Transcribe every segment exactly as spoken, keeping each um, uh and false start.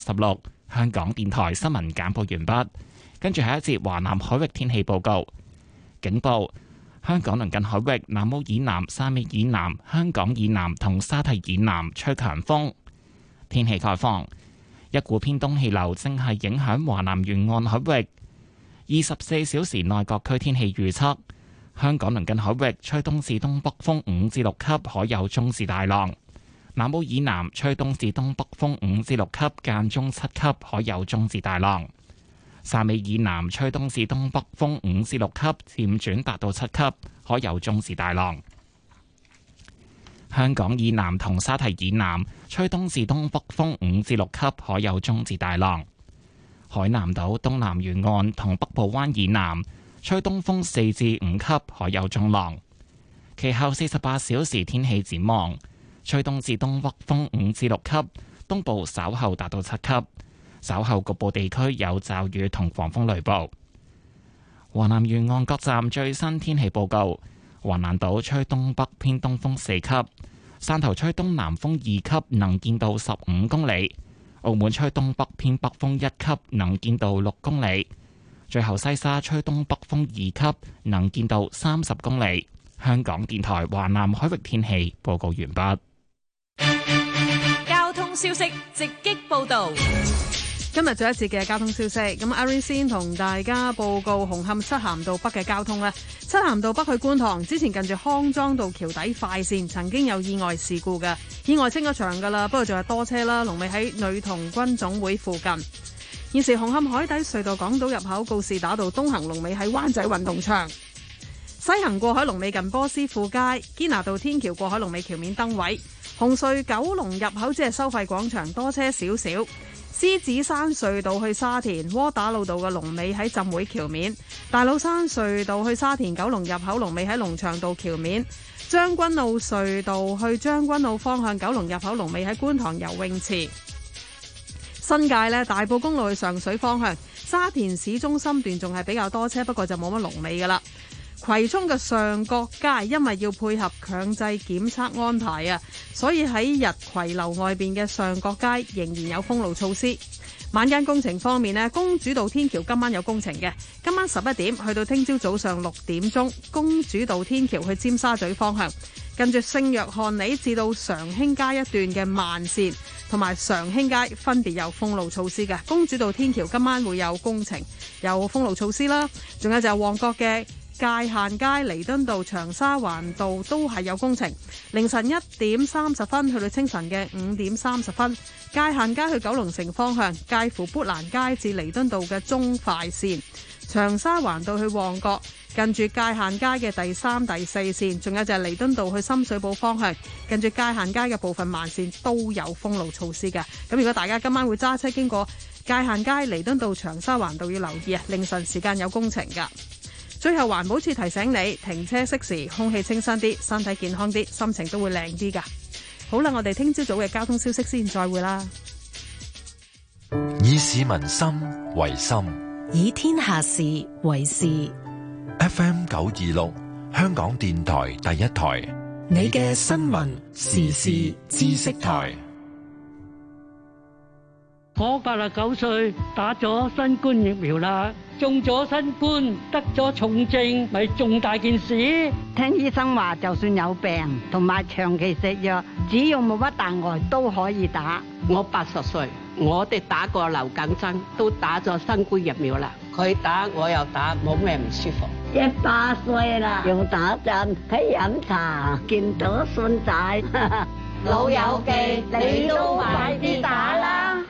十六，香港電台新聞簡報完畢。跟住係一節華南海域天氣報告。警報：香港鄰近海域南澳以南、汕尾以南、香港以南同沙堤以南吹強風。天氣概況：一股偏東氣流正係影響華南沿岸海域。二十四小時內各區天氣預測：香港鄰近海域吹東至東北風五至六級，可有中至大浪；南澳以南吹東至東北風五至六級，間中七級，可有中至大浪；汕尾以南吹東至東北風五至六級，漸轉達到七級，可有中至大浪。香港以南同沙堤以南吹東至東北風五至六級，可有中至大浪。海南島東南沿岸同北部灣以南吹東風四至五級，可有中浪。其後四十八小時天氣展望：吹東至東北風五至六級，東部稍後達到七級，稍後局部地區有驟雨同狂風雷暴。華南沿岸各站最新天氣報告：橫瀾島吹東北偏東風四級，汕頭吹東南風二級，能見度十五公里；澳門吹東北偏北風一級，能見度六公里。最後西沙吹東北風二級，能見度三十公里。香港電台華南海域天氣報告完畢。 交通消息直擊報道。 今日最後一節嘅交通消息，咁阿 Ray 先同大家報告紅磡漆咸道北嘅交通咧。漆咸道北去觀塘之前近住康莊道橋底快線曾經有意外事故嘅，意外清咗場噶啦，不過仲係多車啦，龍尾喺女童軍總會附近。現時紅磡海底隧道港島入口告士打道東行龍尾喺灣仔運動場，西行過海龍尾近波斯富街，堅拿道天橋過海龍尾橋面燈位。紅隧九龍入口只係收費廣場多車少少。獅子山隧道去沙田窩打老道嘅龍尾喺浸會橋面，大老山隧道去沙田九龍入口龍尾喺龍翔道橋面，將軍澳隧道去將軍澳方向九龍入口龍尾喺觀塘游泳池。新界呢，大埔公路去上水方向沙田市中心段仲係比較多車，不過就冇乜龍尾噶啦。葵涌嘅上角街因為要配合強制檢測安排啊，所以喺日葵樓外邊嘅上角街仍然有封路措施。晚間工程方面呢，公主道天橋今晚有工程嘅，今晚十一點去到聽朝早上六點鐘，公主道天橋去尖沙咀方向，近住聖約翰里至到常興街一段嘅慢線同埋常興街分別有封路措施嘅。公主道天橋今晚會有工程，有封路措施啦。仲有就係旺角嘅界限街、彌敦道、長沙灣道都係有工程，凌晨一點三十分去到清晨嘅五點三十分，界限街去九龍城方向，介乎砵蘭街至彌敦道嘅中快線，長沙灣道去旺角，近住界限街嘅第三、第四線，仲有就係彌敦道去深水埗方向，近住界限街嘅部分慢線都有封路措施嘅。咁如果大家今晚會揸車經過界限街、彌敦道、長沙灣道，要留意啊，凌晨時間有工程噶。最後環保署提醒你，停車熄匙，空氣清新啲，身體健康啲，心情都會靚啲噶。好啦，我哋聽朝早嘅交通消息先，再會啦。 以市民心為心， 以天下事為事。 F M 九二六，香港電台第一台， 你嘅新聞時事知識台。 我八十九歲，打咗新冠疫苗啦，中咗新冠，得咗重症，咪重大件事。 聽醫生話，就算有病同埋長期食藥，只要冇乜大礙都可以打。 我八十歲，我哋打過流感針，都打咗新冠疫苗啦。佢打我又打，冇咩唔舒服。 一百歲啦，用打針喺飲茶，見到孫仔， 老友記，你都快啲打啦！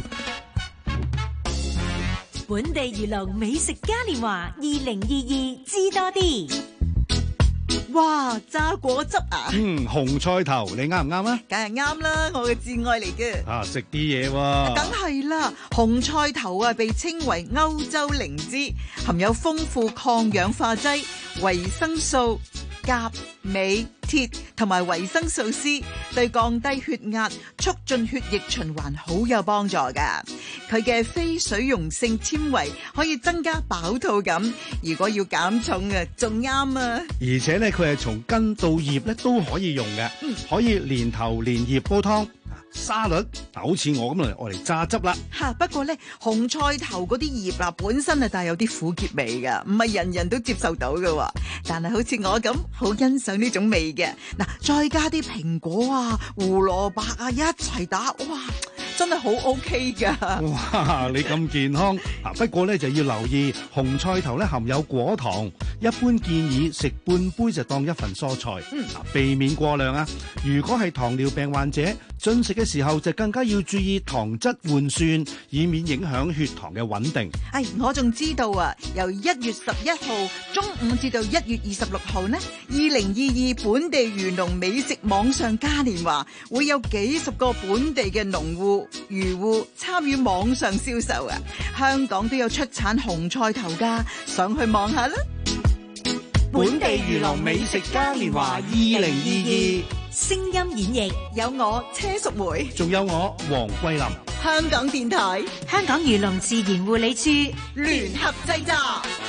本地娛樂美食嘉年華二零二二知多啲。 哇，榨果汁啊！ 嗯，紅菜頭你啱唔啱啊？ 梗係啱啦，我嘅至愛嚟嘅。 啊，食啲嘢喎。 梗係啦，紅菜頭啊，被稱為歐洲靈芝，含有豐富抗氧化劑、維生素、鉀、鎂、鐵同埋維生素 C， 對降低血壓、促進血液循環好有幫助噶。佢嘅非水溶性纖維可以增加飽肚感，如果要減重啊，仲啱啊！ 而且咧，佢係從根到葉咧都可以用嘅，嗯、可以連頭連葉煲湯。 沙律，嗱，好似我咁嚟，我嚟榨汁啦。 吓、啊，不過咧，紅菜頭嗰啲葉啊，本身係帶有啲苦澀味噶，唔係人人都接受到噶。但係好似我咁，好欣賞呢種味嘅。嗱，再加啲蘋果啊、胡蘿蔔啊一齊打，哇！真係好 OK 噶！ 哇，你咁健康啊！不過咧就要留意，紅菜頭咧含有果糖，一般建議食半杯就當一份蔬菜， 嗯， 啊，避免過量啊。如果係糖尿病患者，進食嘅時候就更加要注意糖質換算，以免影響血糖嘅穩定。 哎，我仲知道啊，由一月十一號中午至到一月二十六號呢，二零二二本地漁農美食網上嘉年華會有幾十個本地嘅農戶、漁戶參與網上銷售啊！香港都有出產紅菜頭㗎，上去望下啦！ 本地漁農美食嘉年華二零二二， 聲音演繹有我車淑梅， 仲有我黃桂林， 香港電台、 香港漁農自然護理處聯合製作。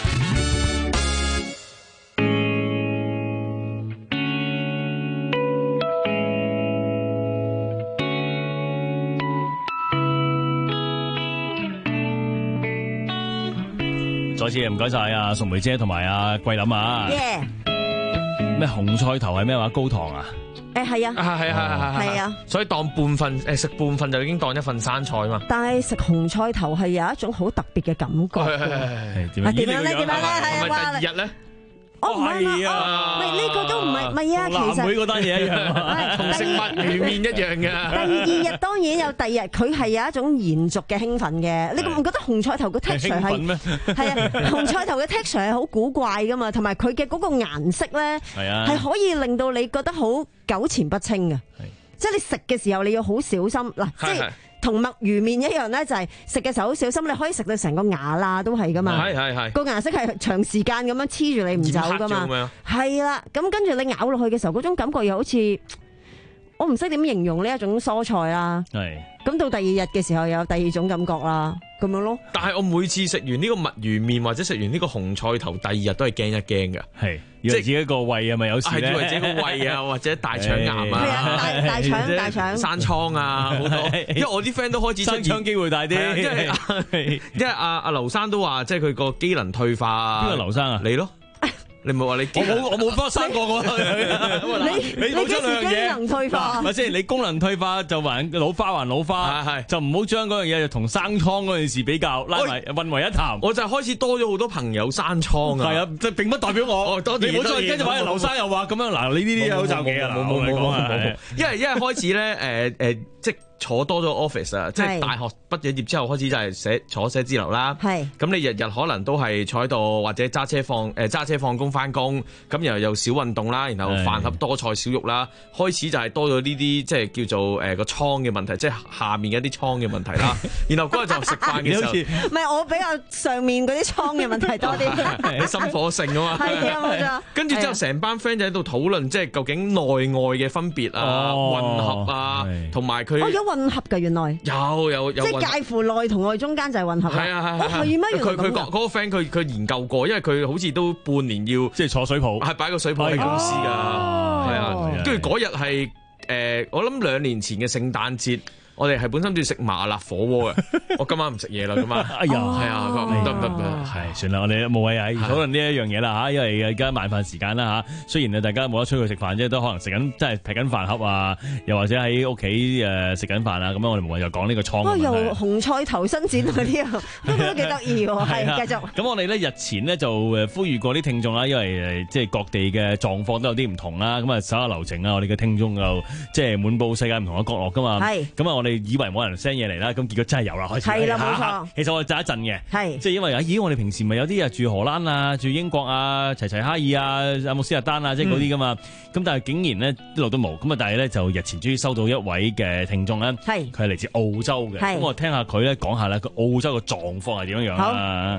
再次唔該晒阿淑梅姐同埋阿桂林啊！ 耶！ 咩紅菜頭係咩話？高糖啊？ 誒係啊， 係係係係係啊， 所以當半份誒食半份就已經當一份生菜嘛。 但係食紅菜頭係有一種好特別嘅感覺。 係係係點樣點樣咧？點樣咧？ 係咪第二日咧？ 哦唔係啊，喂呢個都唔係，唔係啊，其實每嗰單嘢一樣， 同食物魚麵一樣嘅。 第二日當然有第二日，佢係有一種延續嘅興奮嘅。你唔覺得紅菜頭嘅 texture 係咩？係啊，紅菜頭嘅 texture 係好古怪噶嘛，同埋佢嘅嗰個顏色咧係可以令到你覺得好糾纏不清嘅。即係你食嘅時候你要好小心嗱，即係。同墨魚麵一樣咧，就係食嘅時候好小心，你可以食到成個牙啦，都係噶嘛。係係係。個顏色係長時間咁樣黐住你唔走噶嘛。係啦，咁跟住你咬落去嘅時候，嗰種感覺又好似我唔識點形容呢一種蔬菜啦。係。咁到第二日嘅時候，有第二種感覺啦，咁樣咯。 但係我每次食完呢個墨魚麵或者食完呢個紅菜頭，第二日都係驚一驚㗎。係。即係自己個胃啊，咪有時咧，以為自己個胃啊，或者大腸癌啊， 係啊，大大腸、大腸、 生瘡啊，好多。因為我啲 friend 都開始生瘡機會大啲，因為因為阿阿劉生都話，即係佢個機能退化。邊個劉生啊？你咯。你唔係話你我冇我冇幫生過我。你你冇將兩樣嘢。機能退化。咪即係你功能退化就還老花還老花，係就唔好將嗰樣嘢同生瘡嗰件事比較，拉埋混為一談。我就開始多咗好多朋友生瘡啊。係啊，即係並不代表我。多你唔好再跟住話劉生又話咁樣嗱，你呢啲嘢好詐嘅啊！冇冇冇冇冇。因為因為開始咧誒誒即。坐多咗 office 啊，即係大學畢咗業之後開始就係寫坐寫字樓啦。係咁你日日可能都係坐喺度或者揸車放誒揸車放工翻工，咁然後又少運動啦，然後飯盒多菜少肉啦，開始就係多咗呢啲即係叫做誒個瘡嘅問題，即係下面嘅一啲瘡嘅問題啦。然後嗰日就食飯嘅時候， 唔係我比較上面嗰啲瘡嘅問題多啲， 你心火盛啊嘛。係啊冇錯。跟住之後成班 friend 就喺度討論，即係究竟內外嘅分別啊、混合啊，同埋佢。 混合嘅原來有有有，即係介乎內同外中間就係混合。係啊係係。係咩？ 佢佢嗰個 friend 佢佢研究過，因為佢好似都半年要即係坐水泡，係擺個水泡喺公司㗎，係啊。跟住嗰日係誒，我諗兩年前嘅聖誕節。我哋係本身要食麻辣火鍋嘅，我今晚唔食嘢啦，咁啊，哎呀，係啊，唔得唔得唔得，係算啦，我哋冇謂啊，討論呢一樣嘢啦嚇，因為而家晚飯時間啦嚇，雖然啊大家冇得出去食飯啫，都可能食緊即係劈緊飯盒啊，又或者喺屋企誒食緊飯啊，咁樣我哋冇謂又講呢個瘡。 啊，又紅菜頭伸展嗰啲啊，都覺得幾得意喎，係繼續。 咁我哋咧日前呢就誒呼籲過啲聽眾啦，因為誒即係各地嘅狀況都有啲唔同啦，咁啊手下留情啊，我哋嘅聽眾又即係滿佈世界唔同嘅角落噶嘛，係咁啊我。我哋以為冇人 send 嘢嚟啦，咁結果真係有啦，開始係啦，冇錯。其實我哋窒一陣嘅，係即係因為啊，咦，我哋平時咪有啲啊住荷蘭啊、住英國啊、齊齊哈爾啊、阿姆斯特丹啊，即係嗰啲噶嘛。咁、嗯、但係竟然咧一路都冇，咁啊，但係咧就日前終於收到一位嘅聽眾咧，係佢係嚟自澳洲嘅，咁我聽下佢咧講下咧，佢澳洲嘅狀況係點樣樣啊？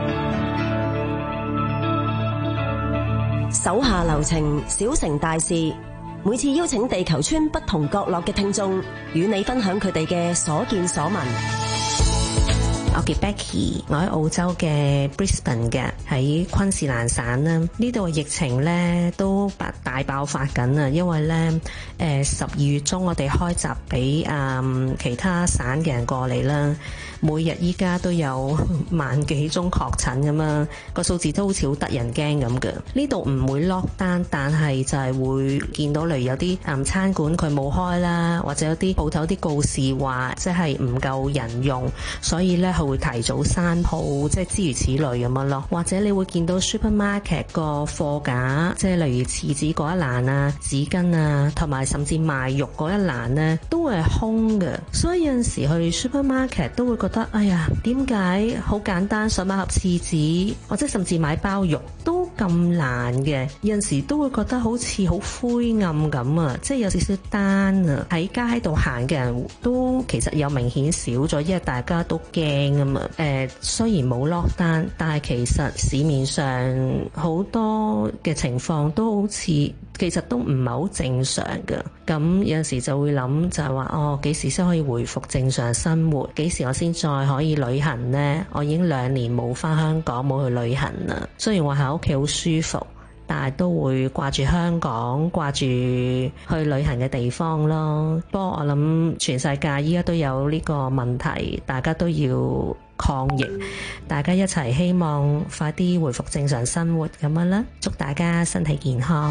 手下留情，小城大事。每次邀請地球村不同角落嘅聽眾，與你分享佢哋嘅所見所聞。 我叫 Becky， 我喺澳洲嘅 Brisbane 嘅，喺昆士蘭省啦。呢度疫情咧都大爆發緊啊，因為咧誒十二月中我哋開閘俾誒其他省嘅人過嚟啦。每日依家都有萬幾宗確診咁啊，個數字都好似好得人驚咁嘅。呢度唔會 lock down，但係就係會見到例如有啲誒餐館佢冇開啦，或者有啲鋪頭啲告示話即係唔夠人用，所以咧佢會提早閂鋪，即係諸如此類咁樣咯。或者你會見到 supermarket 個貨架，即係例如廁紙嗰一欄啊、紙巾啊，同埋甚至賣肉嗰一欄呢，都會係空嘅。所以有陣時去 supermarket 都會覺得，哎呀，點解好簡單想買盒廁紙，或者甚至買包肉都咁難嘅？有陣時都會覺得好似好灰暗咁啊，即係有少少單啊。喺街度行嘅人都其實有明顯少咗，因為大家都驚啊嘛。誒、呃，雖然冇落單，但係其實市面上好多嘅情況都好似其實都唔係好正常嘅。咁有陣時就會諗就係話，哦，幾時先可以回復正常生活？幾時我先再可以旅行呢？我已經兩年冇返香港，冇去旅行啦。雖然我喺屋企好舒服，但係都會掛住香港，掛住去旅行嘅地方咯。不過我諗全世界依家都有呢個問題，大家都要抗疫，大家一齊希望快啲回復正常生活咁樣啦。祝大家身體健康。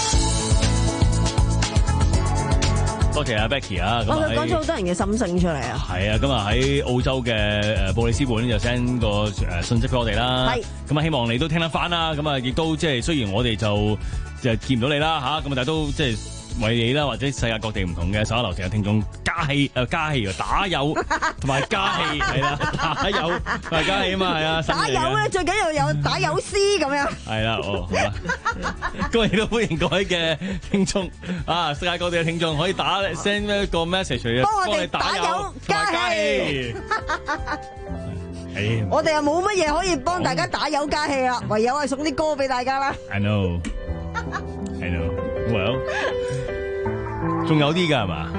多謝阿 Becky 啊！ 我佢講咗好多人嘅心聲出嚟啊！ 係啊，咁啊喺澳洲嘅誒布里斯本就 send 個誒信息俾我哋啦。係咁啊，希望你都聽得翻啦。咁啊，亦都即係雖然我哋就就見唔到你啦嚇，咁啊，但係都即係為你啦，或者世界各地唔同嘅手下留情嘅聽眾加氣誒加氣打油同埋加氣係啦，打油同埋加氣啊嘛係啊！ 打油咧最緊要有打油詩咁樣。係啦，哦好啦，咁亦都歡迎各位嘅聽眾啊，世界各地嘅聽眾可以打 send 一個 message 嚟幫我哋打油加氣。我哋又冇乜嘢可以幫大家打油加氣啦，唯有係送啲歌俾大家啦。 I know, I know. Well， 仲有啲㗎係嘛？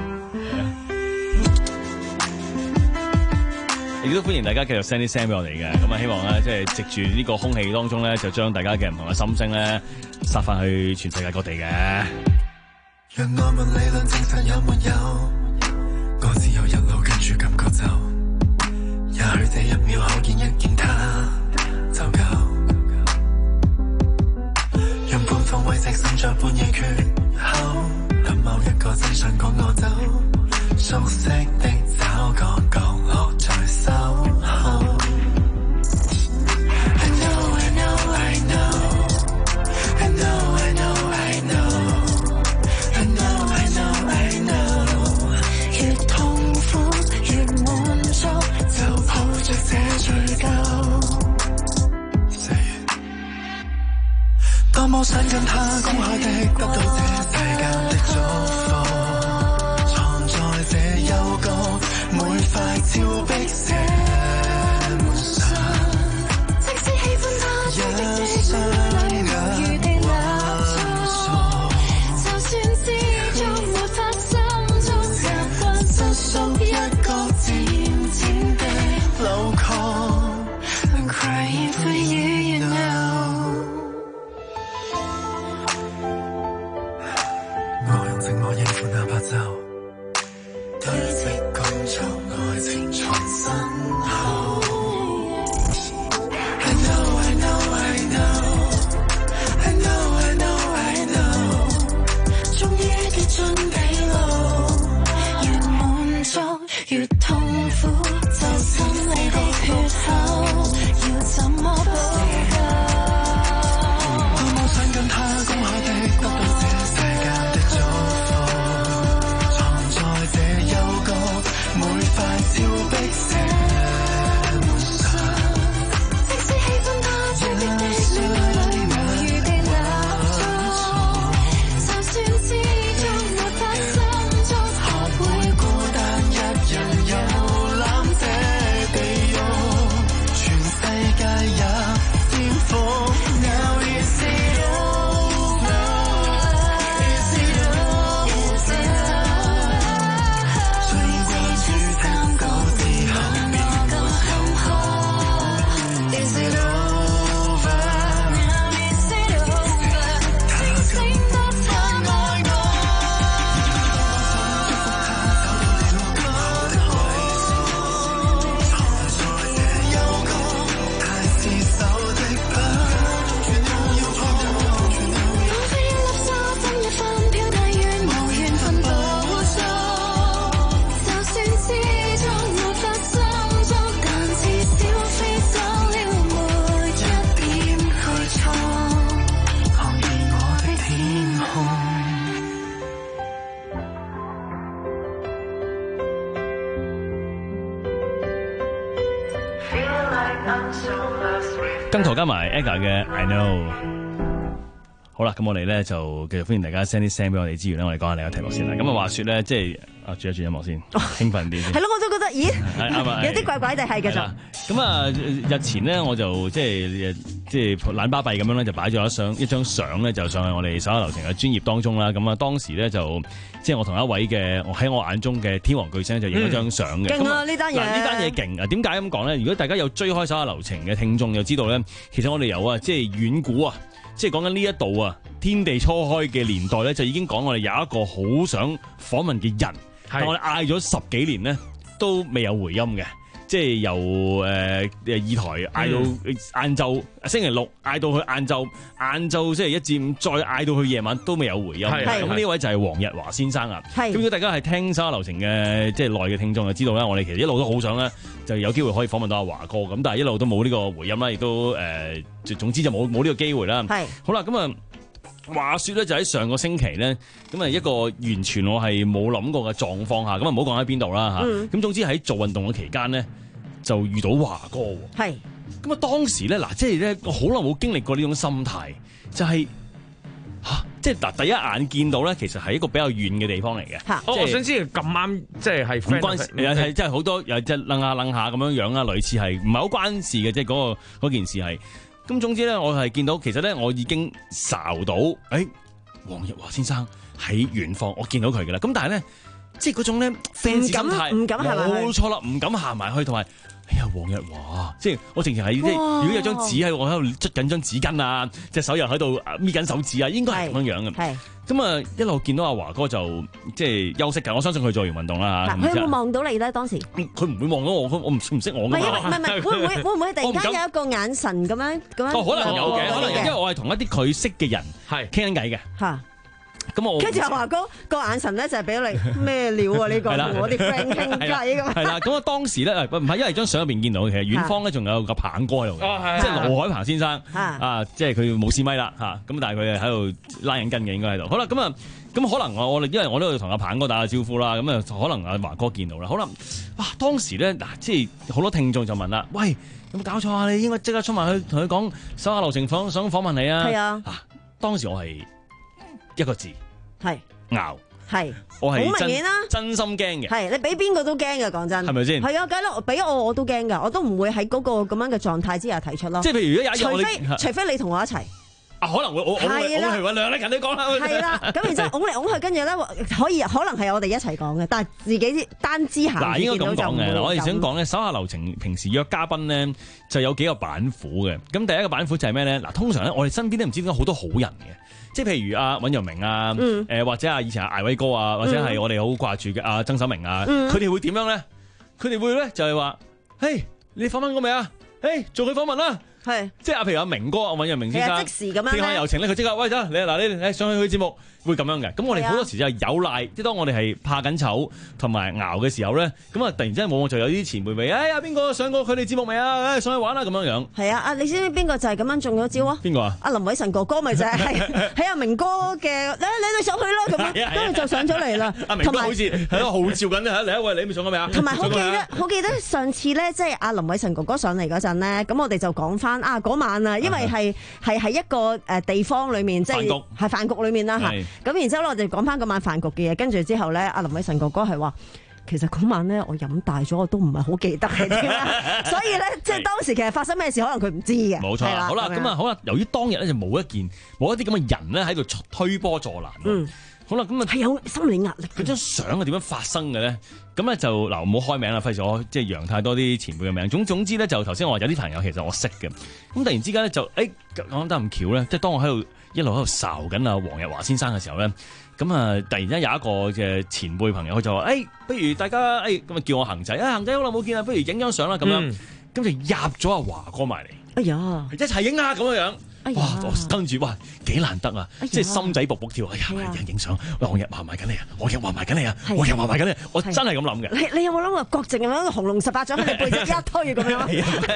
亦都歡迎大家繼續 send 啲聲俾我哋嘅，咁啊希望咧即係藉住呢個空氣當中咧，就將大家嘅唔同嘅心聲咧，撒翻去全世界各地嘅。 讓我問理論證實有沒有？我只有一路跟住感覺走，也許這一秒可見一見他就夠。讓半放位置滲着半夜缺口，等某一個真相趕我走，熟悉的找個角落在守候。I know, I know, I know, I know, I know, I know, I know, I know, I know。越痛苦越滿足，就抱着這追究。多麼想跟他公開的得到這世間的祝福，藏在這幽谷每塊峭壁寫滿信，即使喜歡他一雙眼畫錯，就算知足沒法心中習慣，就屬一個漸漸的路狂。I'm crying for you, you know。我用寂寞跟圖加埋 Aga 嘅 I Know。好啦，咁我哋咧就繼續歡迎大家 send 啲聲俾我哋之餘咧，我哋講下另一個題目先啦。咁啊，話說咧，即係啊，轉一轉音樂先，興奮啲先。 係咯，我都覺得，咦，有啲怪怪地係嘅咋。 咁啊，日前咧我就即係即係懶巴閉咁樣咧，就擺咗一張一張相咧，就上去我哋手下留情嘅專頁當中啦。咁啊，當時咧就即係我同一位嘅喺我眼中嘅天王巨星就影咗張相嘅。 勁啊！呢單嘢， 呢單嘢勁啊！點解咁講咧？如果大家有追開手下留情嘅聽眾，就知道咧，其實我哋有啊，即係遠古啊。即係講緊呢一度啊，天地初開嘅年代咧，就已經講我哋有一個好想訪問嘅人，但我哋嗌咗十幾年咧，都未有回音嘅。即係由誒誒二台嗌到晏晝，星期六嗌到去晏晝，晏晝星期一至五再嗌到去夜晚都未有回音。咁呢位就係黃日華先生啊。咁如果大家係聽手下留情嘅即係內嘅聽眾就知道咧，我哋其實一路都好想咧，就有機會可以訪問到阿華哥。咁但係一路都冇呢個回音啦，亦都誒、呃，總之就冇冇呢個機會啦。係好啦，咁啊。話說咧就喺上個星期咧，咁啊一個完全我係冇諗過嘅狀況下，咁啊唔好講喺邊度啦吓。咁、嗯、總之喺做運動嘅期間咧，就遇到華哥。係咁啊，當時咧嗱，即係咧我好耐冇經歷過呢種心態，就係、是、吓、啊，即係嗱第一眼見到咧，其實係一個比較遠嘅地方嚟嘅。 我、就是、我想知咁啱，即係係唔關事， 係即係好多又即係楞下楞下咁樣樣啦，類似係唔係好關事嘅，即係嗰個嗰件事係。咁總之咧，我係見到其實咧，我已經睄到，誒、哎，黃日華先生喺遠方，我見到佢嘅啦。咁但係咧，即係嗰種咧 fans 心態，唔敢行埋去，冇錯啦，唔敢行埋去，同埋，哎呀，黃日華，即係我直情係即係，如果有張紙喺我喺度捽緊張紙巾啊，隻手又喺度搣緊手指啊，應該係咁樣樣嘅。係咁啊，一路見到阿華哥就即係休息緊，我相信佢做完運動啦嚇。 佢有冇望到你咧？當時佢唔會望到我，我唔唔識我㗎嘛。唔係唔係唔係， 會唔會會唔會突然間有一個眼神咁樣咁樣？ 哦，可能有嘅，可能有，因為我係同一啲佢識嘅人係傾緊偈嘅嚇。咁我跟住阿華哥個眼神咧就係俾咗你咩料啊？呢個同我啲 friend 傾偈咁。 係啦，咁啊當時咧唔係因為張相入邊見到，其實遠方咧仲有個鵬哥喺度嘅，即係盧海鵬先生啊，即係佢冇試咪啦嚇，咁但係佢係喺度拉緊筋嘅，應該喺度。好啦，咁啊咁可能我我因為我都要同阿鵬哥打下招呼啦，咁啊可能阿華哥見到啦，可能哇當時咧嗱，即係好多聽眾就問啦，喂，有冇搞錯啊？你應該即刻出埋去同佢講手下留情訪想訪問你啊！係啊，啊當時我係一個字。係拗，係我係好明顯啦，真心驚嘅。係你俾邊個都驚嘅，講真，係咪先？係啊，梗係啦，俾我我都驚噶，我都唔會喺嗰個咁樣嘅狀態之下提出咯。即係譬如如果有一日，除非除非你同我一齊。啊，可能會我我我係揾梁麗勤你講啦。係啦，咁然之後拱嚟拱去，跟住咧可以可能係我哋一齊講嘅，但係自己單支行。嗱，應該咁講嘅。我哋想講咧，手下留情平時約嘉賓咧就有幾個板斧嘅。咁第一個板斧就係咩咧？嗱，通常咧我哋身邊都唔知點解好多好人嘅。即係譬如阿尹揚明啊，誒、嗯、或者啊以前阿艾威哥啊，或者係我哋好掛住嘅阿曾守明啊，佢哋、嗯、會點樣咧？佢哋會咧就係話，嘿，你訪問過未啊？誒，做佢訪問啦。係，即係阿譬如阿明哥、阿尹揚明先生，即時咁樣天下柔情咧，佢即刻喂得你嗱，你你上去佢節目會咁樣嘅。咁我哋好多時就係有賴，即係當我哋係怕緊醜同埋熬嘅時候咧，咁啊突然之間往往就有啲前輩咪，哎呀邊個上過佢哋節目未啊？誒上去玩啦咁樣樣。係啊，啊你知唔知邊個就係咁樣中咗招啊？邊個啊？阿林偉臣哥哥咪就係喺阿明哥嘅，你你上去啦咁樣，跟住就上咗嚟啦。阿明哥好似喺度號召緊啊！嚟一位你咪上過未啊？同埋好記得，好記得上次咧，即係阿林偉臣哥哥上嚟嗰陣咧，咁我哋就講翻。啊嗰晚啊，因為係係喺一個誒地方裏面，即係係飯局裏面啦嚇。咁然之後咧，我哋講翻嗰晚飯局嘅嘢，跟住之後咧，阿林偉臣哥哥係話，其實嗰晚咧我飲大咗，我都唔係好記得嘅添啦。所以咧，即係當時其實發生咩事，可能佢唔知嘅。冇錯。好啦，咁啊，好啦，由於當日咧就冇一件冇一啲咁嘅人咧喺度推波助瀾。嗯。好啦，咁啊係有心理壓力。嗰張相係點樣發生嘅咧？咁咧就嗱，唔好開名啦，費事我即係揚太多啲前輩嘅名。總總之咧，就頭先我話有啲朋友其實我識嘅。咁突然之間咧就誒講得咁巧咧，即係當我喺度一路喺度睄緊啊黃日華先生嘅時候咧，咁啊突然間有一個嘅前輩朋友佢就話：誒、欸，不如大家誒咁啊叫我恒仔啊，恒仔好耐冇見啦，不如影張相啦咁樣。咁、嗯、就入咗阿華哥埋嚟。哎呀，一齊影啊咁樣樣。哇！跟住哇，幾難得啊！即係心仔卜卜跳，哎呀，影影相，喂，黃日華埋緊你啊！黃日華埋緊你啊！黃日華埋緊你，我真係咁諗嘅。你你有冇諗過郭靖咁樣降龍十八掌喺你背脊一推咁樣？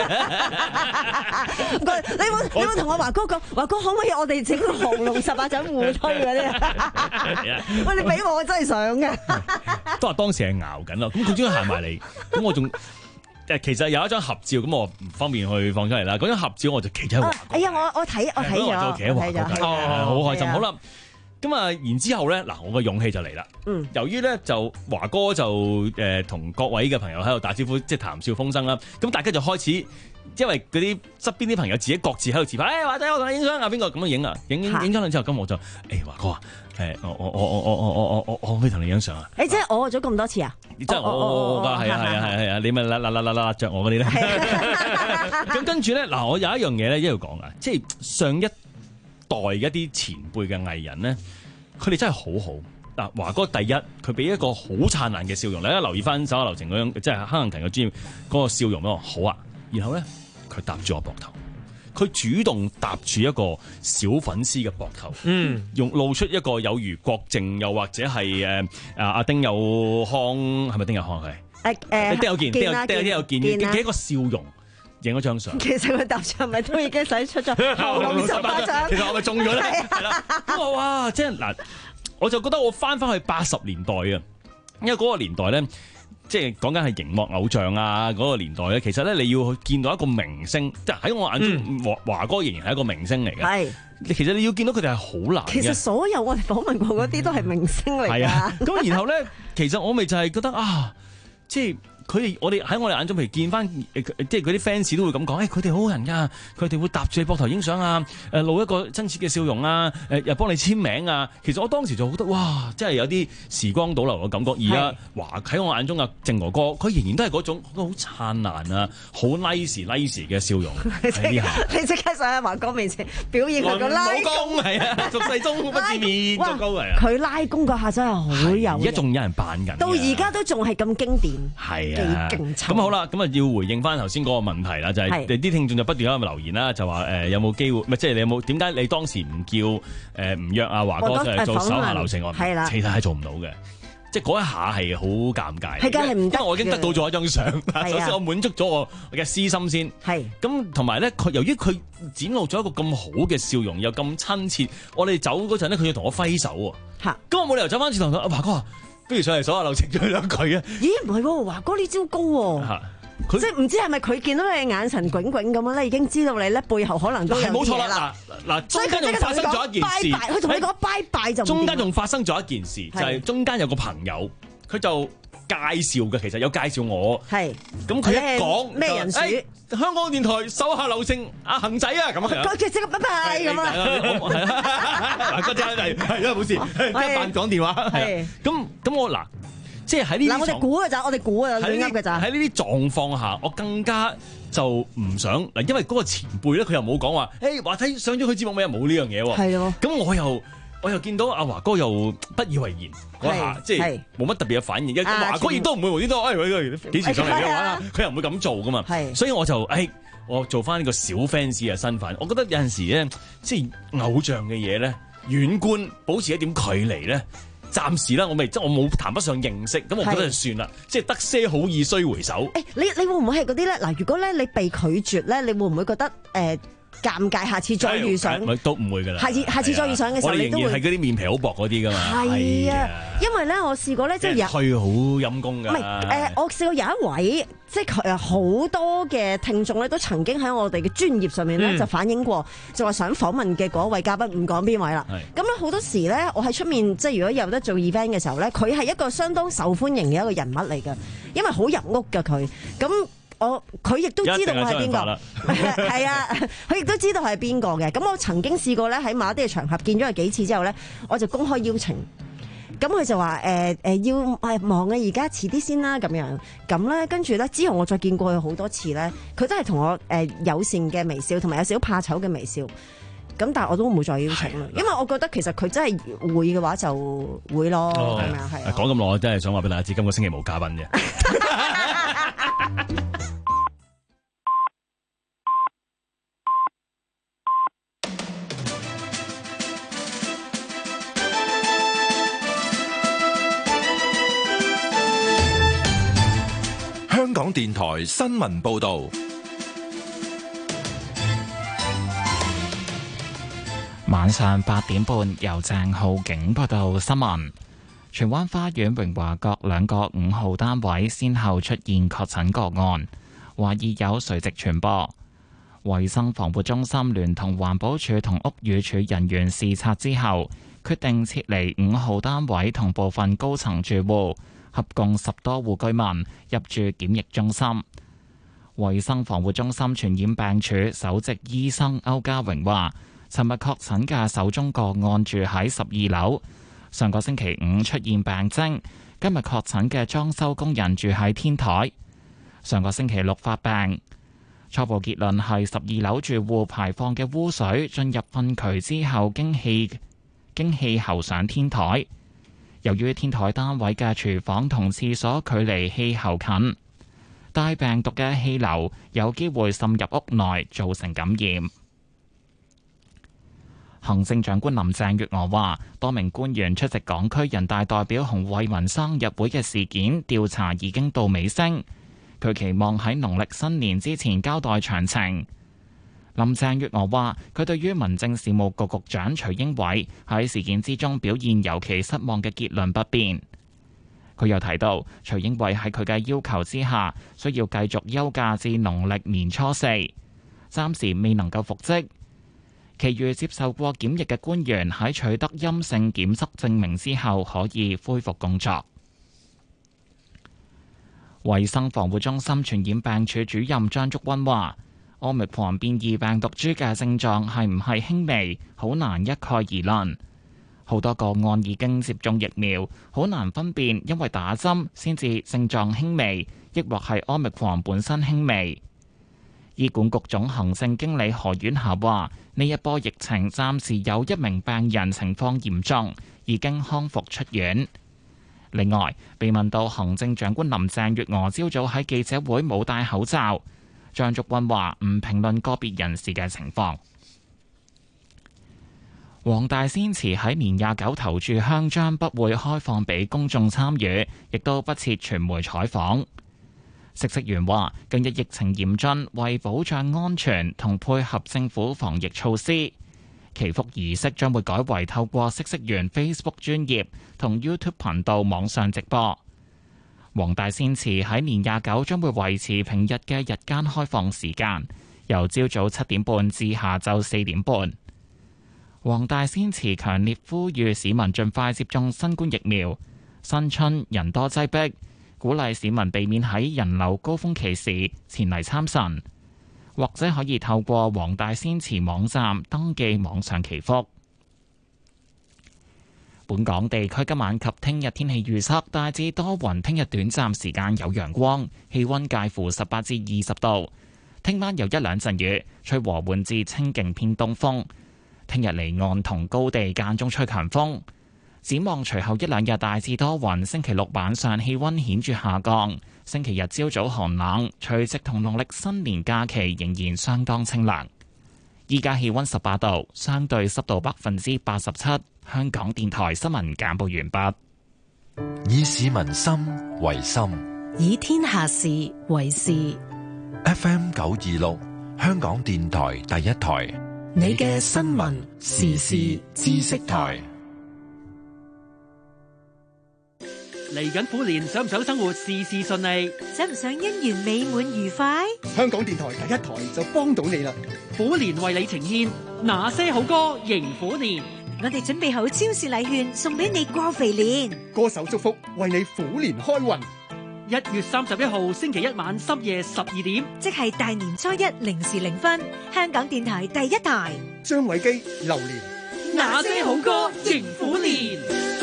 唔該，你有冇你有冇同我華哥講？華哥可唔可以我哋整個降龍十八掌互推嗰啲啊？喂，你俾我，我真係想嘅。都話當時係熬緊啦，咁佢終於行埋嚟，咁我仲。 誒其實有一張合照，咁我唔方便去放出嚟啦。嗰張合照我就企喺華哥。 哎呀，我我睇我睇咗， 我企喺華哥隔離，好開心。好啦。咁啊，然之後咧，嗱，我個勇氣就嚟啦。嗯，由於咧就華哥就誒同、呃、各位嘅朋友喺度打招呼，即係談笑風生啦。咁大家就開始，因為嗰啲側邊啲朋友自己各自喺度自拍，誒、哎、華仔我同你影相啊，邊個咁樣影啊？影影影咗兩之後，咁我就誒、哎、華哥啊，誒我我我我我我我我我可以同你影相啊？ 誒即係我咗咁多次啊？ 即係我我我㗎，係啊係啊係啊，你咪啦啦啦啦啦著我嗰啲咧。咁跟住咧，嗱我有一樣嘢咧一路講啊，即係上一代一啲前輩嘅藝人咧，佢哋真係好好。嗱，華哥第一，佢俾一個好燦爛嘅笑容，大家留意翻手下留情嗰樣，即係黑人勤嘅專業嗰個笑容咯，好啊。然後咧，佢搭住我膊頭，佢主動搭住一個小粉絲嘅膊頭，嗯，用露出一個有如郭靖又或者係誒啊阿丁有康，係咪丁有康佢？誒誒，丁有健，丁有丁有丁有健嘅一個笑容。影咗張相，其實佢搭上係咪都已經使出咗紅十巴掌？其實我咪中咗咧，係啦。咁我哇，即係嗱，我就覺得我翻翻去八十年代啊，因為嗰個年代咧，即係講緊係熒幕偶像啊嗰個年代咧，其實咧你要去見到一個明星，即係喺我眼中，華華哥仍然係一個明星嚟嘅。係，其實你要見到佢哋係好難嘅。其實所有我哋訪問過嗰啲都係明星嚟㗎。係啊，咁然後咧，其實我咪就係覺得啊，即係。佢哋我哋喺我哋眼中，譬如見翻即係嗰啲 fans 都會咁講，誒佢哋好人㗎，佢哋會搭住你膊頭影相啊，誒露一個真切嘅笑容啊，誒又幫你簽名啊。其實我當時就覺得哇，真係有啲時光倒流嘅感覺。而家華喺我眼中啊，靖哥哥佢仍然都係嗰種好燦爛啊，好 nice nice 嘅笑容。你即刻上喺華哥面前表現佢個拉弓，係啊，俗世中不知面足高嚟啊！佢拉弓嗰下真係好有，而家仲有人扮緊，到而家都仲係咁經典。係啊。咁好啦，咁啊要回應翻頭先嗰個問題啦，就係、是、啲聽眾就不斷喺度留言啦，就話誒、呃、有冇機會，唔係即係你有冇點解你當時唔叫誒唔、呃、約阿華哥就係做手下留情？我係啦，其實係做唔到嘅，即係嗰一下係好尷尬，係梗係唔得，因為我已經得到咗一張相，首先我滿足咗我嘅私心先，係咁同埋咧，佢由於佢展露咗一個咁好嘅笑容，又咁親切，我哋走嗰陣咧，佢要同我揮手喎，嚇，咁我冇理由走翻轉頭同阿華哥話。不如上嚟手下留情咗兩句啊！咦，唔係喎，華哥呢招高喎、啊，即係唔知係咪佢見到你眼神炯炯咁樣咧，已經知道你咧背後可能都有冇錯啦！嗱嗱，中間仲發生咗一件事，佢同你講拜拜就中間仲發生咗一件事，就係、是、中間有個朋友，佢就介紹嘅，其實有介紹我，係咁佢一講咩人選、哎？香港電台手下留情阿恒仔啊，咁樣佢即刻拜拜咁啊！嗱，嗰陣係係啊，冇事，一扮講電話係咁咁我嗱，即係喺呢啲嗱，我哋估嘅咋，我哋估啊，亂噏嘅咋。喺呢啲狀況下，我更加就唔想嗱，因為嗰個前輩咧，佢又冇講話，誒華仔上咗佢節目咩？冇呢樣嘢喎。係咯。咁我又我又見到阿華哥又不以為然嗰下，即係冇乜特別嘅反應。華哥亦都唔會無端端，誒幾時上嚟嘅玩啊？佢又唔會咁做噶嘛。係。所以我就誒，我做翻呢個小 fans 嘅身份，我覺得有陣時咧，即係偶像嘅嘢咧，遠觀保持一點距離咧。暫時啦，我未即係我冇談不上認識，咁我覺得就算啦。即係得些好意須回首。誒、欸，你你會唔會係嗰啲咧？嗱，如果咧你被拒絕咧，你會唔會覺得誒？呃尷尬，下次再遇上都唔會㗎啦。下次下次再遇上嘅時候，你都會係嗰啲面皮好薄嗰啲㗎嘛。係啊，因為咧，我試過咧，即係有佢好陰功㗎。唔係誒，我試過有一位，即係佢好多嘅聽眾咧，都曾經喺我哋嘅專業上面咧就反映過，就話想訪問嘅嗰位嘉賓，唔講邊位啦。咁咧好多時咧，我喺出面即係如果有得做 event 嘅時候咧，佢係一個相當受歡迎嘅一個人物嚟㗎，因為好入屋㗎佢咁。我佢亦都知道我係邊個，係啊，佢亦都知道係邊個嘅。咁我曾經試過咧喺某一啲嘅場合見咗佢幾次之後咧，我就公開邀請。咁佢就話誒誒要係忙啊，而家遲啲先啦咁樣。咁咧跟住咧之後我再見過佢好多次咧，佢都係同我誒、呃、友善嘅微笑，同埋有少少怕醜嘅微笑。咁但係我都唔會再邀請啦，因為我覺得其實佢真係會嘅話就會咯，咁樣係。講咁耐，我真係想話俾大家知，今個星期冇嘉賓啫。 香港電台新聞報道。 晚上八點半，由鄭浩景報道新聞。荃灣花園榮華閣兩個五號單位先後出現確診個案。 懷疑有垂直傳播。衛生防護中心聯同環保署同屋宇署人員視察之後，決定撤離五號單位同部分高層住戶，合共十多戶居民入住檢疫中心。衛生防護中心傳染病處首席醫生歐家榮話，尋日確診嘅首宗個案住喺十二樓，上個星期五出現病徵，今日確診嘅裝修工人住喺天台，上個星期六發病。初步結論係十二樓住戶排放嘅污水進入糞渠之後經氣經氣喉上天台。由於天台單位嘅廚房同廁所距離氣喉近，帶病毒嘅氣流有機會滲入屋內，造成感染。行政長官林鄭月娥話，多名官員出席港區人大代表洪為民生日會嘅事件調查已經到尾聲。佢期望喺農曆新年之前交代詳情。林鄭月娥話，佢對於民政事務局局長徐英偉喺事件之中表現尤其失望嘅結論不變。佢又提到，徐英偉喺佢嘅要求之下，需要繼續休假至農曆年初四，暫時未能夠復職。其餘接受過檢疫嘅官員喺取得陰性檢測證明之後，可以恢復工作。衛生防護中心傳染病處主任張竹君話，Omicron變異病毒株嘅症狀係唔係輕微，好難一概而論。好多個案已經接種疫苗，好難分辨因為打針先至症狀輕微，抑或係 Omicron本身輕微。醫管局總行政經理何婉霞話，呢一波疫情暫時有一名病人情況嚴重，已經康復出院。另外，被問到行政長官林鄭月娥朝早喺記者會冇戴口罩，張竹君話唔評論個別人士嘅情況。黃大仙祠喺年廿九頭炷香將不會開放俾公眾參與，亦都不設傳媒採訪。嗇色園話，近日疫情嚴峻，為保障安全同配合政府防疫措施，祈福儀式將會改為透過嗇色園 Facebook 專頁同 YouTube 頻道網上直播。黃大仙祠喺年廿九將會維持平日嘅日間開放時間，由朝早七點半至下晝四點半。黃大仙祠強烈呼籲市民盡快接種新冠疫苗。新春人多擠迫，鼓勵市民避免喺人流高峰期時前嚟參神，或者可以透過黃大仙祠網站登記網上祈福。本港地區今晚及聽日天氣預測大致多雲，聽日短暫時間有陽光，氣溫介乎十八至二十度。聽晚有一兩陣雨，吹和緩至清勁偏東風。聽日離岸同高地間中吹強風。展望隨後一兩日大致多雲，星期六晚上氣溫顯著下降，星期日朝早寒冷，除夕同農曆新年假期仍然相當清涼。依家氣溫十八度，相對濕度百分之八十七。香港電台新聞簡報完畢。以市民心為心， 以天下事為事。 F M 九二六，香港電台第一台， 你嘅新聞時事知識台。 嚟緊虎年，想唔想生活事事順利？ 想唔想姻緣美滿愉快？ 香港電台第一台就幫到你啦！虎年為你呈獻那些好歌迎虎年， 我哋準備好超市禮券送俾你過肥年， 歌手祝福為你虎年開運。一月三十一號星期一晚深夜十二點， 即係大年初一零時零分，香港電台第一台。 張偉基、榴蓮，那些好歌迎虎年。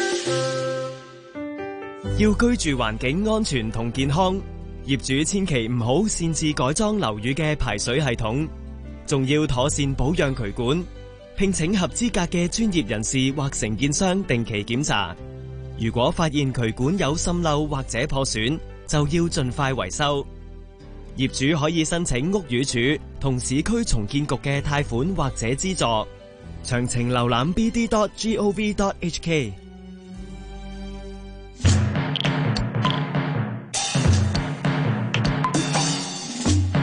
要居住環境安全同健康，業主千祈唔好擅自改裝樓宇嘅排水系統，仲要妥善保養渠管，聘請合資格嘅專業人士或承建商定期檢查。如果發現渠管有滲漏或者破損，就要盡快維修。業主可以申請屋宇署同市區重建局嘅貸款或者資助，詳情瀏覽 b d dot gov dot h k。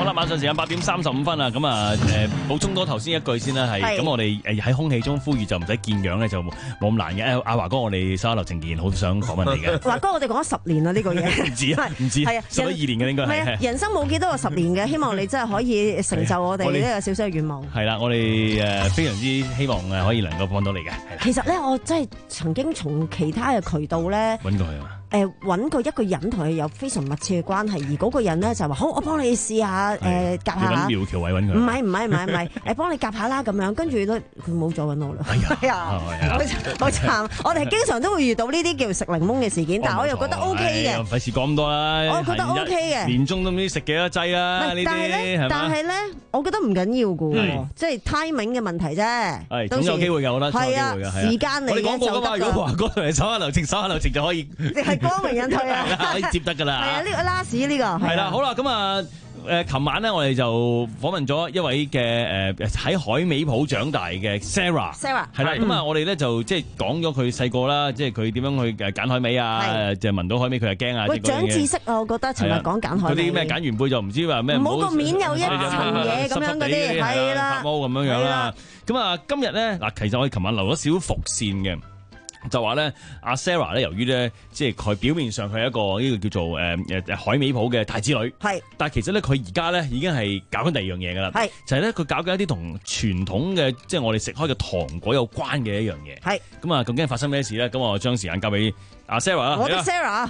啦，晚上時間八點三十五分啊，咁啊誒補充多頭先一句先啦，係咁我哋誒喺空氣中呼籲就唔使見樣咧，就冇咁難嘅。阿華哥，我哋稍後劉晴賢好想訪問你嘅。 華哥，我哋講咗十年啦呢個嘢， 唔止啊，唔止， 係啊， 十一二年嘅應該係。 人生冇幾多個十年嘅，希望你真係可以成就我哋呢個小小嘅願望。 係啦，我哋誒非常之希望誒可以能夠幫到你嘅。 其實咧，我真係曾經從其他嘅渠道咧揾過佢啊。 誒揾過一個人同佢有非常密切嘅關係，而嗰個人咧就話好，我幫你試下誒夾下。 揾苗僑偉揾佢。 唔係唔係唔係唔係，誒幫你夾下啦咁樣，跟住都佢冇再揾我啦。係啊，好慘！我哋係經常都會遇到呢啲叫食檸檬嘅事件，但係我又覺得 O K 嘅。 費事講咁多啦。 我覺得 O K 嘅。 年終都唔知食幾多劑啦呢啲，係嘛？ 但係咧，我覺得唔緊要嘅喎，即係 timing 嘅問題啫。 係總有機會嘅，我覺得。係啊， 時間嚟嘅。 我哋講過㗎嘛，如果華哥同你手下留情，手下留情就可以。 係光榮引退啊！ 可以接得噶啦， 係啊，呢個拉屎呢個係啦，好啦，咁啊，誒，琴晚咧我哋就訪問咗一位嘅誒喺海味鋪長大嘅 Sarah，Sarah 係啦，咁啊，我哋咧就即係講咗佢細個啦，即係佢點樣去誒揀海味啊，就聞到海味佢係驚啊， 喂，長知識啊，我覺得尋日講揀海味， 嗰啲咩揀完背就唔知話咩， 唔好個面有一層嘢咁樣嗰啲，係啦， 發毛咁樣樣啦，咁啊，今日咧嗱，其實我哋琴晚留咗少少伏線嘅。就話咧，阿 Sarah 咧，由於咧，即係佢表面上佢係一個呢個叫做誒誒海味鋪嘅太子女，係，但係其實咧佢而家咧已經係搞緊第二樣嘢㗎啦，係，就係咧佢搞緊一啲同傳統嘅即係我哋食開嘅糖果有關嘅一樣嘢，係，咁啊究竟發生咩事咧？咁我將時間交俾阿 Sarah 啦， 我的 Sarah。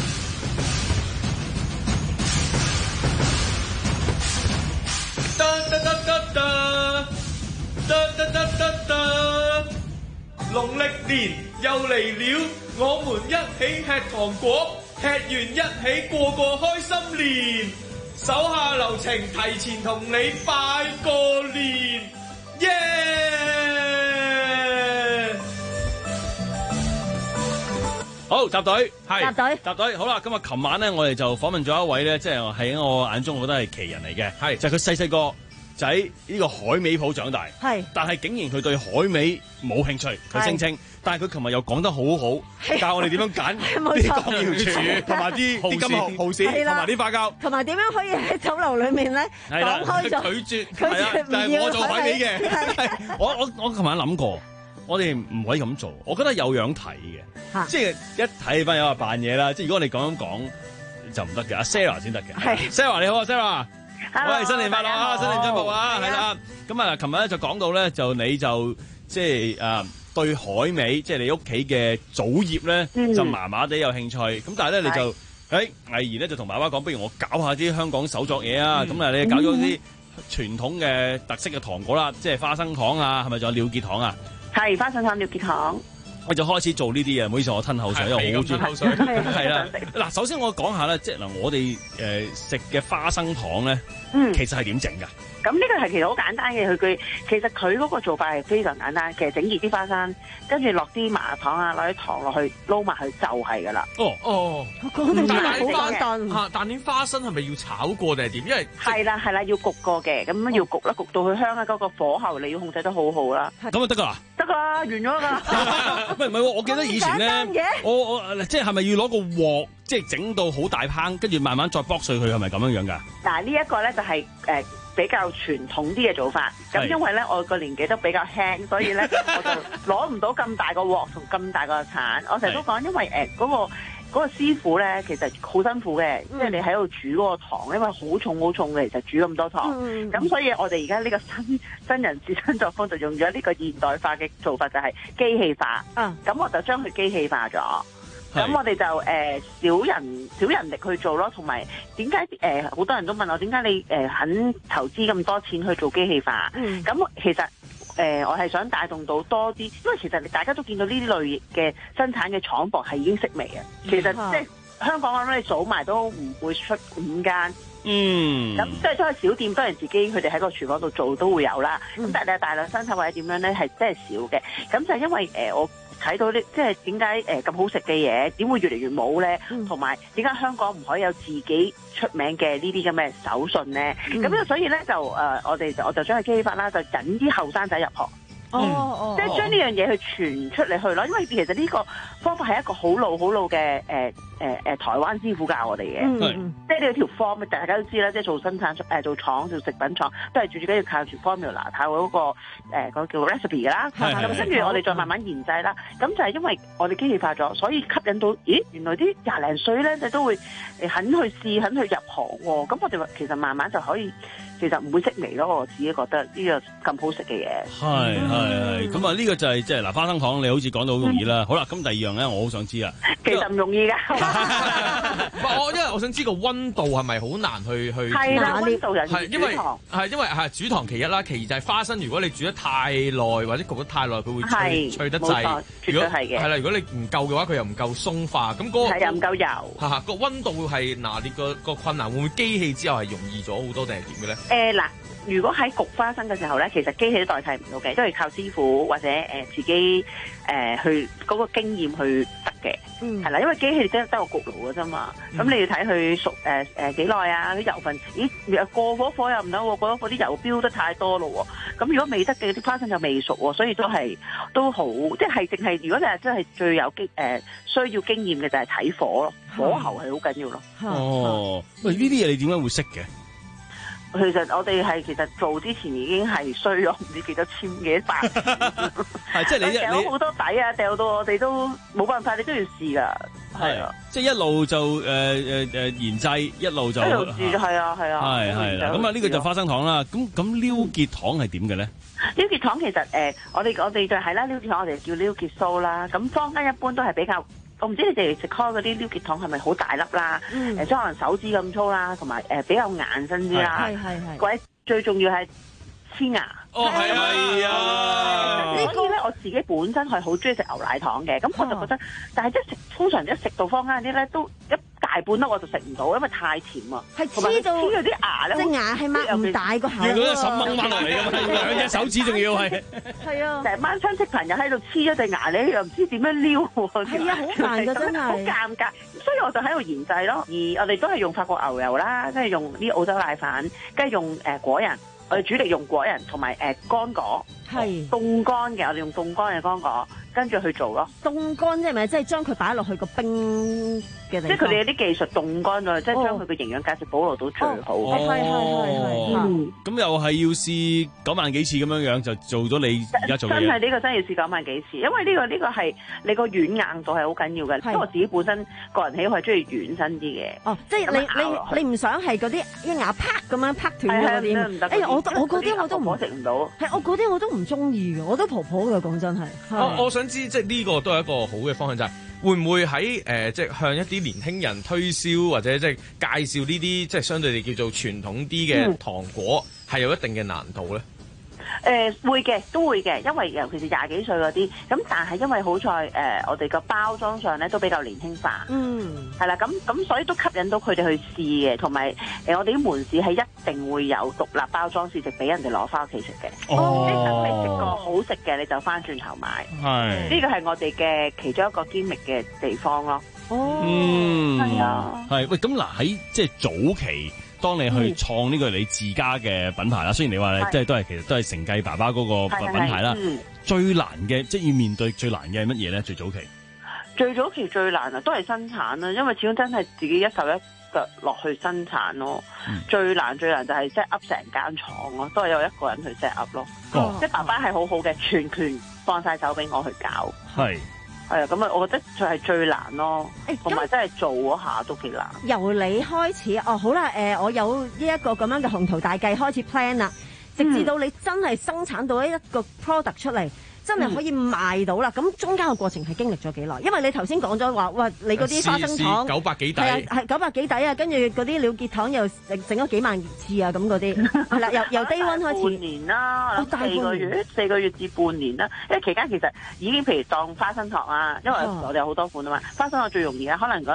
農曆年又嚟了，我們一起吃糖果，吃完一起過個開心年。手下留情，提前同你拜個年，耶、yeah!！ 好，集隊係集隊集隊，好啦，咁啊，琴晚咧，我哋就訪問咗一位咧，即係喺我眼中，我覺得係奇人嚟嘅，係就係佢細細個。就喺呢個海味鋪長大，係，但係竟然佢對海味冇興趣，佢聲稱，但係佢琴日又講得好好，教我哋點樣揀啲江瑤柱，同埋啲啲金蠔蠔豉，同埋啲花膠， 同埋點樣可以喺酒樓裏面咧講開咗拒絕，係啊，但係我做海味嘅，我我我琴晚諗過，我哋唔可以咁做，我覺得有樣睇嘅，即係一睇翻有話扮嘢啦，即係如果我哋咁樣講就唔得嘅，阿 Sarah 先得嘅，係 Sarah 你好啊 Sarah。喂，新年快樂啊！新年進步啊，係啦。咁啊，琴日咧就講到咧，就你就即係誒對海味，即係你屋企嘅祖業咧，就麻麻地有興趣。咁但係咧，你就誒毅然咧就同爸爸講，不如我搞下啲香港手作嘢啊！咁啊，你搞咗啲傳統嘅特色嘅糖果啦，即係花生糖啊，係咪仲有鳥結糖啊？ 係花生糖、鳥結糖。 我就開始做呢啲嘢，唔好意思，我吞口水，因為我好中意口水。係啦，嗱，首先我講下咧，即係嗱，我哋誒食嘅花生糖咧，嗯，其實係點整㗎？ 咁呢個係其實好簡單嘅，佢佢其實佢嗰個做法係非常簡單。其實整熱啲花生，跟住落啲麻辣糖啊，落啲糖落去撈埋佢就係㗎啦。 哦哦， 講到但係好簡單嚇，但係花生係咪要炒過定係點？因為係啦係啦，要焗過嘅，咁要焗啦，焗到佢香啊，嗰個火候你要控制得好好啦。 咁就得㗎啦？ 得㗎，完咗㗎。 喂，唔係喎，我記得以前咧，我我即係係咪要攞個鑊，即係整到好大烹，跟住慢慢再剝碎佢，係咪咁樣樣㗎？ 嗱，呢一個咧就係誒比較傳統啲嘅做法。咁因為咧我個年紀都比較輕，所以咧我就攞唔到咁大個鑊同咁大個鏟。我成日都講，因為誒嗰個嗰個師傅咧其實好辛苦嘅，即係你喺度煮嗰個糖，因為好重好重嘅，其實煮咁多糖。咁、嗯、所以我哋而家呢個新新人自新作風就用咗呢個現代化嘅做法，就係機器化。咁、嗯、我就將佢機器化咗。咁我哋就誒、呃、少人少人力去做咯，同埋點解誒好多人都問我點解你誒、呃、肯投資咁多錢去做機器化？咁、嗯、其實誒、呃、我係想帶動到多啲，因為其實大家都見到呢啲類嘅生產嘅廠房係已經式微嘅。其實、嗯、即係香港我諗你數埋都唔會出五間。嗯。咁即係都係小店，當然自己佢哋喺個廚房度做都會有啦。咁、嗯、但係大量生產或者點樣咧，係真係少嘅。咁就係因為誒、呃、我。睇到呢，即係點解誒咁好食嘅嘢，點會越嚟越冇咧？同埋點解香港唔可以有自己出名嘅呢啲咁嘅手信咧？咁、嗯、所以咧就誒、呃，我哋我就將佢機器化啦，就引啲後生仔入行。 哦哦， 即係將呢樣嘢去傳出嚟去咯。因為其實呢個方法係一個好老好老嘅誒誒誒台灣師傅教我哋嘅， 嗯、 即係呢條 form 大家都知啦，即係做生產誒、呃、做廠做食品廠都係最主要要靠住 formula 靠嗰、那個誒、呃那個、叫 recipe 啦。咁跟住我哋再慢慢研製啦。咁就係因為我哋機器化咗，所以吸引到咦原來啲廿零歲咧，你都會肯去試肯去入行喎。咁我哋話其實慢慢就可以。其實唔會識味咯，我自己覺得呢個咁好食嘅嘢。 係係係，咁啊呢個就係即係嗱花生糖，你好似講到好容易啦。好啦，咁第二樣咧，我好想知啊。 其實唔容易㗎。 我因為我想知個溫度係咪好難去去？ 係啦，溫度人係因為係因為係煮糖其一啦，其二就係花生。如果你煮得太耐或者焗得太耐，佢會脆脆得滯。 絕對係嘅。 係啦，如果你唔夠嘅話，佢又唔夠鬆化。咁嗰個係又唔夠油。 嚇嚇，個溫度係拿捏個個困難，會唔會機器之後係容易咗好多定係點嘅咧？ 誒嗱，如果喺焗花生嘅時候咧，其實機器都代替唔到嘅，都係靠師傅或者誒、呃、自己誒、呃、去嗰、那個經驗去得嘅，係啦、嗯，因為機器真係得個焗爐嘅啫嘛，咁、嗯、你要睇佢熟誒誒幾耐啊，啲油分，咦過火火又唔得喎，過咗火啲油飆得太多咯喎，咁如果未得嘅啲花生就未熟喎，所以都係都好，即係淨係如果你係真係最有經誒、呃、需要經驗嘅就係睇火咯，火候係好緊要咯。 哦，喂，呢啲嘢你點解會識嘅？ 其實我哋係其實做之前已經係衰咗唔知幾多千幾百， 係即係你掉咗好多底啊，掉到我哋都冇辦法，你都要試噶，係啊， 即係一路就誒誒誒研製，一路就一路試，係啊係啊， 係係啦，咁啊呢個就花生糖啦，咁咁撩結糖係點嘅咧？ 撩結糖其實誒、呃，我哋我哋就係啦，撩結糖我哋叫撩結酥啦，咁坊間一般都係比較。我唔知你哋食開嗰啲撩結糖係咪好大粒啦？誒、嗯，即係可能手指咁粗啦，同埋誒比較硬身啲啦。係係係。或者最重要係黐牙。 哦，係係啊！ 呢啲咧，我自己本身係好中意食牛奶糖嘅，咁我就覺得，但係即係食通常一食到坊間啲咧，都一大半粒我就食唔到，因為太甜啊。係黐到黐到啲牙咧， 隻牙係擘唔大個口啊！ 要嗰隻手掹翻落嚟㗎嘛，兩隻手指仲要係。係啊！ 成班親戚朋友喺度黐咗隻牙咧，又唔知點樣撩喎。係啊，好煩㗎，真係。好尷尬，所以我就喺度研製咯。而我哋都係用法國牛油啦，即係用啲澳洲奶粉，跟住用誒果仁。我哋主力用果仁同埋誒乾果，係凍乾嘅，我哋用凍乾嘅乾果，跟住去做咯。 凍乾即係咪即係將佢擺落去個冰嘅地方？ 即係佢哋有啲技術凍乾咗，即係將佢嘅營養價值保留到最好。 係係係係。 咁又係要試九萬幾次咁樣樣，就做咗你而家做嘅嘢。 真係呢個真係要試九萬幾次，因為呢個呢個係你個軟硬度係好緊要嘅。因為我自己本身個人喜好係中意軟身啲嘅。 哦，即係你你你唔想係嗰啲一牙啪咁樣啪斷嗰啲唔得。哎呀，我我嗰啲我都唔食唔到。 係我嗰啲我都唔中意嘅，我都婆婆嘅講真係。 我我想知即係呢個都係一個好嘅方向，就係、是、會唔會喺誒、呃、即係向一啲年輕人推銷或者即係介紹呢啲即係相對地叫做傳統啲嘅糖果係、嗯、有一定嘅難度咧？ 誒、呃、會嘅，都會嘅，因為尤其是廿幾歲嗰啲，咁但係因為好在誒、呃、我哋個包裝上咧都比較年輕化，嗯，係啦，咁咁所以都吸引到佢哋去試嘅，同埋誒我哋啲門市係一定會有獨立包裝試食俾人哋攞翻屋企食嘅，哦，即係等你食過好食嘅你就翻轉頭買，係，呢個係我哋嘅其中一個堅力嘅地方咯，哦， 嗯， 係啊， 係，喂，咁嗱喺即係早期。當你去創呢個你自家嘅品牌啦，雖然你話即係都係其實都係承繼爸爸嗰個品牌啦，嗯、最難嘅即係要面對最難嘅係乜嘢咧？最早期， 最早期最難啊，都係生產啦，因為始終真係自己一手一腳落去生產咯。嗯、最難最難就係 set up 成間廠咯，都係有一個人去 set up 咯。哦、即係爸爸係好好嘅，全權放晒手俾我去搞。係。係啊，咁啊，我覺得就係最難咯，同埋真係做嗰下都幾難。 由你開始，哦，好啦，誒、呃，我有呢一個咁樣嘅宏圖大計開始 plan 啦，直至到你真係生產到一個 product 出嚟。真係可以賣到啦！咁、嗯、中間嘅過程係經歷咗幾耐？因為你頭先講咗話，哇！你嗰啲花生糖九百幾底， 係係九百幾底啊！跟住嗰啲鳥結糖又整咗幾萬次啊！咁嗰啲係啦，由由低溫開始。 半年啦，哦、四個月，四個月至半年啦。因為期間其實已經譬如當花生糖啊，因為我哋有好多款啊嘛。花生糖最容易啊，可能嗰時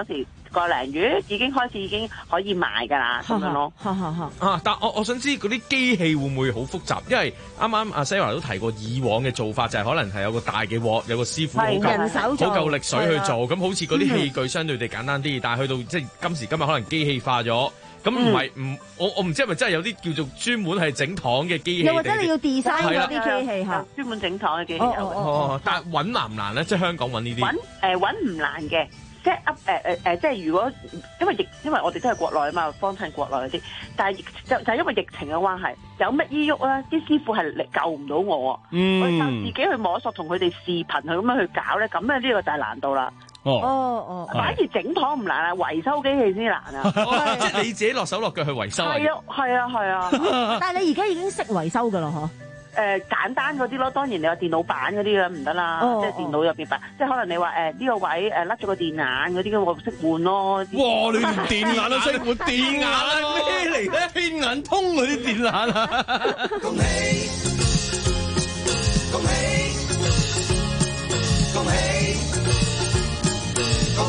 個零月已經開始已經可以賣㗎啦，咁樣咯。 啊！但我我想知嗰啲機器會唔會好複雜？因為啱啱阿 Sarah 都提過，以往嘅做法就係可能係有個大嘅鑊，有個師傅好夠好夠力水去做，咁好似嗰啲器具相對地簡單啲，但係去到即係今時今日可能機器化咗。咁唔係唔我我唔知係咪真係有啲叫做專門係整糖嘅機器？ 又或者你要 design 嗰啲機器嚇， 專門整糖嘅機器有。 哦，但係揾難唔難咧？即係香港揾呢啲。 揾誒揾唔難嘅 set up 誒誒誒，即係如果因為疫，因為我哋都係國內啊嘛，幫襯國內嗰啲，但係就就係因為疫情嘅關係，有乜依喐啦，啲師傅係嚟救唔到我，嗯、我靠自己去摸索，同佢哋視頻去咁樣去搞咧，咁咧呢個就係難度啦。 哦哦， 反而整糖唔難啊，維修機器先難啊！ 即係你自己落手落腳去維修啊？ 係啊，係啊，係啊！ 但係你而家已經識維修㗎啦，嗬？ 誒簡單嗰啲咯，當然你話電腦板嗰啲嘅唔得啦，即係電腦入邊板，即係可能你話誒呢個位誒甩咗個電眼嗰啲咁，我識換咯。 哇！你連電眼都識換，電眼咩嚟咧？天眼通嗰啲電眼啊！ 恭喜恭喜恭喜！恭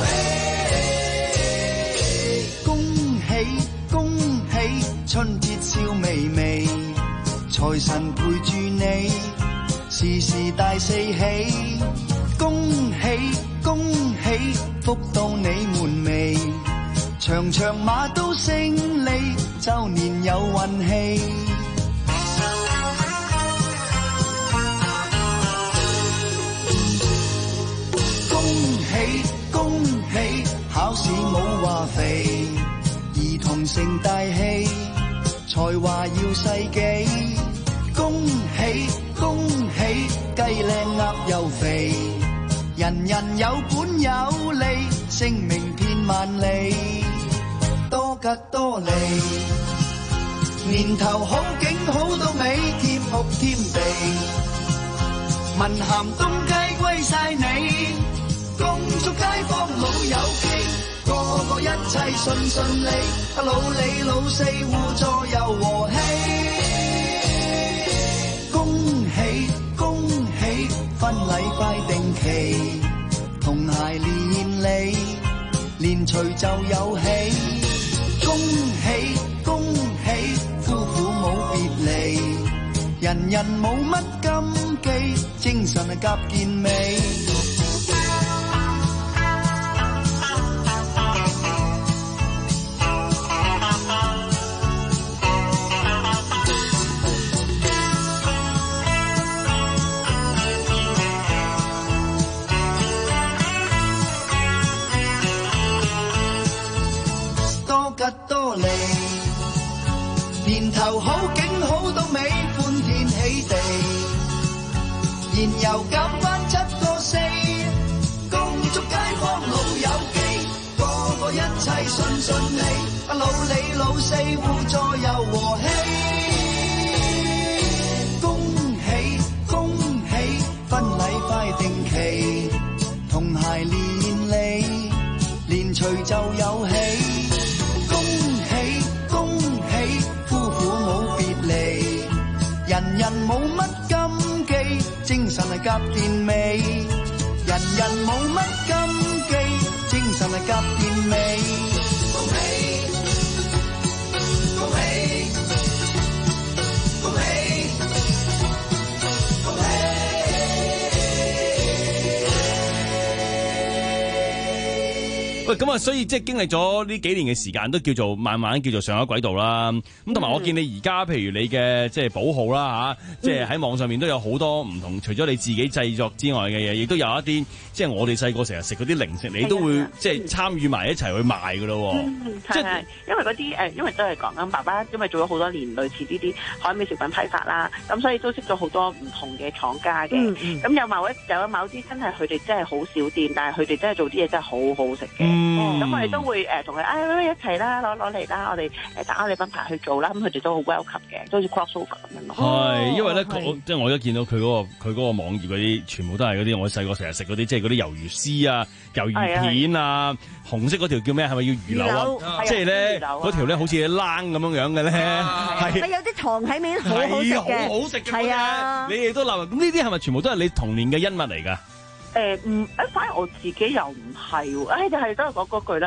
喜恭喜恭喜，春節笑微微，財神陪住你，時時大四喜。恭喜恭喜，福到你門楣，場場馬都勝利，周年有運氣。恭喜恭喜，考試冇話肥，兒童成大器，才華要世紀。恭喜恭喜，雞靚鴨又肥，人人有本有利，聲名遍萬里，多吉多利。年頭好景好到尾，添屋添地，文咸東街歸晒你。恭祝街坊老友記，個個一切順順利，老李老四互助又和氣。恭喜恭喜，婚禮快定期，童鞋連理，連隨就有喜。恭喜恭喜，夫婦冇別離，人人冇乜禁忌，精神係夾健美。吉多利，年頭好景好到尾，歡天喜地，燃油減翻七個四，恭祝街坊老友記，個個一切順順利，老李老四互助又和氣。恭喜恭喜，婚禮快定期，童鞋連理，連隨就有喜。恭喜恭喜，夫婦冇別離，人人冇乜禁忌，精神係夾健美，人人冇乜禁忌，精神係夾健美。恭喜恭喜恭喜恭喜！ 喂，咁啊，所以即係經歷咗呢幾年嘅時間，都叫做慢慢叫做上咗軌道啦。咁同埋我見你而家，譬如你嘅即係寶號啦嚇，即係喺網上面都有好多唔同，除咗你自己製作之外嘅嘢，亦都有一啲即係我哋細個成日食嗰啲零食，你都會即係參與埋一齊去賣噶咯。 嗯，係係，因為嗰啲誒，因為都係講緊爸爸，因為做咗好多年類似呢啲海味食品批發啦，咁所以都識咗好多唔同嘅廠家嘅。咁、嗯嗯、有某一有某啲真係佢哋真係好少店，但係佢哋真係做啲嘢真係好好食嘅。咁、嗯、我哋都會誒同佢誒一齊啦，攞攞嚟啦，我哋誒打我哋品牌去做啦，咁佢哋都好 welcome 嘅，都好似 crossover 咁樣咯。 係，因為咧，即係我而家見到佢嗰、嗰個佢嗰個網頁嗰啲，全部都係嗰啲我細個成日食嗰啲，即係嗰啲魷魚絲啊、魷魚片啊，紅色嗰條叫咩？係咪叫魚柳啊？即係咧嗰條咧好似冷咁樣樣嘅咧，係有啲糖喺面，好好食嘅， 好好食嘅。係啊，你哋都諗，咁呢啲係咪全部都係你童年嘅恩物嚟㗎？ 誒唔誒，反而我自己又唔係喎，誒就係都係講嗰句啦。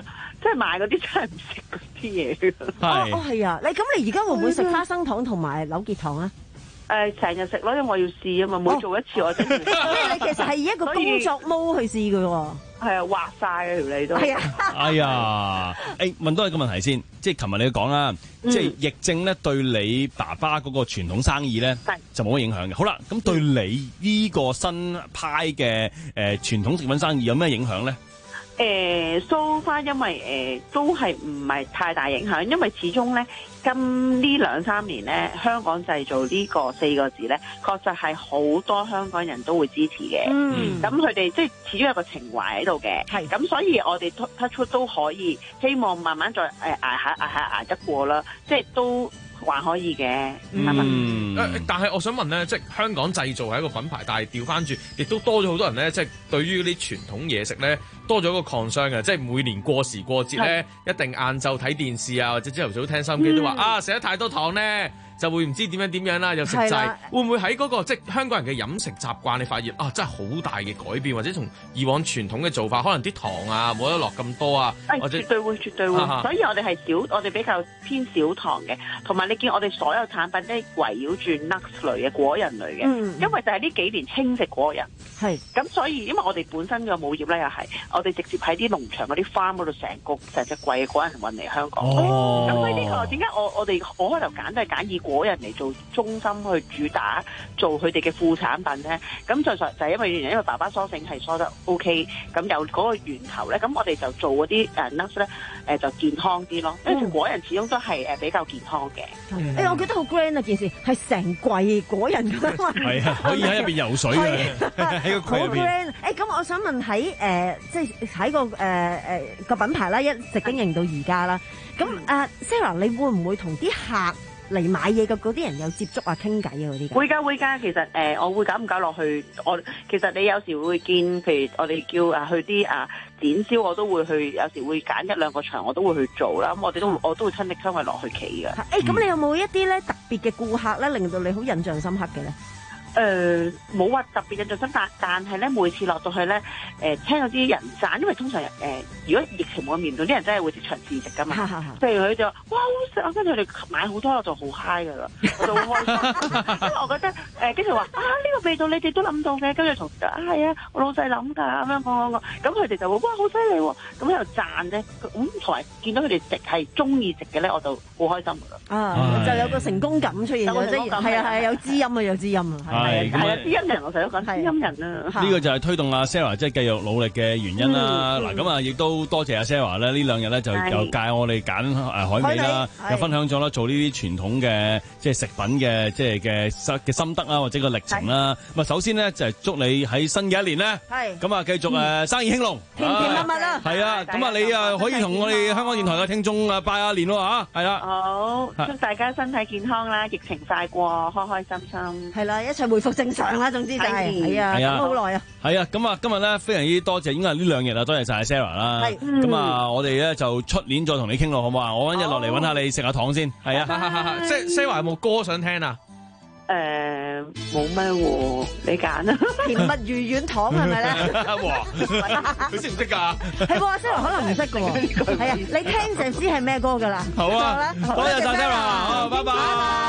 即係買嗰啲真係唔食嗰啲嘢。 哦哦係啊，你咁你而家會唔會食花生糖同埋柳結糖啊？ 誒成日食咯，因為我要試啊嘛，每做一次我整。即係你其實係以一個工作模去試嘅喎。 係啊，滑晒啊條脷都。係啊。 哎呀，誒問多一個問題先，即係琴日你講啦，即係疫症咧對你爸爸嗰個傳統生意咧就冇乜影響嘅。好啦，咁對你呢個新派嘅誒傳統食品生意有咩影響咧？ 誒，so far因為誒都係唔係太大影響，因為始終咧今呢兩三年咧香港製造呢個四個字咧，確實係好多香港人都會支持嘅。嗯，咁佢哋即係始終有個情懷喺度嘅。係，咁所以我哋 touch 都可以，希望慢慢再誒捱下捱下捱得過啦，即係都還可以嘅。 嗯，誒，但係我想問咧，即係香港製造係一個品牌，但係調翻轉，亦都多咗好多人咧，即係對於啲傳統嘢食咧。多咗一個 concern 嘅，即係每年過時過節咧，一定晏晝睇電視啊，或者朝頭早聽收音機都話、嗯、啊，食得太多糖咧，就會唔知點樣點樣啦，又食滯。會唔會喺嗰、嗰個即係香港人嘅飲食習慣，你發現啊，真係好大嘅改變，或者同以往傳統嘅做法，可能啲糖啊冇得落咁多啊， 哎、 或者絕對會絕對會。啊、所以我哋係少，我哋比較偏少糖嘅，同埋你見我哋所有產品都圍繞住 nuts 類嘅果仁類嘅、嗯，因為就係呢幾年興食果仁。係咁，所以因為我哋本身嘅母業咧又係，我哋直接喺啲農場嗰啲 farm 嗰度成個成隻櫃嘅果仁運嚟香港。哦，咁所以呢、呢個點解我我哋我開頭揀都係揀以果仁嚟做中心去主打，做佢哋嘅副產品咧。咁就就就係因為因為爸爸梳性係梳得 OK， 咁有嗰個源頭咧，咁我哋就做嗰啲誒 nuts 咧誒就健康啲咯。因為果仁始終都係誒比較健康嘅。誒、 嗯欸，我覺得好 grand 啊件事，係成櫃果仁㗎嘛。係啊， 可以喺入邊游水嘅。 好 grand！ 誒，咁我想問喺誒，即係喺個誒誒個品牌啦，一直經營到而家啦。咁誒 Sarah，你會唔會同啲客嚟買嘢嘅嗰啲人有接觸啊、傾偈啊嗰啲？ 會㗎會㗎，其實誒、呃，我會搞唔搞落去？我其實你有時會見，譬如我哋叫啊去啲啊展銷，我都會去，有時會揀一兩個場，我都會去做啦。咁我哋都我都會親力親為落去企㗎。誒、 欸，咁你有冇一啲咧特別嘅顧客咧，令到你好印象深刻嘅咧？ 誒冇話特別印象深刻，但係咧每次落到去咧，誒、呃、聽到啲人讚，因為通常誒、呃、如果疫情冇咁嚴重，啲人真係會即場試食噶嘛。譬如佢就話哇好食啊，跟住佢哋買好多，我就好 high 噶啦，我就好開心，因為我覺得誒跟住話啊呢、呢個味道你哋都諗到嘅，跟住同事就啊係啊我老細諗㗎咁樣講講講，咁佢哋就話哇好犀利喎，咁喺度讚咧，咁同埋見到佢哋食係中意食嘅咧，我就好開心㗎啦。 啊，就有個成功感出現咗，即係係啊係啊有知音啊有知音啊。 係係啊，知音人我成日都講知音人啊。 呢個就係推動阿 Sarah 即係繼續努力嘅原因啦。嗱咁啊，亦都多謝阿 Sarah 咧，呢兩日咧就又教我哋揀誒海味啦，又分享咗啦做呢啲傳統嘅即係食品嘅即係嘅嘅心得啦，或者個歷程啦。咁啊，首先咧就係祝你喺新嘅一年咧，咁啊繼續誒生意興隆， 甜甜蜜蜜啦。係啊，咁啊你啊可以同我哋香港電台嘅聽眾啊拜下年喎嚇，係啦。 好，祝大家身體健康啦，疫情快過，開開心心。 係啦，一齊回復正常啦。總之就係係啊，等好耐啊。係啊，咁啊，今日咧非常之多謝，應該係呢兩日啊，多謝晒 Sarah 啦。係，咁啊，我哋咧就出年再同你傾咯，好唔好啊？我揾日落嚟揾下你食下糖先。係啊， 即係 Sarah 有冇歌想聽啊？ 誒，冇咩喎，你揀啊！ 甜蜜魚丸糖係咪咧？ 哇，佢識唔識㗎？ 係喎，Sarah 可能唔識㗎喎。係啊，你聽就知係咩歌㗎啦。 好啊，多謝晒 Sarah，好，拜拜。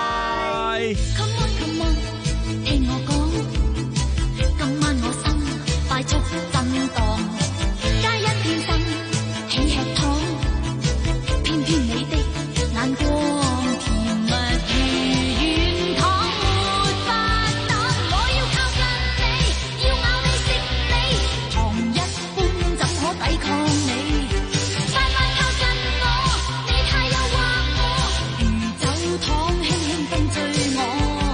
速震盪，皆因天生喜吃糖，偏偏你的眼光甜蜜如軟糖，沒法擋。我要靠近你，要咬你食你，糖一般怎可抵抗你？快快靠近我，你太誘惑我，如酒糖輕輕冰醉我。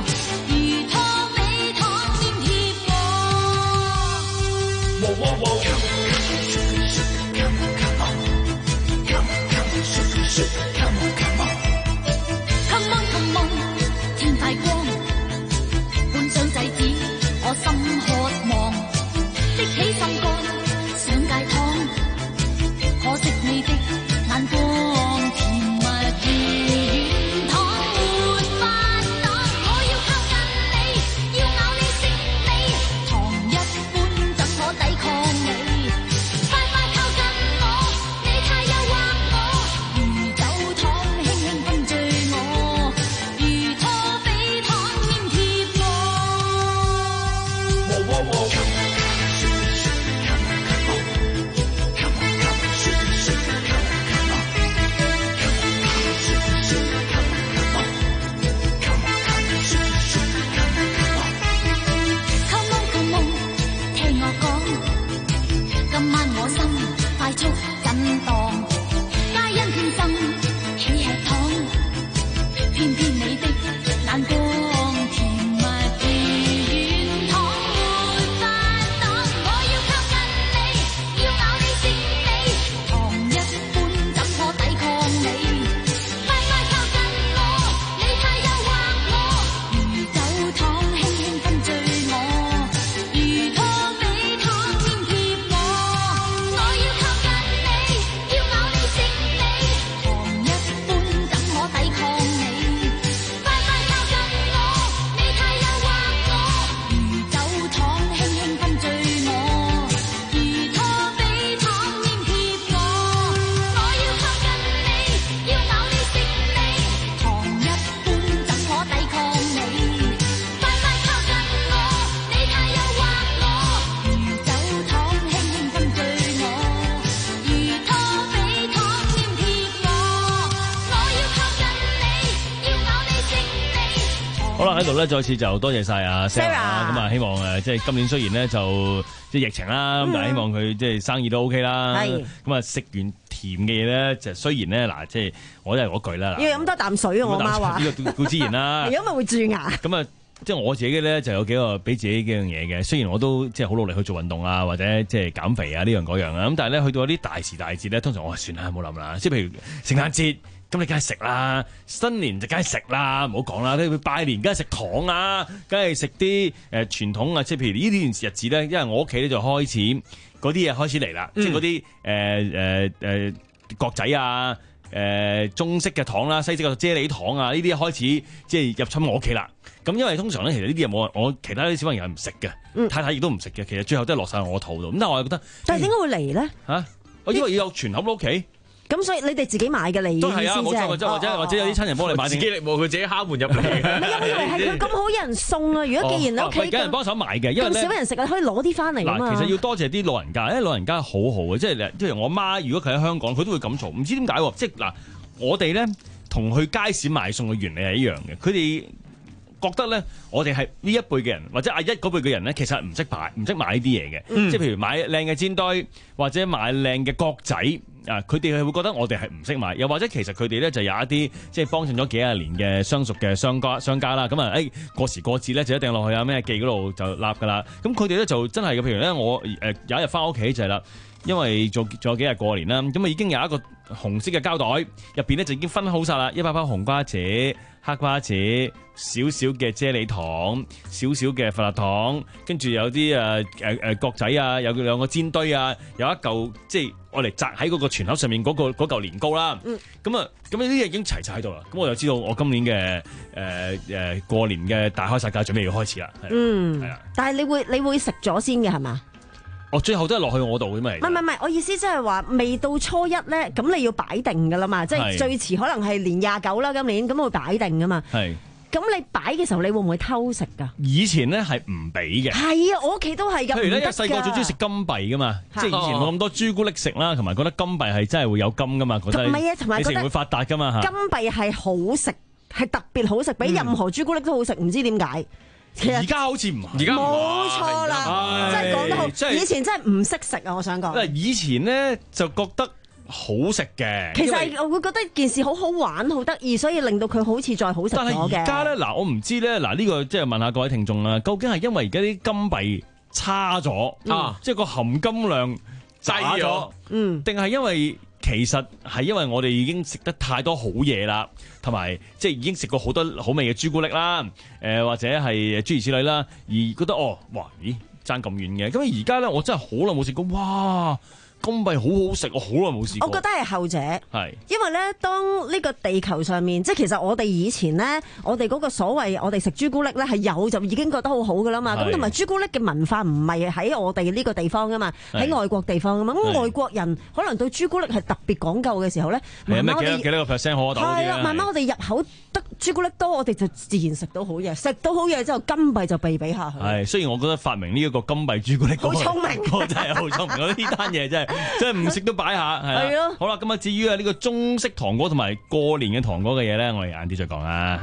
好啦，喺度咧，再次就多謝晒阿 Sarah 啦。咁啊，希望誒，即係今年雖然咧就即係疫情啦，咁但係希望佢即係生意都 OK 啦。係咁啊，食完甜嘅嘢咧，就雖然咧嗱，即係我都係嗰句啦。 要飲多啖水啊！我媽話呢個固之然啦， 因為會蛀牙。 咁啊。即係我自己咧就有幾個俾自己幾樣嘢嘅，雖然我都即係好努力去做運動啊，或者即係減肥啊呢樣嗰樣啊，咁但係咧去到一啲大時大節咧，通常我話算啦，唔好諗啦。即係譬如聖誕節，咁你梗係食啦；新年就梗係食啦，唔好講啦。你拜年梗係食糖啊，梗係食啲誒傳統啊。即係譬如呢段日子咧，因為我屋企咧就開始嗰啲嘢開始嚟啦，嗯、即係嗰啲誒誒誒角仔啊。誒、呃、中式嘅糖啦，西式嘅啫喱糖啊，呢啲開始即係入侵我屋企啦。咁因為通常咧，其實呢啲嘢冇我其他啲小朋友係唔食嘅，嗯、太太亦都唔食嘅。其實最後都係落晒我肚度。咁但係我又覺得， 但係點解會嚟咧？ 嚇、啊！我因為要有全盒喺屋企。咁所以你哋自己買嘅嚟， 都係啊！冇錯，或者或者或者有啲親人幫你買，自己力冇佢自己敲門入嚟。 唔係，我以為係佢咁好有人送啊！如果既然你屋企有人幫手買嘅，因為咁少人食啊，可以攞啲翻嚟啊嘛。 嗱，其實要多謝啲老人家，因為老人家好好嘅，即係即係我媽，如果佢喺香港，佢都會咁做。唔知點解喎？即係嗱，我哋咧同去街市買餸嘅原理係一樣嘅，佢哋覺得咧，我哋係呢一輩嘅人，或者阿一嗰輩嘅人咧，其實唔識買，唔識買呢啲嘢嘅。嗯、即係譬如買靚嘅煎堆，或者買靚嘅角仔。啊！佢哋係會覺得我哋係唔識買，又或者其實佢哋咧就有一啲即係幫襯咗幾廿年嘅相熟嘅商家商家啦。咁啊，誒過時過節咧就一定落去啊咩記嗰度就立㗎啦。咁佢哋咧就真係嘅，譬如咧我誒有一日翻屋企就係啦，因為仲仲有幾日過年啦，咁啊已經有一個紅色嘅膠袋，入邊咧就已經分好晒啦，一包包紅瓜子、黑瓜子、少少嘅啫喱糖、少少嘅佛辣糖，跟住有啲誒誒誒角仔啊，有兩個煎堆啊，有一嚿即係我嚟擲喺嗰個全盒上面嗰、嗰個嗰嚿年糕啦。咁啊、嗯，咁呢啲嘢已經齊晒喺度啦。咁我就知道我今年嘅誒誒過年嘅大開殺戒準備要開始啦。 嗯， 係啊。 但係你會你會食咗先嘅係嘛？ 我最後都係落去我度嘅嘛。 唔係唔係，我意思即係話未到初一咧，咁你要擺定噶啦嘛，即係最遲可能係年廿九啦，今年咁會擺定噶嘛。係。咁你擺嘅時候，你會唔會偷食噶？ 以前咧係唔俾嘅。係啊，我屋企都係㗎。 譬如咧，細個最中意食金幣噶嘛，即係以前冇咁多朱古力食啦，同埋覺得金幣係真係會有金噶嘛，覺得唔係啊，同埋覺得會發達噶嘛。金幣係好食，係特別好食，比任何朱古力都好食，唔知點解。 而家好似唔係，而家冇錯啦，真係講得好。以前真係唔識食啊！我想講。 以前咧就覺得好食嘅， 其實我會覺得件事好好玩、好得意，所以令到佢好似再好食咗嘅。 但係而家咧，嗱我唔知咧，嗱呢個即係問下各位聽眾啦，究竟係因為而家啲金幣差咗啊，即係個含金量低咗，嗯，定係因為其實係因為我哋已經食得太多好嘢啦，同埋即係已經食過好多好味嘅朱古力啦，誒、呃、或者係諸如此類啦，而覺得哦，哇，咦爭咁遠嘅，咁而家咧我真係好耐冇食過，哇！金幣好好食，我好耐冇試過。 我覺得係後者， 係因為咧，當呢個地球上面，即係其實我哋以前咧，我哋嗰個所謂我哋食朱古力咧係有就已經覺得好好噶啦嘛。咁同埋朱古力嘅文化唔係喺我哋呢個地方噶嘛，喺外國地方噶嘛。咁外國人可能對朱古力係特別講究嘅時候咧， 慢慢我哋幾多個 percent 可得啲係啦，慢慢我哋入口得朱古力多，我哋就自然食到好嘢，食到好嘢之後金幣就避比下去。 係，雖然我覺得發明呢一個金幣朱古力好聰明， 我真係好聰明，我覺得呢單嘢真係。即係唔食都擺下，係咯。好啦，咁啊，至於啊呢個中式糖果同埋過年嘅糖果嘅嘢咧，我哋晏啲再講啦。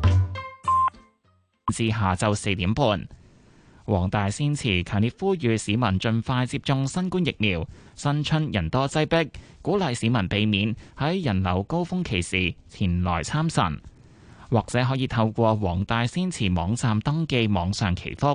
至下晝四點半，黃大仙祠強烈呼籲市民盡快接種新冠疫苗。新春人多擠迫，鼓勵市民避免喺人流高峰期時前來參神，或者可以透過黃大仙祠網站登記網上祈福。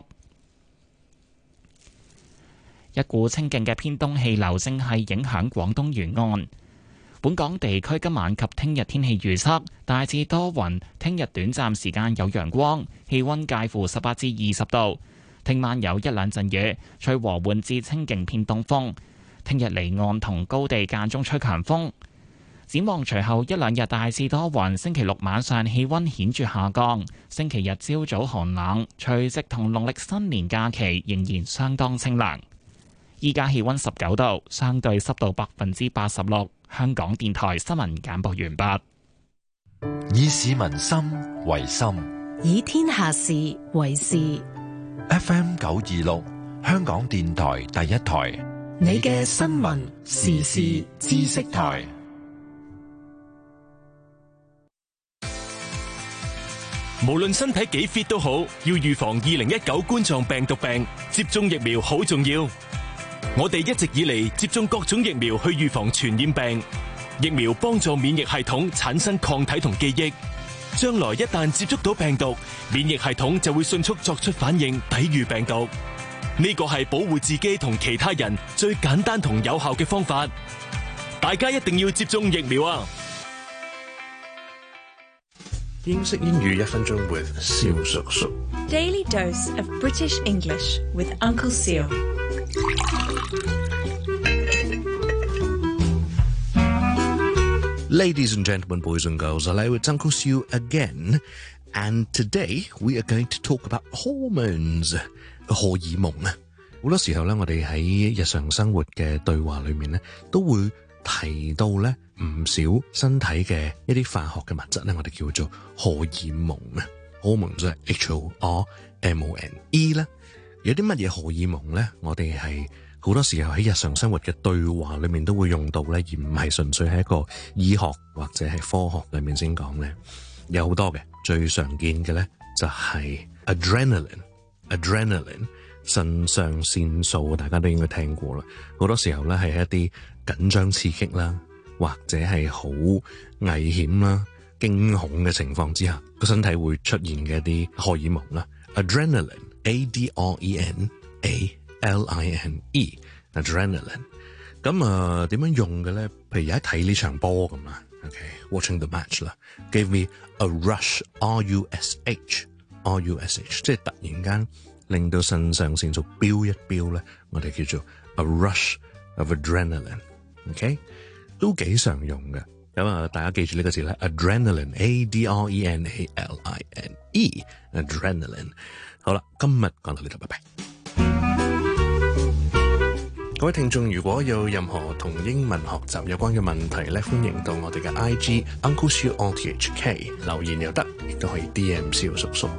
一股清勁嘅偏東氣流正係影響廣東沿岸，本港地區今晚及聽日天氣預測大致多雲，聽日短暫時間有陽光，氣溫介乎十八至二十度。聽晚有一兩陣雨，吹和緩至清勁偏東風。聽日離岸同高地間中吹強風。展望隨後一兩日大致多雲，星期六晚上氣溫顯著下降，星期日朝早寒冷，除夕同農曆新年假期仍然相當清涼。依家氣溫十九度，相對濕度百分之八十六。香港電台新聞簡報完畢。 以市民心為心， 以天下事為事。 F M 九二六，香港電台第一台， 你嘅新聞時事知識台。 無論身體幾 fit 都好，要預防二零一九冠狀病毒病，接種疫苗好重要。我哋一直以嚟接種各種疫苗去預防傳染病，疫苗幫助免疫系統產生抗體同記憶，將來一旦接觸到病毒，免疫系統就會迅速作出反應，抵禦病毒。呢個係保護自己同其他人最簡單同有效嘅方法，大家一定要接種疫苗啊！ 英式英語一分鐘 with 蕭叔叔。 Daily dose of British English with Uncle Seal. Ladies and gentlemen, boys and girls, hello, it's Uncle Sue again. And today we are going to talk about hormones. 荷爾蒙啊，好多時候咧，我哋喺日常生活嘅對話裏面咧，都會提到咧唔少身體嘅一啲化學嘅物質咧，我哋叫做荷爾蒙啊。荷爾蒙即係 H O R M O N E 啦。有啲乜嘢荷爾蒙咧？我哋係好多時候喺日常生活嘅對話裏面都會用到咧，而唔係純粹喺一個醫學或者係科學裏面先講咧。有好多嘅，最常見嘅咧就係 adrenaline。adrenaline 腎上腺素，大家都應該聽過啦。好多時候咧係一啲緊張刺激啦，或者係好危險啦、驚恐嘅情況之下，個身體會出現嘅一啲荷爾蒙啦。adrenaline A D R E N A L I N E adrenaline。咁啊點樣用嘅咧？譬如而家睇呢場波咁啦 ，OK，watching the match 啦 ，gave me a rush R U S H R U S H， 即係突然間令到腎上腺素飆一飆咧，我哋叫做 a rush of adrenaline，OK， 都幾常用嘅。咁啊，大家記住呢個字咧 ，adrenaline A D R E N A L I N E adrenaline。好啦，今日講到呢度，拜拜。各位聽眾，如果有任何同英文學習有關嘅問題咧，歡迎到我哋嘅 I G Uncle Siu R T H K 留言又得，亦都可以 D M 蕭叔叔。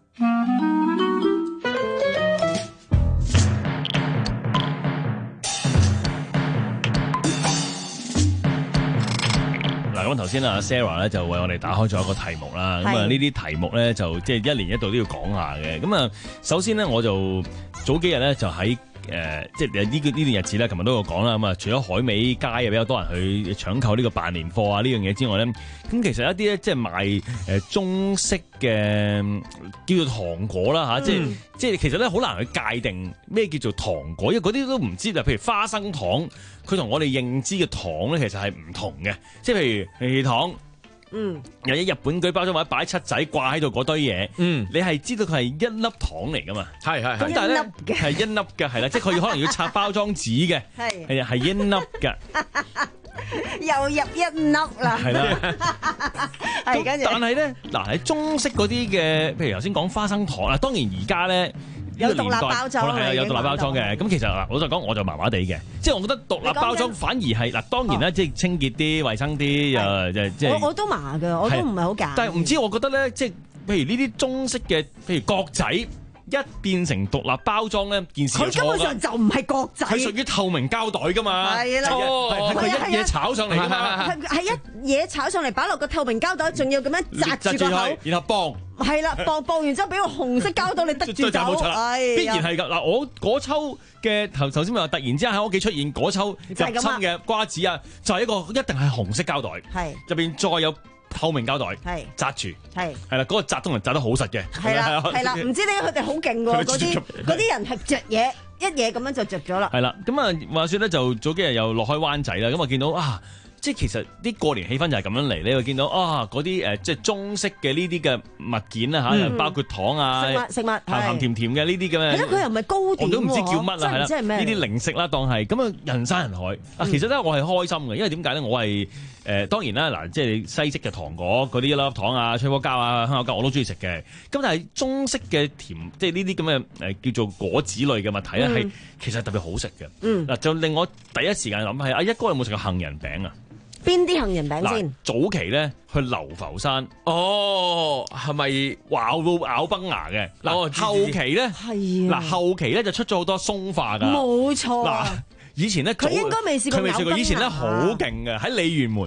咁頭先啊 Sarah 咧就為我哋打開咗一個題目啦，咁啊呢啲題目咧就即係一年一度都要講下嘅。咁啊首先咧我就早幾日咧就喺誒即係呢呢段日子咧，琴日都有講啦。咁啊除咗海味街啊比較多人去搶購呢個辦年貨啊呢樣嘢之外咧，咁其實一啲咧即係賣誒中式嘅叫做糖果啦嚇，即係即係其實咧好難去界定咩叫做糖果，因為嗰啲都唔知啊。譬如花生糖。佢同我哋認知嘅糖咧，其實係唔同嘅，即係譬如氣糖，嗯，有啲日本舉包裝或者擺七仔掛喺度嗰堆嘢，嗯，你係知道佢係一粒糖嚟噶嘛？係係係，咁但係咧係一粒嘅，係啦，即係佢可能要拆包裝紙嘅，係係係一粒嘅， 又入一粒啦，係啦，係跟住，但係咧嗱喺中式嗰啲嘅，譬如頭先講花生糖啊，當然而家咧。 有獨立包裝， 係啊，有獨立包裝嘅。咁其實嗱，老實講，我就麻麻地嘅，即係我覺得獨立包裝反而係嗱，當然啦，即係清潔啲、衞生啲，誒即係即係。 我我都麻嘅，我都唔係好揀。 但係唔知，我覺得咧，即係譬如呢啲中式嘅，譬如角仔一變成獨立包裝咧，件事就錯㗎。佢根本上就唔係角仔，係屬於透明膠袋㗎嘛。係啦，係佢一嘢炒上嚟㗎嘛。係係一嘢炒上嚟，擺落個透明膠袋，仲要咁樣紮住個口，然後綁。 係啦，磅磅完之後俾個紅色膠袋你得住走， 必然係㗎。嗱，我嗰抽嘅頭頭先咪話突然之間喺屋企出現嗰抽入侵嘅瓜子啊，就係一個一定係紅色膠袋，係入邊再有透明膠袋，係紮住，係係啦，嗰個紮通常紮得好實嘅，係啦係啦，唔知點解佢哋好勁喎，嗰啲嗰啲人係着嘢一嘢咁樣就着咗啦。係啦，咁啊話説咧就早幾日又落開灣仔啦，咁啊見到啊。即係其實啲過年氣氛就係咁樣嚟，你會見到啊嗰啲誒即係中式嘅呢啲嘅物件啦嚇，嗯、包括糖啊、食物、食物鹹鹹甜甜嘅呢啲咁嘅。係咯，佢又唔係糕點，我都唔知叫乜啦，係啦，呢啲零食啦，當係咁啊，人山人海。啊、嗯，其實咧我係開心嘅，因為點解咧？我係誒、呃、當然啦，嗱，即係西式嘅糖果嗰啲一粒糖啊、吹波膠啊、香口膠我都中意食嘅。咁但係中式嘅甜，即係呢啲咁嘅誒叫做果子類嘅物體咧，係、嗯、其實特別好食嘅。嗯，嗱就令我第一時間諗係阿一哥有冇食過杏仁餅啊？ 邊啲杏仁餅先？ 早期咧去流浮山，哦，係咪咬到咬崩牙嘅？嗱、哦，後期咧，係嗱、啊、後期咧就出咗好多鬆化噶，冇錯。嗱，以前咧佢應該未試過，佢未試過。以前咧好勁嘅喺鯉魚門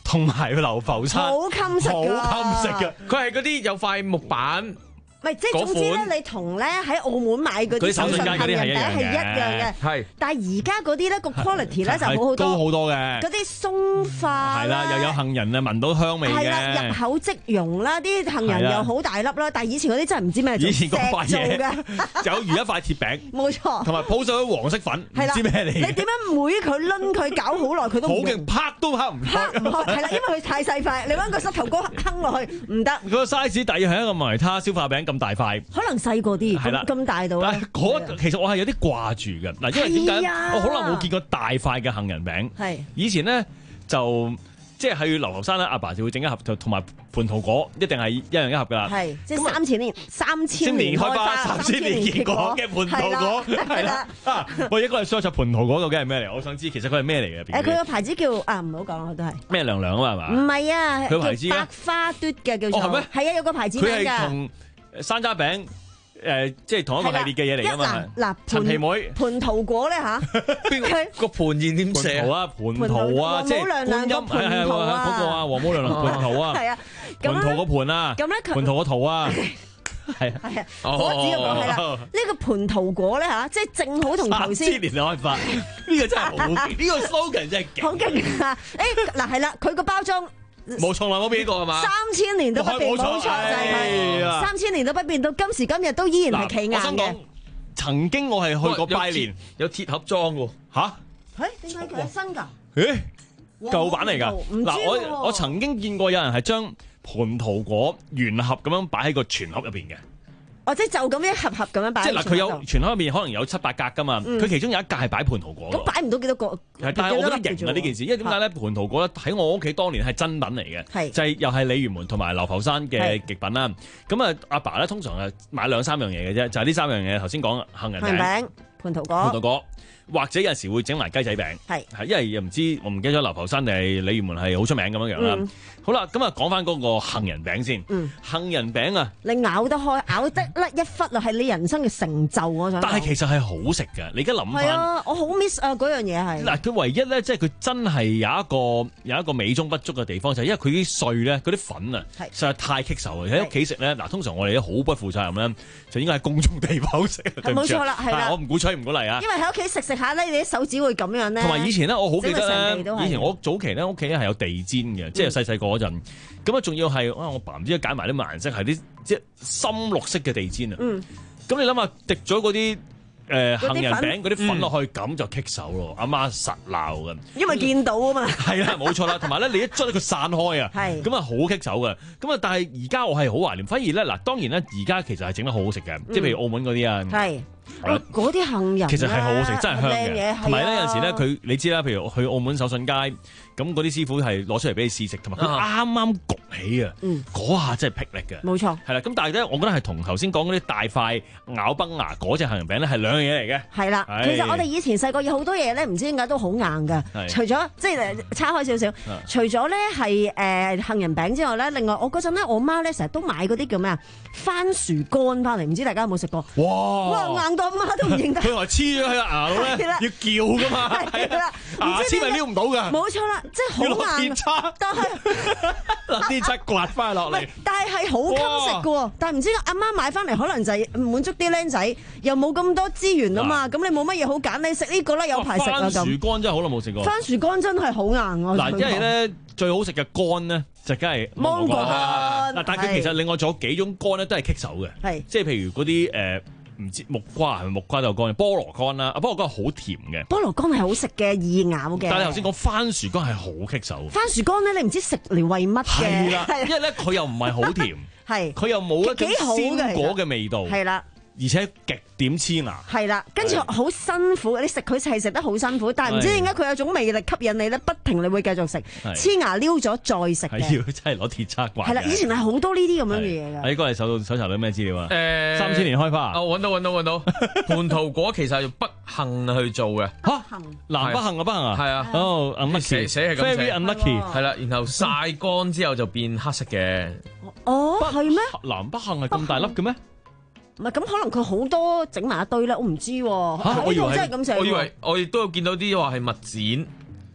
同埋流浮山， 好襟食㗎， 好襟食㗎。 佢係嗰啲有塊木板。 唔係，即係總之咧，你同咧喺澳門買嗰啲手信杏仁餅係一樣嘅。係，但係而家嗰啲咧個 quality 咧就好好多， 高好多嘅。 嗰啲鬆化係啦，又有杏仁啊，聞到香味嘅。係啦， 入口即溶啦，啲杏仁又好大粒啦。但係以前嗰啲真係唔知咩做， 以前嗰塊嘢嘅， 就有如一塊鐵餅。 冇錯。同埋鋪上啲黃色粉，唔知咩嚟。 你點樣妹佢攆佢搞好耐佢都好勁，拍都拍唔開。 唔開係啦，因為佢太細塊，你揾個膝頭哥坑落去唔得。 佢個 size 大約係一個維他消化餅咁大塊。 可能細個啲，咁咁大到咧。 其實我係有啲掛住嘅嗱，因為點解？我好耐冇見過大塊嘅杏仁餅。 係以前咧就即係去流浮山咧，阿爸就會整一盒，就同埋蟠桃果一定係一樣一盒噶啦。 係即係三千年三千年開花， 三千年結果嘅蟠桃果係啦。啊，我一個係 search 蟠桃果究竟係咩嚟？我想知其實佢係咩嚟嘅？ 誒，佢個牌子叫啊，唔好講啦，都係咩娘娘啊嘛？係嘛？ 唔係啊， 佢牌子百花嘟嘅叫做。 哦係咩？ 係啊，有個牌子名㗎。 佢係同山楂餅。誒，即係同一個系列嘅嘢嚟㗎嘛？ 嗱， 陳皮妹蟠桃果咧嚇， 邊個盤燕點寫啊？蟠桃啊，即係觀音係係係嗰個啊，黃母娘娘蟠桃啊， 係啊， 蟠桃個盤啊， 咁咧蟠桃個桃啊，係係啊，果子個果係啦，呢個蟠桃果咧嚇，即係正好同頭先。 三千年開發，呢個真係好，呢個 slogan 真係勁。 好勁啊！誒嗱係啦，佢個包裝。 冇從來冇變過係嘛？ 三千年都不變，冇錯就係佢。三千年都不變，到今時今日都依然係企硬嘅。我想講， 曾經我係去過拜年， 有鐵盒裝喎。 吓？ 誒點解佢係新㗎？ 誒舊版嚟㗎。嗱，我我曾經見過有人係將蟠桃果原盒咁樣擺喺個全盒入邊嘅。 哦，即係就咁一盒盒咁樣擺。 即係嗱，佢有全盒入面可能有七八格噶嘛，佢、嗯、其中有一格係擺蟠桃果。 咁擺唔到幾多個？ 但係我覺得型啊呢件事，因為點解咧？蟠桃果咧喺我屋企當年係真品嚟嘅，就係又係鯉魚門同埋流浮山嘅極品啦。咁啊，阿爸咧通常係買兩三樣嘢嘅啫，就係、是、呢三樣嘢。頭先講杏仁餅、 蟠桃果、 蟠桃果。或者有陣時會整埋雞仔餅，係係，因為又唔知我唔記得咗流浮山定係鯉魚門係好出名咁樣樣啦。嗯、好啦，咁啊講翻嗰個杏仁餅先。嗯、杏仁餅啊， 你咬得開，咬得甩一忽啊，係你人生嘅成就我想。 但係其實係好食㗎，你而家諗翻。係啊，我好 miss 啊嗰樣嘢係。 嗱，佢唯一咧，即係佢真係有一個有一個美中不足嘅地方，就係、是、因為佢啲碎咧，嗰啲粉啊，實在太棘手啊！喺屋企食咧，嗱，通常我哋都好不負責任咧，就應該喺公眾地方食。 冇錯啦，係啦， 我唔鼓吹唔鼓勵啊。 因為喺屋企食食下咧，你啲手指會咁樣咧。 同埋以前咧，我好記得咧，以前我早期咧屋企係有地氈嘅，嗯、即係細細個嗰陣。咁啊，仲要係啊，我爸唔知揀埋啲顏色係啲即係深綠色嘅地氈啊。嗯。咁你諗下，滴咗嗰啲誒杏仁餅嗰啲粉落去，咁、嗯、就棘手咯。阿媽實鬧㗎。因為見到啊嘛。 係啦，冇錯啦。同埋咧，你一捽佢散開啊，咁啊好棘手㗎。咁啊，但係而家我係好懷念。反而咧嗱，當然咧，而家其實係整得好好食嘅，即係、嗯、譬如澳門嗰啲啊。係。 嗰啲杏仁其實係好好食，真係香嘅。同埋咧，有陣時咧，佢你知啦，譬如去澳門手信街，咁嗰啲師傅係攞出嚟俾你試食，同埋佢啱啱焗起啊，嗰下真係霹靂嘅。 冇錯， 係啦。咁但係咧，我覺得係同頭先講嗰啲大塊咬崩牙嗰隻杏仁餅咧係兩樣嘢嚟嘅。 係啦，其實我哋以前細個有好多嘢咧，唔知點解都好硬㗎。除咗即係叉開少少，除咗咧係誒杏仁餅之外咧，另外我嗰陣咧，我媽咧成日都買嗰啲叫咩啊番薯乾翻嚟，唔知大家有冇食過？哇！哇硬到〜媽都唔認得， 佢話黐咗喺個牙度咧，要叫噶嘛，係啦，牙籤咪撩唔到噶， 冇錯啦，即係好硬， 鐵叉， 但係嗱啲叉刮翻落嚟， 但係係好襟食噶，但係唔知阿媽買翻嚟可能就係滿足啲僆仔，又冇咁多資源啊嘛，咁你冇乜嘢好揀，你食呢個啦，有排食啊咁。 番薯乾真係好耐冇食過， 番薯乾真係好硬啊！ 嗱，因為咧最好食嘅乾咧就梗係芒果乾， 嗱，但係佢其實另外仲有幾種乾咧都係棘手嘅，係即係譬如嗰啲誒。唔知木瓜係咪木瓜就乾？菠蘿乾啦，啊菠蘿乾好甜嘅。 菠蘿乾係好食嘅，易咬嘅。 但係你頭先講番薯乾係好棘手。 番薯乾咧，你唔知食嚟為乜嘅。 係啦，因為咧佢又唔係好甜，係佢又冇一種鮮果嘅味道。係啦。而且極點黐牙，係啦，跟住好辛苦，你食佢係食得好辛苦，但係唔知點解佢有種魅力吸引你咧，不停你會繼續食，黐牙撩咗再食嘅，係要真係攞鐵叉刮。係啦，以前係好多呢啲咁樣嘅嘢㗎。喺嗰日搜搜查到咩資料啊？誒，三千年開花。哦，揾到揾到揾到，蟠桃果其實係不幸去做嘅。嚇，南不幸啊，不幸啊。係啊。哦 ，unlucky，寫係咁寫。Very unlucky。係啦，然後曬乾之後就變黑色嘅。 哦，係咩？ 南不幸係咁大粒嘅咩？ 唔係咁，可能佢好多整埋一堆咧，我唔知喎。嚇，我以為真係咁寫。 我以為我亦都有見到啲話係蜜餞。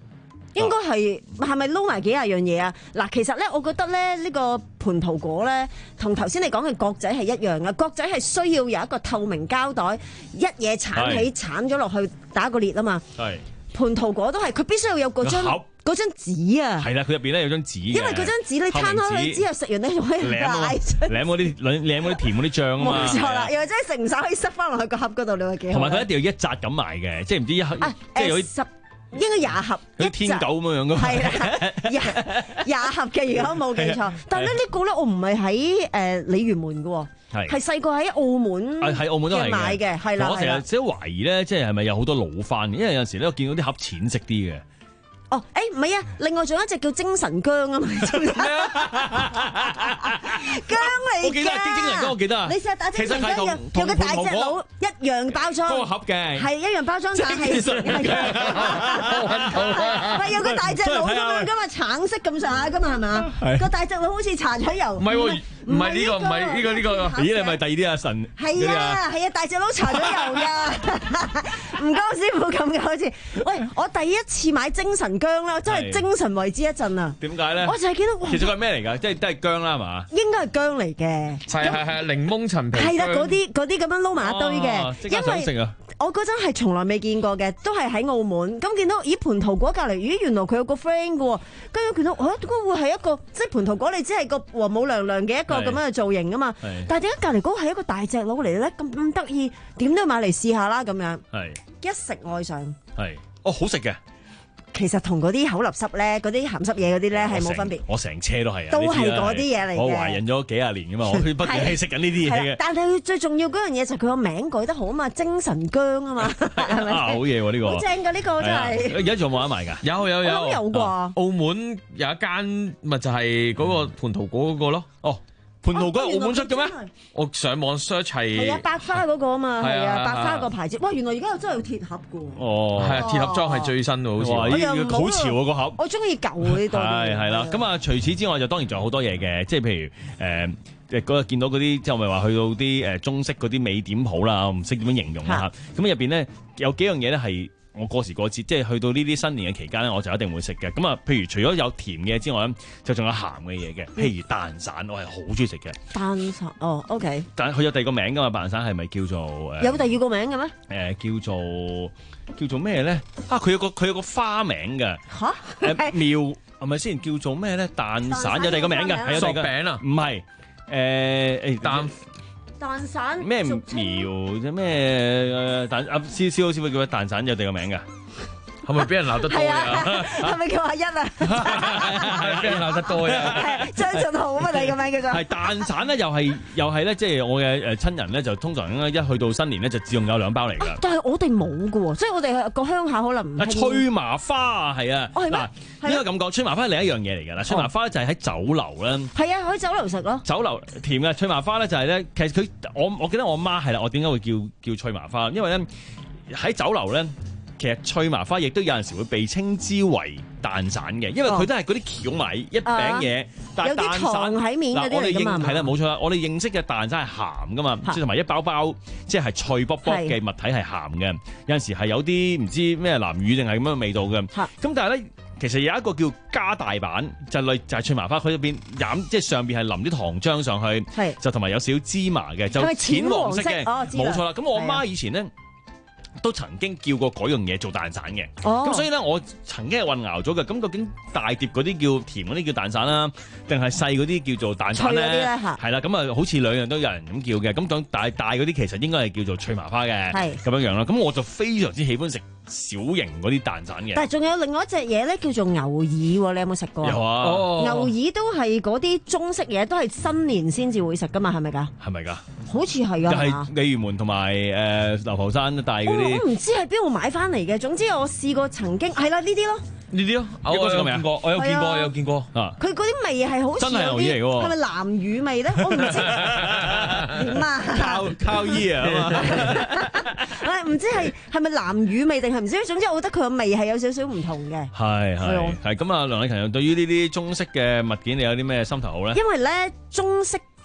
應該係係咪撈埋幾廿樣嘢啊？嗱，其實咧，我覺得咧，呢個蟠桃果咧，同頭先你講嘅角仔係一樣嘅。角仔係需要有一個透明膠袋，一嘢鏟起鏟咗落去打個裂啊嘛。係蟠桃果都係，佢必須要有嗰張嗰張紙啊。係啦，佢入邊咧有張紙。因為嗰張紙你攤開去之後，食完咧仲可以帶出。 舐嗰啲舐嗰啲甜嗰啲醬啊嘛。 冇錯啦，又或者食唔晒可以塞翻落去個盒嗰度，你話幾好？ 同埋佢一定要一紮咁賣嘅，即係唔知一即係有啲。 應該廿盒， 啲天狗咁樣樣噶嘛， 係啦，廿廿盒嘅，如果冇記錯。但係咧呢個咧，我唔係喺誒鯉魚門嘅，係係細個喺澳門， 喺澳門都係買嘅，係啦。 我成日成日懷疑咧，即係係咪有好多老番？因為有陣時咧，我見到啲盒淺色啲嘅。 哦，誒唔係啊，另外仲有一隻叫精神薑啊嘛，薑嚟㗎。 我記得係精精神薑，我記得啊。 你試下打精神薑，有個大隻佬一樣包裝， 個盒嘅係一樣包裝，但係係有個大隻佬咁樣㗎嘛，橙色咁上下㗎嘛係嘛？個大隻佬好似茶彩油。 唔係喎，唔係呢個，唔係呢個呢個。 咦？你咪第二啲阿神？ 係啊係啊，大隻佬茶彩油㗎，唔該師傅咁嘅好似。喂，我第一次買精神薑啦，真係精神為之一振啊！ 點解咧？ 我就係見到， 其實佢係咩嚟㗎？即係都係薑啦，係嘛？ 應該係薑嚟嘅。 係係係檸檬陳皮。 係啦，嗰啲嗰啲咁樣撈埋一堆嘅。 即刻想食啊！ 我嗰陣係從來未見過嘅，都係喺澳門咁見到，咦蟠桃果隔離，咦原來佢有個 friend 嘅喎，跟住見到，嚇點解會係一個即係蟠桃果？你只係個和母娘娘嘅一個咁樣嘅造型啊嘛。但係點解隔離嗰個係一個大隻佬嚟咧？咁咁得意，點都要買嚟試下啦咁樣。係一食愛上。 係哦，好食嘅。 其實同嗰啲口立濕咧，嗰啲鹹濕嘢嗰啲咧係冇分別。 我成車都係啊， 都係嗰啲嘢嚟嘅。我懷孕咗幾廿年噶嘛，我不斷係食緊呢啲嘢嘅。 但係佢最重要嗰樣嘢就係佢個名改得好啊嘛，精神薑啊嘛，係咪？ 好嘢喎呢個！ 好正㗎呢個真係。 而家仲有冇得賣㗎？ 有有有。 我諗有啩。 澳門有一間咪就係嗰個蟠桃果嗰個咯。哦。蟠桃果係澳門出嘅咩？我上網 search 係係啊，百花嗰個啊嘛，係啊，百花個牌子。哇，原來而家又真係有鐵盒嘅喎。 哦， 係啊，鐵盒裝係最新嘅，好似。 哇，呢個好潮啊個盒。 我中意舊嗰啲多啲。 係係啦，咁啊，除此之外就當然仲有好多嘢嘅，即係譬如誒誒嗰日見到嗰啲，即係咪話去到啲誒中式嗰啲美點鋪啦，我唔識點樣形容啦嚇。咁入邊咧有幾樣嘢咧係。我過時過節，即係去到呢啲新年嘅期間咧，我就一定會食嘅。咁啊，譬如除咗有甜嘅之外咧，就仲有鹹嘅嘢嘅，譬如蛋散，我係好中意食嘅。 蛋散哦 ，OK。 但係佢有第二個名㗎嘛？蛋散係咪叫做誒？ 有第二個名嘅咩？誒、 呃，叫做叫做咩咧？啊，佢有個佢有個花名嘅。嚇？誒妙係咪先叫做咩咧？蛋散有第二個名嘅，係有第二個餅啊？ 唔係誒誒蛋。 蛋散咩苗啫咩蛋啊？燒燒師傅叫蛋散有第個名㗎，係咪俾人鬧得多呀？ 係咪叫阿一啊？ 係俾人鬧得多呀？ 係張俊豪啊嘛，第個名叫做。 係蛋散咧，又係又係咧，即係我嘅誒親人咧，就通常一去到新年咧，就自用有兩包嚟㗎。 但係我哋冇㗎喎，即係我哋個鄉下可能唔。 啊，脆麻花啊，係啊，嗱，應該咁講，脆麻花係另一樣嘢嚟㗎啦。脆麻花咧就係喺酒樓啦。係啊，喺酒樓食咯。酒樓甜嘅脆麻花咧就係咧，其實佢我我記得我媽係啦，我點解會叫叫脆麻花？因為咧喺酒樓咧。其實脆麻花亦都有陣時會被稱之為蛋散嘅，因為佢都係嗰啲蕎麥一餅嘢，但係蛋散喺面嗰啲我哋認係啦，冇錯啦，我哋認識嘅蛋散係鹹噶嘛，即係同埋一包包即係脆卜卜嘅物體係鹹嘅，有陣時係有啲唔知咩南乳定係咁樣嘅味道嘅。咁但係咧，其實有一個叫加大版，就類就係脆麻花，佢入邊染即係上邊係淋啲糖漿上去，就同埋有少少芝麻嘅，就淺黃色嘅，冇錯啦。咁我媽以前咧。都曾經叫過嗰樣嘢做蛋散嘅，咁、oh. 所以咧我曾經係混淆咗嘅。咁究竟大碟嗰啲叫甜嗰啲叫蛋散啦，定係細嗰啲叫做蛋散咧？係啦，咁啊好似兩樣都有人咁叫嘅。咁講大大嗰啲其實應該係叫做脆麻花嘅，咁樣樣啦。咁我就非常之喜歡食小型嗰啲蛋散嘅。但係仲有另外一隻嘢咧，叫做牛耳，你有冇食過？有啊，哦、牛耳都係嗰啲中式嘢，都係新年先至會食噶嘛，係咪㗎？係咪㗎？好似係啊，係鯉魚門同埋誒流浮山帶嗰啲。我唔知喺邊度買翻嚟嘅，總之我試過曾經係啦呢啲咯。呢啲咯，我有見過，我有見過，我有見過啊！佢嗰啲味係好似真係牛耳嚟㗎，係咪南乳味咧？我唔知點啊！靠靠衣啊嘛！誒唔知係係咪南乳味定係唔知？總之我覺得佢個味係有少少唔同嘅。係係係咁啊！梁禮勤對於呢啲中式嘅物件，你有啲咩心頭好咧？因為咧中式嗱。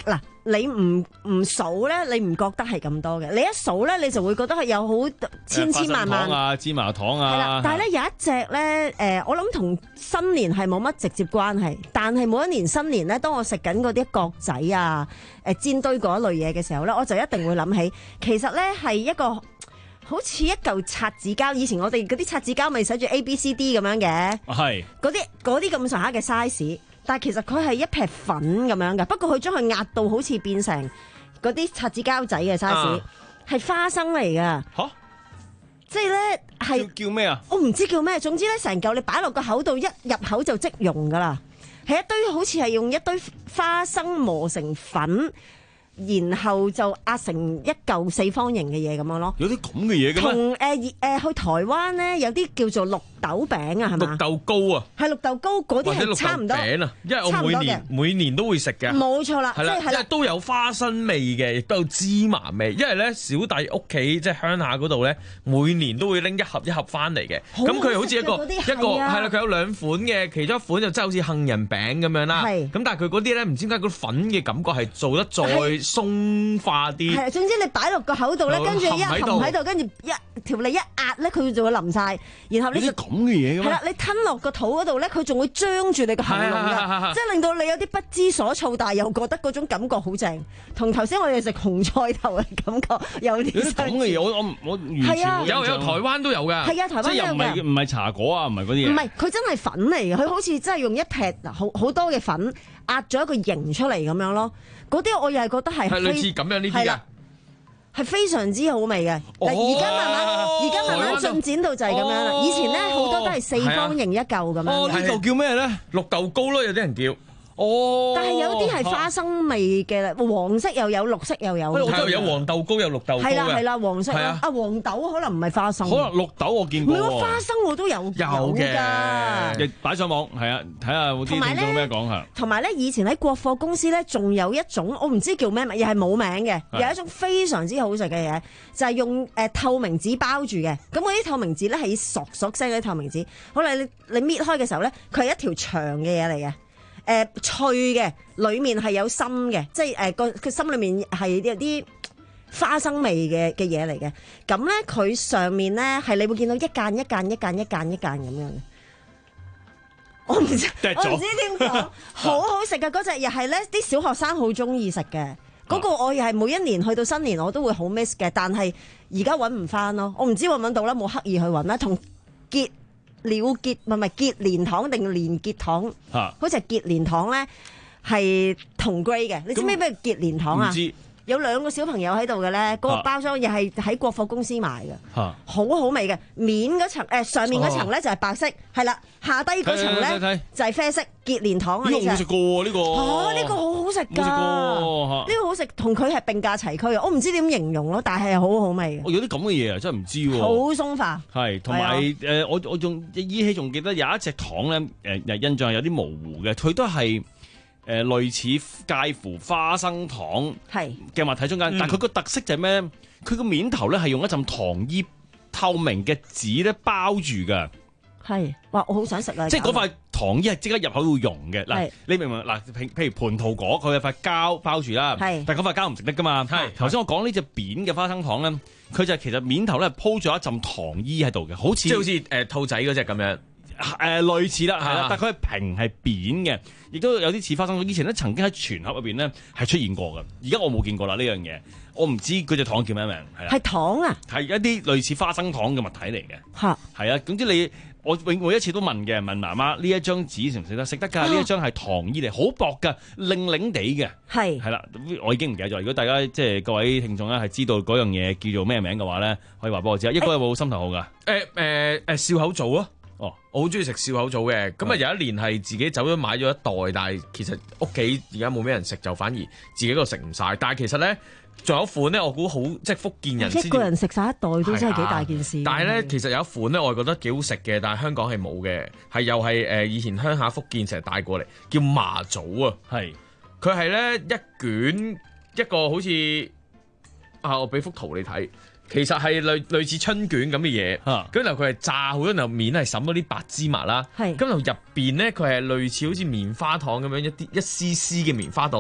你唔唔數咧，你唔覺得係咁多嘅。你一數咧，你就會覺得係有好千千萬萬啊，芝麻糖啊。係啦， 但係咧有一隻咧，誒、呃，我諗同新年係冇乜直接關係，但係每一年新年咧，當我食緊嗰啲角仔啊、誒煎堆嗰一類嘢嘅時候咧，我就一定會諗起，其實咧係一個。好似一嚿擦紙膠，以前我哋嗰啲擦紙膠咪寫住 A B C D 咁樣嘅，係嗰啲嗰啲咁上下嘅 size， 但係其實佢係一撇粉咁樣嘅，不過佢將佢壓到好似變成嗰啲擦紙膠仔嘅 size， 係、啊、花生嚟㗎，嚇，即係咧係叫咩啊？ 我唔知叫咩，總之咧成嚿你擺落個口度，一入口就即溶㗎啦，係一堆好似係用一堆花生磨成粉。然後就壓成一嚿四方形嘅嘢咁樣咯， 有啲咁嘅嘢嘅咩？ 同誒誒去台灣咧有啲叫做綠豆餅啊，係嘛？ 綠豆糕啊， 係綠豆糕嗰啲係差唔多。 餅啊，因為我每年每年都會食嘅。 冇錯啦， 係啦， 即係因為都有花生味嘅，亦都有芝麻味。因為咧小弟屋企即係鄉下嗰度咧，每年都會拎一盒一盒翻嚟嘅。咁佢好似一個一個係啦，佢有兩款嘅，其中一款就真係好似杏仁餅咁樣啦。係。咁但係佢嗰啲咧唔知點解嗰粉嘅感覺係做得再鬆化啲， 係，總之你擺落個口度咧，跟住一含喺度，跟住一條脷一壓咧，佢就會淋晒。然後你啲咁嘅嘢㗎嘛？ 係啦，你吞落個肚嗰度咧，佢仲會張住你個喉嚨㗎，即係令到你有啲不知所措，但係又覺得嗰種感覺好正。同頭先我哋食紅菜頭嘅感覺有啲咁嘅嘢，我我我完全有有台灣都有㗎， 係啊，台灣都有㗎。 即係又唔係唔係茶果啊，唔係嗰啲嘢。 唔係，佢真係粉嚟嘅，佢好似真係用一撇好好多嘅粉壓咗一個形出嚟咁樣咯。嗰啲我又係覺得係係類似咁樣呢啲㗎， 係非常之好味嘅。而家慢慢而家慢慢進展到就係咁樣啦。以前咧好多都係四方形一嚿咁樣。 哦，呢嚿叫咩咧？綠豆糕咯，有啲人叫。哦， 但係有啲係花生味嘅，黃色又有，綠色又有。 我有有黃豆糕，有綠豆糕嘅。 係啦係啦，黃色啊，啊黃豆可能唔係花生。 可能綠豆我見過。 唔係花生我都有有嘅。 擺上網係啊，睇下有啲聽眾咩講下。 同埋咧，以前喺國貨公司咧，仲有一種我唔知叫咩名，又係冇名嘅，有一種非常之好食嘅嘢，就係用誒透明紙包住嘅。咁嗰啲透明紙咧係索索聲嗰啲透明紙。好啦，你你搣開嘅時候咧，佢係一條長嘅嘢嚟嘅。誒、呃、脆嘅，裡面係有心嘅，即係誒個佢心裏面係有啲花生味嘅嘅嘢嚟嘅。咁咧佢上面咧係你會見到一間一間一間一間一間咁樣嘅。我唔知我唔知點講，好好食嘅嗰隻又係咧，啲小學生好中意食嘅。嗰、那個我又係每一年去到新年我都會好 miss 嘅，但係而家揾唔翻咯。我唔知揾唔揾到啦，冇刻意去揾啦。同結了結唔係唔係結連糖定連結糖？啊、好似係結連糖咧，係同 grade 嘅。你知唔知咩叫結連糖啊？唔知。有兩個小朋友喺度嘅咧，嗰、那個包裝又係喺國貨公司買嘅，好、啊、好味嘅。面嗰層、呃、上面嗰層咧就係白色，係、啊、啦，下低嗰層咧就係啡色。結連糖啊，呢個好食過喎，呢個哦，呢、這個好好食㗎，呢、這個好食，同佢係並駕齊驅啊！我唔知點形容咯，但係好好味嘅。 哦，有啲咁嘅嘢啊，真係唔知喎。好鬆化。係， 同埋誒，我我仲依稀仲記得有一隻糖咧，誒、呃、印象係有啲模糊嘅，佢都係誒、呃、類似介乎花生糖係嘅物體中間，嗯、但係佢個特色就係咩？佢個面頭咧係用一陣糖衣透明嘅紙咧包住㗎。係，哇！我好想食啊！ 即係嗰塊糖衣係即刻入口會溶嘅。嗱，你明唔明？嗱，譬譬如蟠桃果，佢有塊膠包住啦。係，但係嗰塊膠唔食得噶嘛。係。頭先我講呢隻扁嘅花生糖咧，佢就其實面頭咧鋪咗一浸糖衣喺度嘅，好似即係好似誒兔仔嗰隻咁樣。 誒、呃、類似啦，係啦，但係佢係平係扁嘅，亦都有啲似花生糖。以前咧曾經喺全盒入邊咧係出現過嘅，而家我冇見過啦呢樣嘢。我唔知嗰隻糖叫咩名。係係糖啊？係一啲類似花生糖嘅物體嚟嘅。嚇。係啊，總之你。我永每一次都問嘅，問媽媽呢一張紙食唔食得？食得㗎，呢一張係糖衣嚟，好薄㗎，令令地嘅。係係啦，我已經唔記得咗。如果大家即係各位聽眾咧係知道嗰樣嘢叫做咩名嘅話咧，可以話俾我知啊。一哥有冇心頭好㗎？ 誒誒誒，笑口棗啊！哦，我好中意食笑口棗嘅。咁啊有一年係自己走咗買咗一袋，但係其實屋企而家冇咩人食，就反而自己嗰度食唔晒。但係其實咧。仲有一款咧，我估好即係福建人先。 一個人食晒一袋都真係幾大件事。 但係咧，其實有一款咧，我係覺得幾好食嘅，但係香港係冇嘅，係又係誒以前鄉下福建成日帶過嚟，叫麻棗啊。係，佢係咧一卷一個好似啊，我俾幅圖你睇，其實係類類似春卷咁嘅嘢。咁然後佢係炸好多，然後面係滲嗰啲白芝麻啦。係，咁然後入邊咧佢係類似好似棉花糖咁樣一啲一絲絲嘅棉花糖。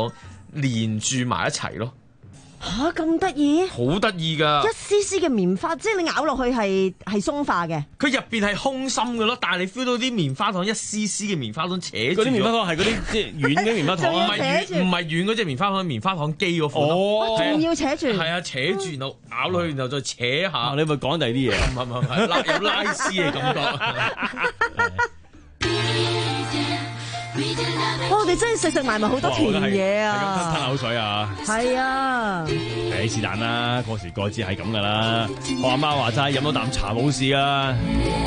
連住埋一齊咯。 吓咁得意， 好得意噶！ 一絲絲嘅棉花，即係你咬落去係係鬆化嘅。 佢入邊係空心嘅咯，但係你 feel 到啲棉花糖一絲絲嘅棉花糖扯住。 嗰啲棉花糖係嗰啲即係軟嘅棉花糖， 唔係軟唔係軟嗰隻棉花糖，棉花糖機嗰款。 哦，仲要扯住。 係啊，扯住然後咬落去，然後再扯下。 你咪講第二啲嘢， 唔係唔係唔係，拉有拉絲嘅感覺。 哇！我哋真係食食埋埋好多甜嘢啊！吞口水啊！ 係啊！ 誒是但啦，過時過節係咁噶啦。我阿媽話齋，飲多啖茶冇事啊！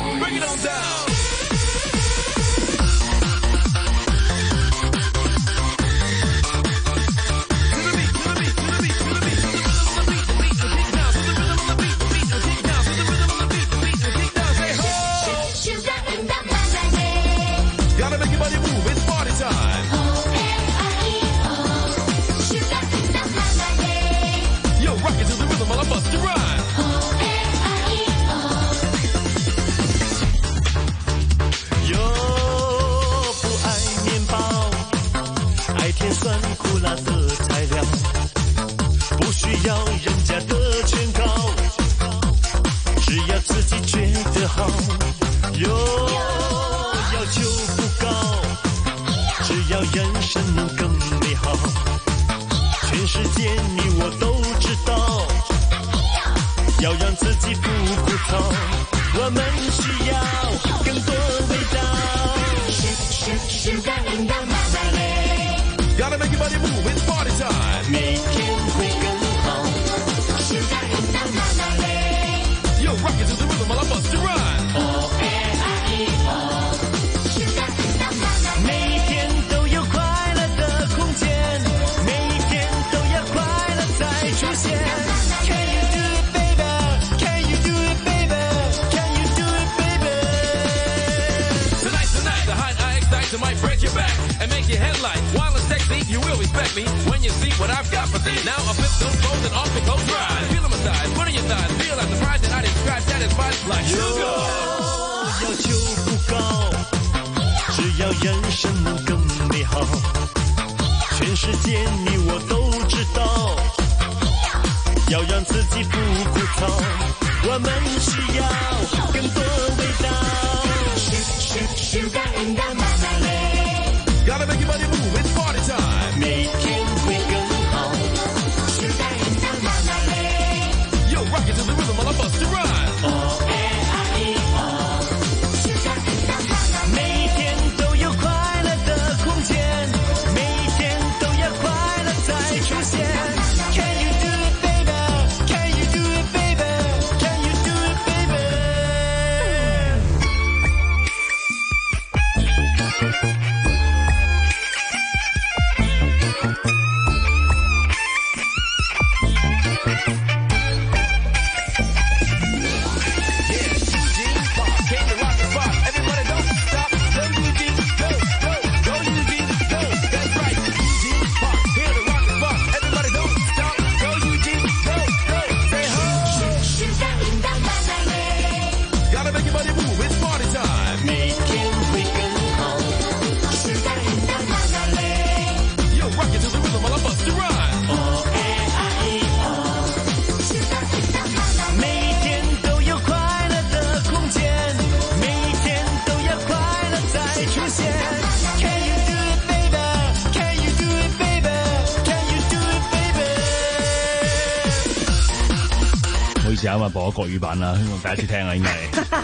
啱啱播咗國語版啦，第一次聽啊，應該係。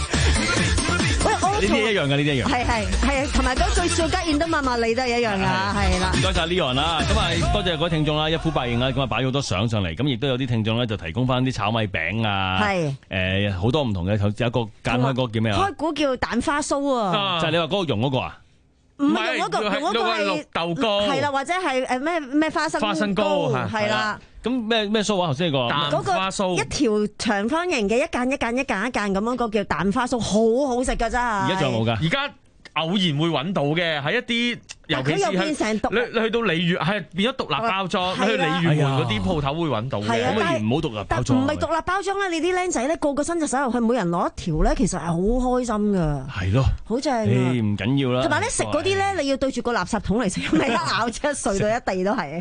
呢啲一樣嘅，呢啲一樣。係係係，同埋嗰句笑吉演得麻麻利都係一樣㗎，係啦。唔該曬 Leon 啦，咁啊多謝各位聽眾啦，一呼百應啦，咁啊擺咗好多相上嚟，咁亦都有啲聽眾咧就提供翻啲炒米餅啊，係誒好多唔同嘅，有一個間開嗰個叫咩啊？開估叫蛋花酥啊，就係你話嗰個蓉嗰個啊？唔係用嗰個，用嗰個係綠豆糕，係啦，或者係誒咩咩花生花生糕，係啦。咁咩咩酥啊？頭先個蛋花酥，一條長方形嘅一間一間一間一間咁樣，嗰個叫蛋花酥，好好食噶咋。而家仲有冇噶？而家偶然會揾到嘅，喺一啲尤其是係你你去到鯉魚係變咗獨立包裝，你去鯉魚門嗰啲鋪頭會揾到嘅，可唔可以唔好獨立包裝？ 唔係獨立包裝啦，你啲僆仔咧個個伸隻手入去，每人攞一條咧，其實係好開心噶。 係咯， 好正啊！ 唔緊要啦。 同埋咧食嗰啲咧，你要對住個垃圾桶嚟食，你一咬出碎到一地都係。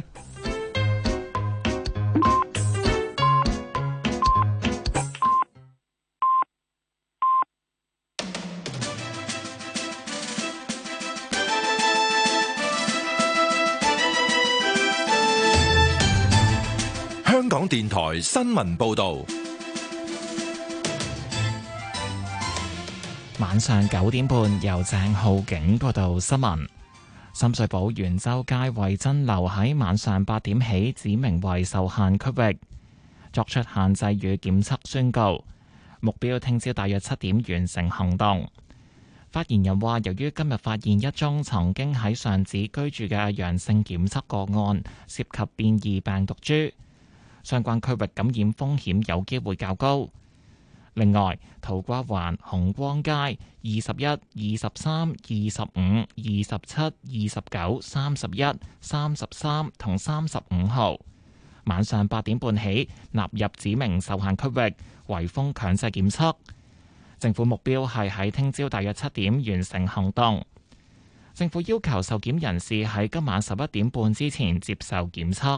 香港電台新聞報道， 晚上九點半由鄭浩景報道新聞。深水埗元州街惠真樓喺晚上八點起指明為受限區域，作出限制與檢測宣告，目標聽朝大約七點完成行動。發言人話，由於今日發現一宗曾經喺上址居住嘅陽性檢測個案，涉及變異病毒株，相關區域感染風險有機會較高。另外，土瓜灣紅光街二十一、二十三、二十五、二十七、二十九、三十一、三十三同三十五號，晚上八點半起納入指明受限區域，圍封強制檢測。政府目標係喺聽朝大約七點完成行動。政府要求受檢人士喺今晚十一點半之前接受檢測。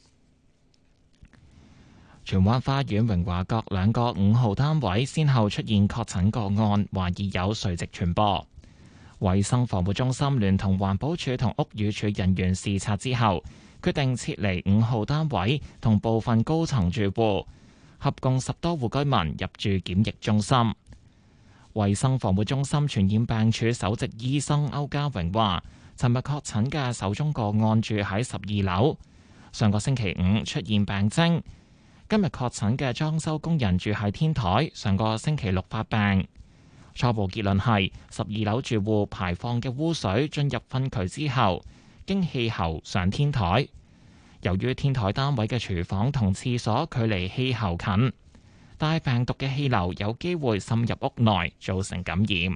荃灣花園榮華閣兩個五號單位先後出現確診個案，懷疑有垂直傳播。衛生防護中心聯同環保署同屋宇署人員視察之後，決定撤離五號單位同部分高層住戶，合共十多戶居民入住檢疫中心。衛生防護中心傳染病處首席醫生歐家榮話，尋日確診嘅首宗個案住喺十二樓，上個星期五出現病徵。今日確診嘅裝修工人住喺天台，上個星期六發病。初步結論係十二樓住戶排放嘅污水進入糞渠之後，經氣喉上天台。由於天台單位嘅廚房同廁所距離氣喉近，帶病毒嘅氣流有機會滲入屋內，造成感染。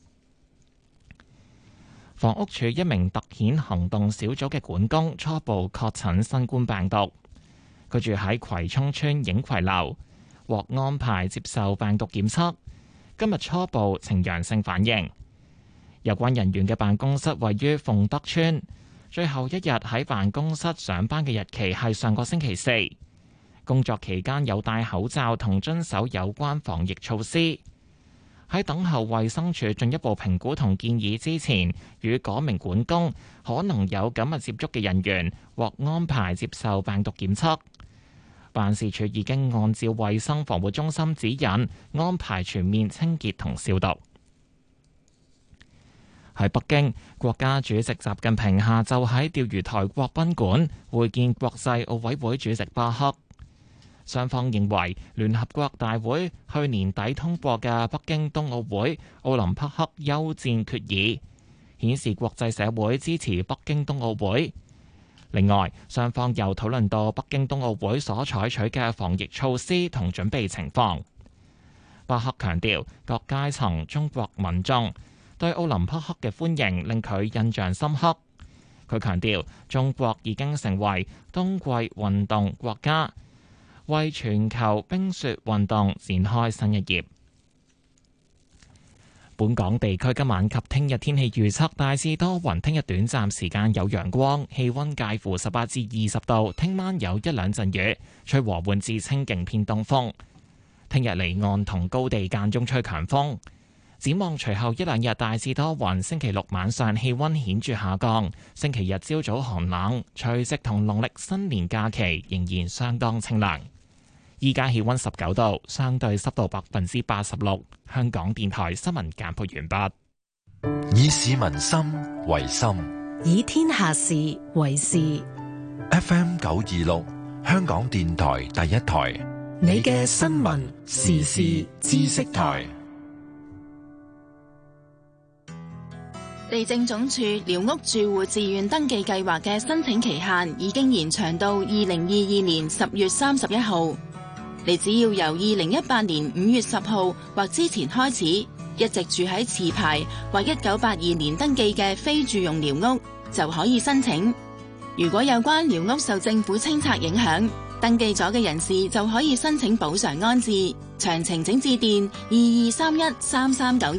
房屋署一名特遣行動小組嘅管工初步確診新冠病毒。佢住喺葵涌村影葵樓，獲安排接受病毒檢測，今日初步呈陽性反應。有關人員嘅辦公室位於鳳德村，最後一日喺辦公室上班嘅日期係上個星期四。工作期間有戴口罩同遵守有關防疫措施。喺等候衛生署進一步評估同建議之前，與嗰名管工可能有緊密接觸嘅人員獲安排接受病毒檢測。辦事處已經按照衛生防護中心指引安排全面清潔同消毒。喺北京，國家主席習近平下晝喺釣魚台國賓館會見國際奧委會主席巴克。雙方認為聯合國大會去年底通過嘅北京冬奧會奧林匹克休戰決議，顯示國際社會支持北京冬奧會。另外，雙方又討論到北京冬奧會所採取嘅防疫措施同準備情況。巴克強調，各階層中國民眾對奧林匹克嘅歡迎令佢印象深刻。佢強調，中國已經成為冬季運動國家，為全球冰雪運動展開新一頁。本港地區今晚及聽日天氣預測大致多雲，聽日短暫時間有陽光，氣溫介乎十八至二十度。聽晚有一兩陣雨，吹和緩至清勁偏東風。聽日離岸同高地間中吹強風。展望隨後一兩日大致多雲，星期六晚上氣溫顯著下降，星期日朝早寒冷，除夕同農曆新年假期仍然相當清涼。依家氣溫十九度，相對濕度百分之八十六。香港電台新聞簡報完畢。 以市民心為心， 以天下事為事。 F M 九二六，香港電台第一台， 你嘅新聞時事知識台。 地政總署寮屋住戶自願登記計劃嘅申請期限已經延長到二零二二年十月三十一號。你只要由二零一八年五月十號或之前開始， 一直住喺持牌或一九八二年登記嘅非住用寮屋就可以申請。如果有關寮屋受政府清拆影響，登記咗嘅人士就可以申請補償安置。詳情請致電二二三一三三九二。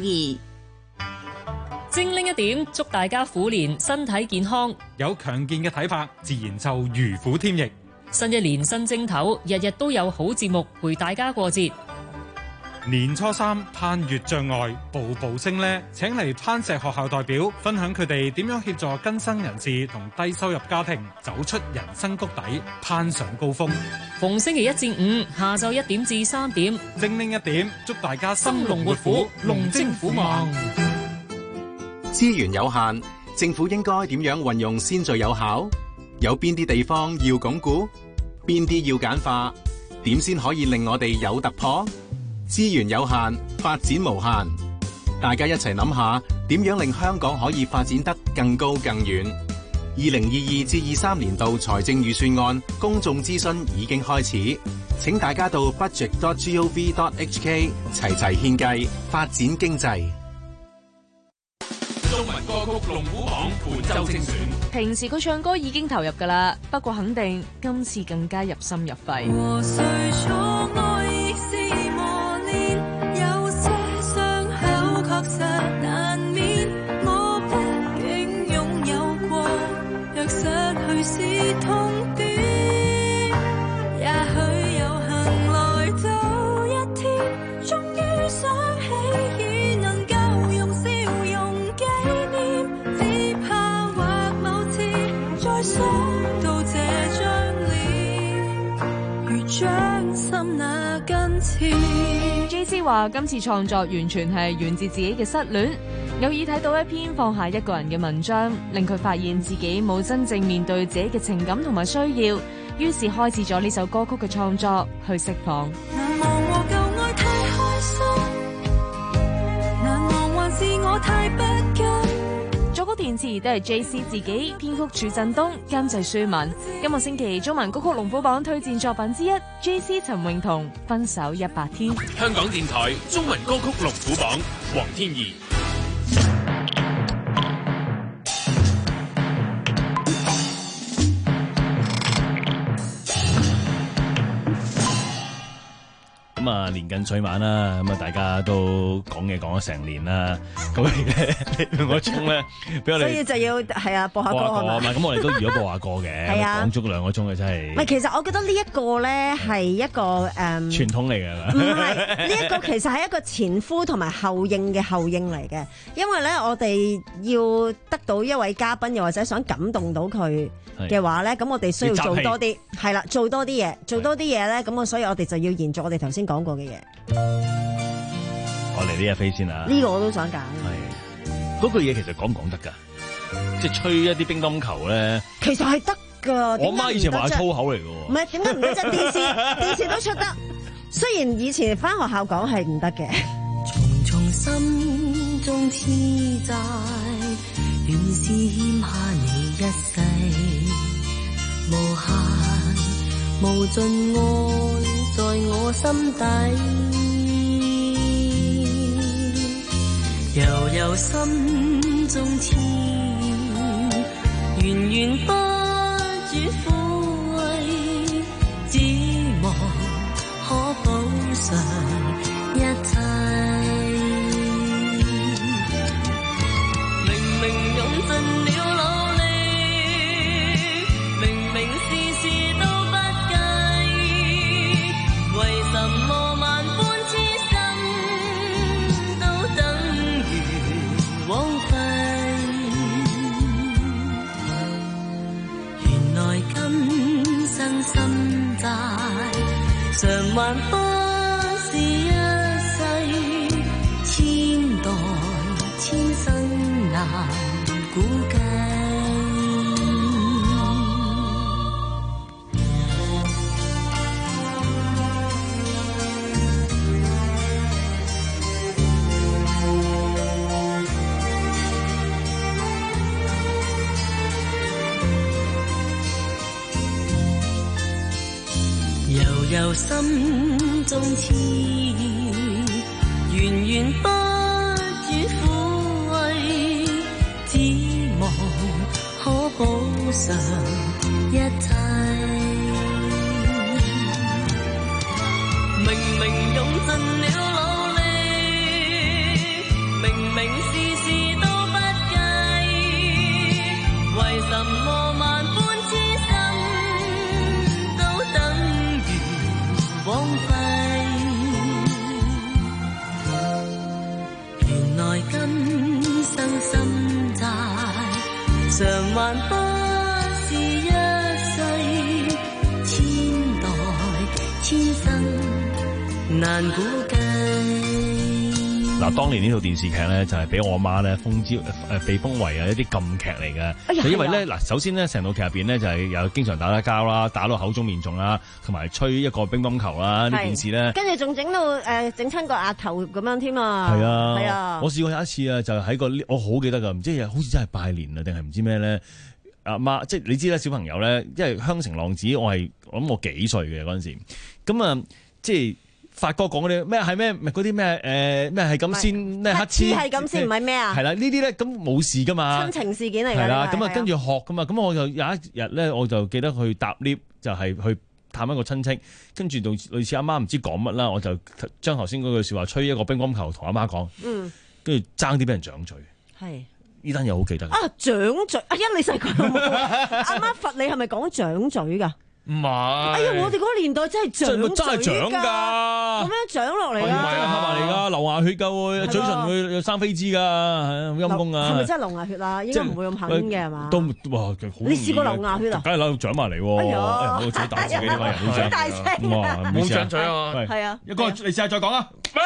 精靈一點，祝大家虎年身體健康， 有強健嘅體魄，自然就如虎添翼。 新一年新正頭，日日都有好節目陪大家過節。 年初三攀越障礙，步步升呢，請嚟攀石學校代表分享佢哋點樣協助更生人士同低收入家庭走出人生谷底，攀上高峰。 逢星期一至五下晝一點至三點， 精靈一點，祝大家生龍活虎，龍精虎猛。 資源有限，政府應該點樣運用先最有效？有邊啲地方要鞏固？邊啲要簡化？點先可以令我哋有突破？資源有限，發展無限。大家一齊諗下，點樣令香港可以發展得更高更遠？二零二二至二三年度財政預算案公眾諮詢已經開始，請大家到 budget dot gov dot hk 齊齊獻計，發展經濟。 中文歌曲龍虎榜本周精選。 平時佢唱歌已經投入㗎啦，不過肯定今次更加入心入肺。和誰錯愛已是磨練，有些傷口確實難免。我畢竟擁有過，若失去是痛點。也許有幸來到一天，終於想起已能夠用笑容紀念，只怕或某次再想到這張臉，如將心那根刺。J C 話今次創作完全係源自自己嘅失戀，偶爾睇到一篇放下一個人嘅文章，令佢發現自己冇真正面對自己嘅情感同埋需要，於是開始咗呢首歌曲嘅創作去釋放。難忘和舊愛太開心，難忘還是我太不甘。作曲填詞都係 J C 自己，編曲處振東，監製舒文。今個星期中文歌曲龍虎榜推薦作品之一 ，J C 陳詠彤《分手一百天》。 香港電台中文歌曲龍虎榜，黃天怡。 咁啊，年近歲晚啦，咁啊，大家都講嘢講咗成年啦，咁咧兩個鐘咧，俾我哋， 所以就要係啊播下歌係嘛？ 唔係，咁我哋都預咗播下歌嘅，係啊，講足兩個鐘嘅真係。 唔係，其實我覺得呢一個咧係一個誒傳統嚟嘅， 唔係呢一個其實係一個前呼同埋後應嘅後應嚟嘅，因為咧我哋要得到一位嘉賓，又或者想感動到佢嘅話咧，咁我哋需要做多啲，係啦，做多啲嘢，做多啲嘢咧，咁我所以我哋就要延續我哋頭先講過嘅嘢。 我嚟呢一飛先啊！ 呢個我都想揀。 係嗰句嘢其實講唔講得㗎？即係吹一啲乒乓球咧， 其實係得㗎。 我媽以前話係粗口嚟㗎喎。 唔係點解唔得啫？電視電視都出得。雖然以前返學校講係唔得嘅。 重重心中痴債，原是欠下你一世，無限無盡愛在我心底，悠悠心中痴，源源不絕撫慰，只望可補償一切。明明用盡了努力，明明事事都不計，為什麼萬般痴心都等於枉費？原來今生心債償還不是一世，千代千生難估計。悠悠心中痴，源源不上一切。明明用盡了努力，明明事事都不計，為什麼萬般痴心都等於枉費？原來今生心債償還不是一世，千代千生難估計。 嗱，當年呢套電視劇咧就係俾我媽咧封招誒被封為啊一啲禁劇嚟嘅，哎、就因為咧嗱，首先咧成套劇入邊咧就係有經常打打交啦，打到口腫面腫啦，同埋吹一個乒乓球啦，呢件事咧， 跟住仲整到誒整親個額頭咁樣添啊！ 係啊， 係啊， 我試過有一次啊，就喺個我好記得㗎，唔知好似真係拜年啊定係唔知咩咧。阿媽，即係你知啦，小朋友咧，因為香城浪子，我係我諗我幾歲嘅嗰陣時，咁啊，即係發哥講嗰啲咩係咩，咪嗰啲咩誒咩係咁先咩黑黐係咁先，唔係咩啊？ 係啦，呢啲咧咁冇事噶嘛， 親情事件嚟㗎。 係啦，咁啊跟住學噶嘛，咁我就有一日咧，我就記得去搭 lift 就係去探一個親戚，跟住到類似阿媽唔知講乜啦，我就將頭先嗰句説話吹一個乒乓球同阿媽講，嗯，跟住爭啲俾人掌嘴，係。呢單嘢好記得啊！ 掌嘴，阿欣你細個有冇？阿媽罰你係咪講掌嘴㗎？ 唔係。 哎呀，我哋嗰個年代真係掌嘴㗎， 真係掌㗎， 咁樣掌落嚟㗎。 唔係啊，拍埋嚟㗎，流牙血㗎會，嘴唇會生飛滋㗎，係啊，陰公啊。 係咪真係流牙血啊？應該唔會咁狠嘅係嘛？ 都哇，好。 你試過流牙血啊？ 梗係啦，掌埋嚟喎。哎呀，我自己打自己呢班人，好大聲。 哇， 冇掌嘴啊！ 係啊， 一個你試下再講啊！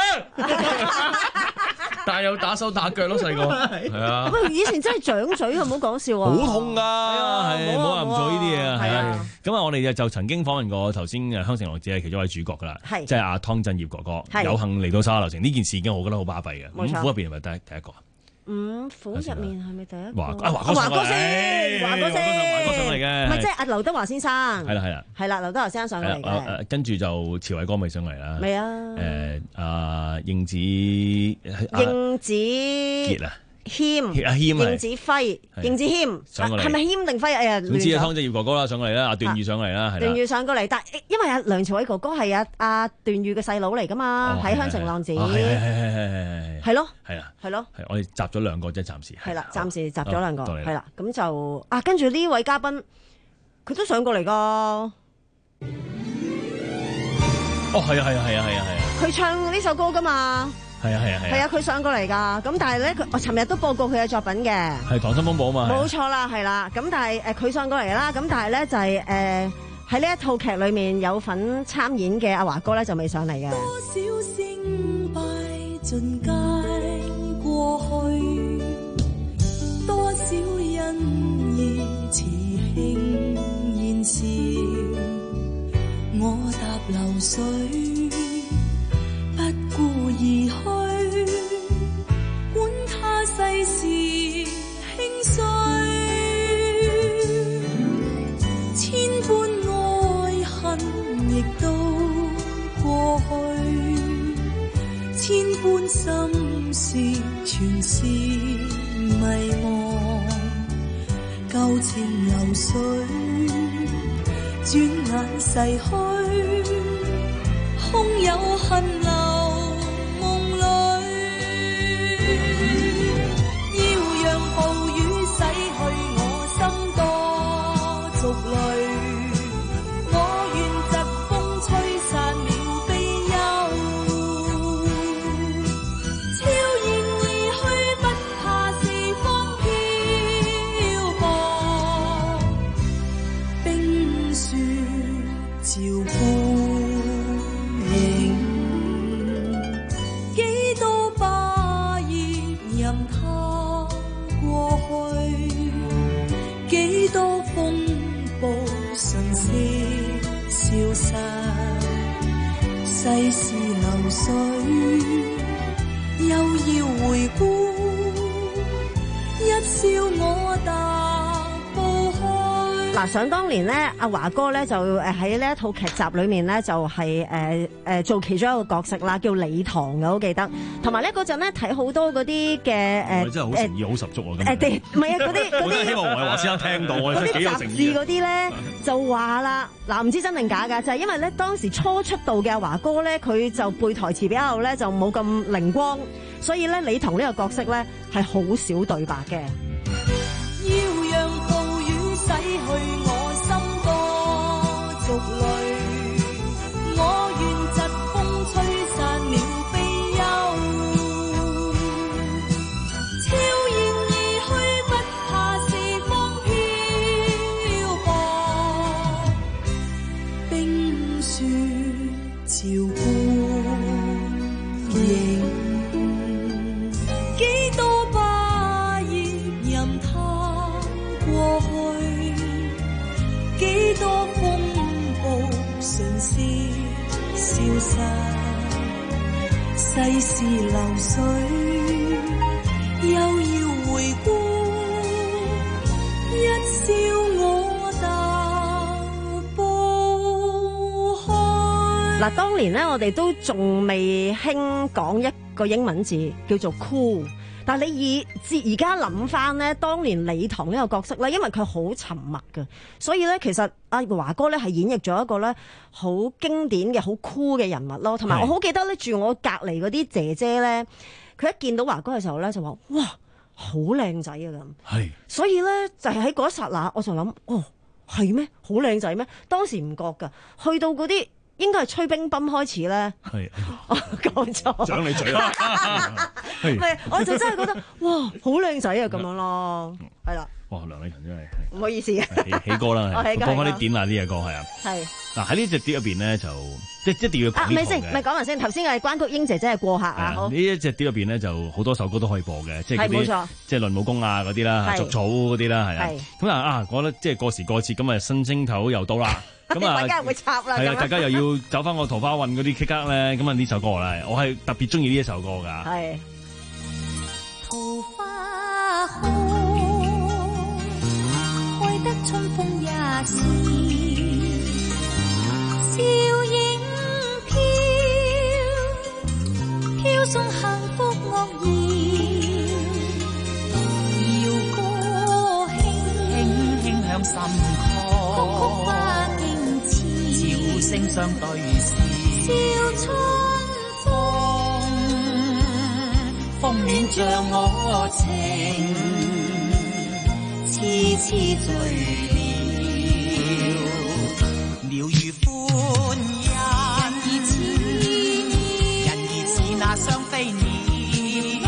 但係有打手打腳咯，細個係啊。 咁以前真係掌嘴，唔好講笑啊！ 好痛㗎，係唔好話唔做呢啲嘢啊！係啊。咁啊，我哋就曾經訪問過頭先誒香城浪子係其中一位主角㗎啦，即係阿湯鎮業哥哥，有幸嚟到沙樓城呢件事已經我覺得好巴閉嘅。五虎入邊係咪第第一個啊？ 五虎入面係咪第一個？ 華啊華哥華哥先，華哥先， 華哥上嚟嘅。 唔係即係阿劉德華先生。係啦係啦。係啦，劉德華先生上嚟嘅。 誒跟住就朝偉哥未上嚟啦。 未啊？ 誒阿應子應子傑啊。謙阿謙應子輝，應子謙上過嚟， 係咪謙定輝？哎呀， 總之阿湯鎮業哥哥啦上過嚟啦，阿段譽上過嚟啦，係啦。 段譽上過嚟，但因為阿梁朝偉哥哥係阿阿段譽嘅細佬嚟噶嘛，喺《香城浪子》。係係係係係。係咯。係啊。係咯。係我哋集咗兩個啫，暫時。係啦，暫時集咗兩個，係啦，咁就啊，跟住呢位嘉賓，佢都上過嚟噶。哦， 係啊，係啊，係啊，係啊，係啊。 佢唱呢首歌噶嘛？ 係啊係啊係啊！ 係啊，佢上過嚟㗎，咁但係咧，佢我尋日都播過佢嘅作品嘅。 係《溏心風暴》啊嘛。冇錯啦，係啦，咁但係誒佢上過嚟啦，咁但係咧就係誒喺呢一套劇裏面有份參演嘅阿華哥咧就未上嚟嘅。多少勝敗盡皆過去，多少恩義慈慶現時，我踏流水。不顧而去，管他世事興衰，千般愛恨亦都過去，千般心事全是迷惘，舊情流水，轉眼逝去，空有恨流。世事流水，又要回顧，一笑我踏步去。 嗱，想當年咧，阿華哥咧就誒喺呢一套劇集裏面咧就係誒誒做其中一個角色啦，叫李唐嘅，我好記得。同埋咧嗰陣咧睇好多嗰啲嘅誒， 真係好誠意，好十足啊！ 誒地唔係啊，嗰啲嗰啲， 希望黃偉華先生聽到，我真係幾有誠意。 嗰啲咧就話啦，嗱唔知真定假㗎，就係因為咧當時初出道嘅阿華哥咧，佢就背台詞比較咧就冇咁靈光，所以咧李唐呢個角色咧係好少對白嘅。 要讓暴雨洗去我心多族類，我願疾風吹散了悲憂，悄然而去，不怕時光漂泊，冰雪照孤影，幾多霸業任它過去，幾多風暴瞬息消失，世事流水，又要回顧，一笑我踏步去。 嗱，當年咧我哋都仲未興講一個英文字叫做 cool。但係你以至而家諗翻咧，當年李唐呢個角色咧，因為佢好沉默嘅，所以咧其實阿華哥咧係演繹咗一個咧好經典嘅好酷嘅人物咯。同埋我好記得咧，住我隔離嗰啲姐姐咧，佢一見到華哥嘅時候咧就話：哇，好靚仔啊咁。係。所以咧就係喺嗰一剎那，我就諗：哦，係咩？好靚仔咩？當時唔覺㗎，去到嗰啲。應該係吹冰泵開始咧，係，我講錯， 掌你嘴啦， 係，我就真係覺得哇，好靚仔啊咁樣咯，係啦， 哇，梁禮勤真係， 唔好意思， 起起歌啦，播翻啲典雅啲嘅歌係啊，係，嗱喺呢隻碟入邊咧就即係一定要講呢套嘅， 咪先，咪講埋先，頭先係關菊英姐姐係過客啊，好， 呢一隻碟入邊咧就好多首歌都可以播嘅，即係嗰啲即係論武功啊嗰啲啦，逐草嗰啲啦係啊，咁啊啊，我覺得即係過時過節咁啊新正頭又到啦。咁啊，大家會插啦，係啊，大家又要走翻個桃花運嗰啲 K 歌咧，咁啊呢首歌啦，我係特別中意呢一首歌噶。係。 桃花開，開得春風一線，笑影飄，飄送幸福樂謠，謠歌輕輕輕向心曠。曲曲花徑似，笑聲相對視，笑春風，風暖像我情，痴痴醉了，鳥語歡欣，人兒似，人兒似那雙飛鳥，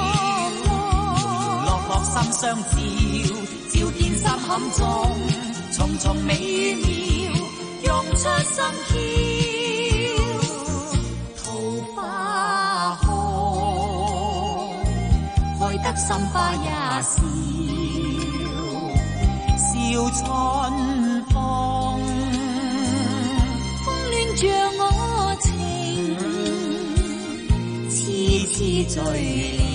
樂樂心相照，照見心坎中。重重美妙，用出心竅，桃花開，開得心花一笑，笑春風，風暖像我情，痴痴醉了。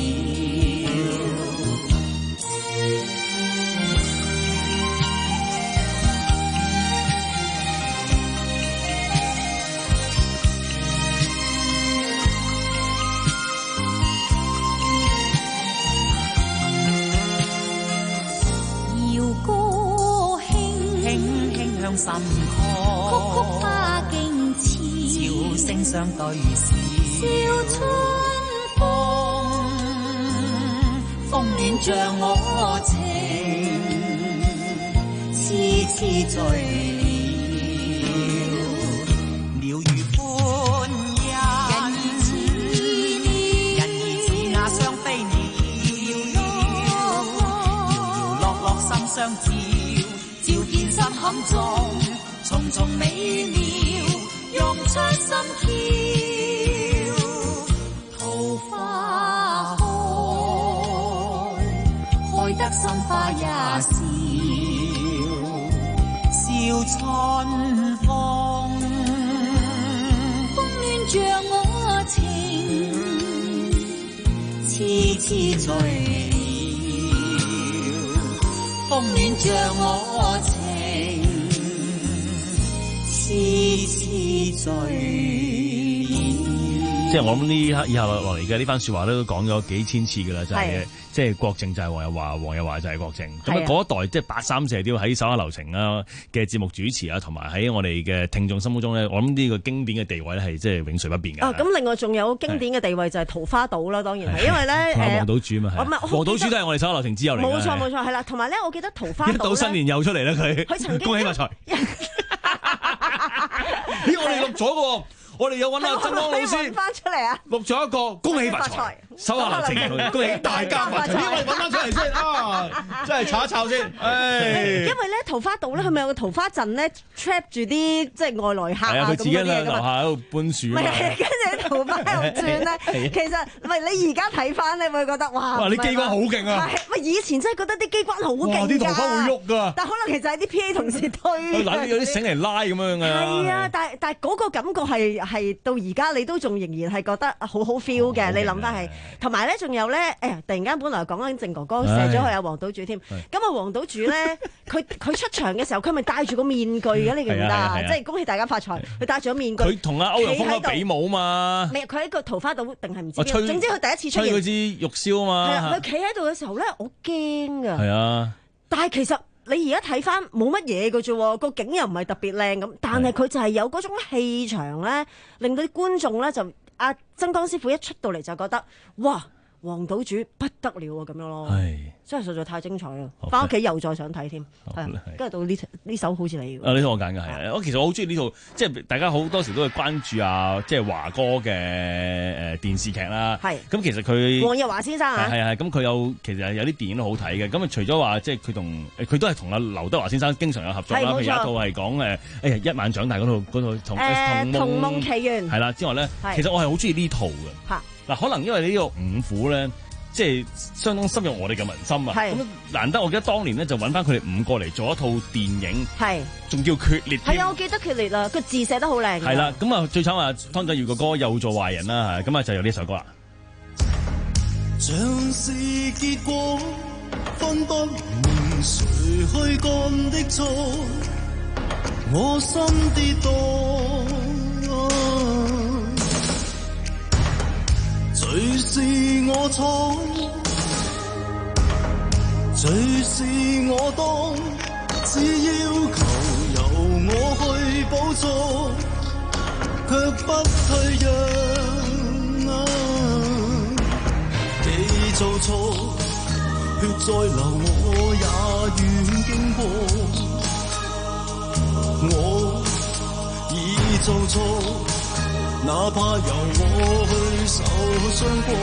心曠，曲曲花徑似，笑聲相對視，笑春風，風暖像我情，痴痴醉了，鳥語歡欣，人兒似，人兒似那雙飛鳥，搖落落心相照，照見心坎中。重重美妙，用出心竅，桃花開，開得心花一笑，笑春風，風暖像我情，痴痴醉了，風暖像我情。 即係我諗呢刻以下落嚟嘅呢番説話咧，都講咗幾千次㗎啦，就係即係國政就係黃日華，黃日華就係國政。咁啊嗰一代即係八三射雕喺手下留情啊嘅節目主持啊，同埋喺我哋嘅聽眾心目中咧，我諗呢個經典嘅地位咧係即係永垂不變嘅。 啊，咁另外仲有經典嘅地位就係桃花島啦，當然係，因為咧誒黃島主啊嘛，係黃島主都係我哋手下留情之友嚟嘅。 冇錯冇錯，係啦，同埋咧，我記得桃花島一到新年又出嚟啦佢， 佢曾經恭喜發財。咦，我哋錄咗嘅喎。我哋有揾阿曾光老師翻出嚟啊！ 錄咗一個恭喜發財，手下留情，恭喜大家發財。因為揾翻出嚟先啊，真係炒一炒先。 因為咧桃花島咧，佢咪有個桃花陣咧 trap 住啲即係外來客啊咁佢自己喺樓樣下喺度搬樹啊。 跟住桃花又轉咧，其實唔係你而家睇翻咧，會覺得哇！ 哇！啲機關好勁啊！ 喂，以前真係覺得啲機關好勁㗎。 啲桃花會喐㗎。 但可能其實係啲 P A 同事推。 嗱，有啲繩嚟拉咁樣㗎。 係啊，但係但係嗰個感覺係。係到而家你都仲仍然係覺得好好 feel 嘅，你諗翻係，同埋咧仲有咧，誒突然間本來講緊鄭哥哥射咗去阿黃島主添，咁啊黃島主咧，佢佢出場嘅時候，佢咪戴住個面具嘅，你記唔記得啊？即係恭喜大家發財，佢戴住個面具。佢同阿歐陽鋒比武嘛？ 未，佢喺個桃花島定係唔知邊？總之佢第一次出現。 吹嗰支玉簫啊嘛。係啊， 佢企喺度嘅時候咧，我驚㗎。 係啊。但係其實。你而家睇翻冇乜嘢嘅啫，個景又唔係特別靚咁，但係佢就係有嗰種氣場咧，令到啲觀眾咧就阿曾江師傅一出到嚟就覺得哇，黃島主不得了啊咁樣咯，真係實在太精彩啦！翻屋企又再想睇添，跟住到呢呢首好似你。 啊，呢套我揀嘅係啊，我其實我好中意呢套，即係大家好多時都會關注啊，即係華哥嘅誒電視劇啦。係。咁其實佢黃日華先生啊。 係係咁佢有其實有啲電影都好睇嘅。咁啊，除咗話即係佢同佢都係同阿劉德華先生經常有合作啦。譬如有一套係講誒，哎呀一晚長大嗰套嗰套同誒童夢奇緣係啦。之外咧，其實我係好中意呢套嘅。嚇。嗱，可能因為呢個五虎咧。即係相當深入我哋嘅民心啊！咁難得，我記得當年咧就揾翻佢哋五個嚟做一套電影，係仲叫決裂。 係啊，我記得決裂啊，個字寫得好靚。 係啦，咁啊最慘啊，湯鎮業個歌又做壞人啦，咁啊就有呢首歌啦。 像是結果，分不明誰去幹的錯，我心跌宕。誰是我錯，誰是我當，只要求由我去補錯，卻不退讓。啊、你做錯，血再流我也願經過，我已做錯。哪怕由我去受傷過，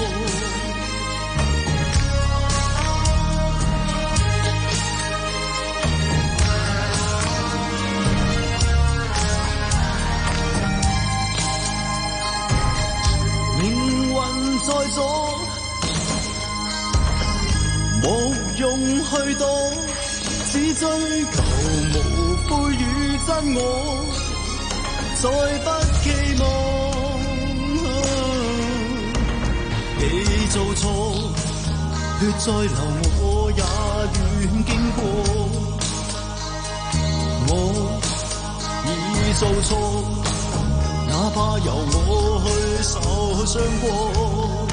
命運在左，無用去躲，只追求無悔與真我。再不期望，你做錯，血再流我也願經過，我已做錯，哪怕由我去受傷過。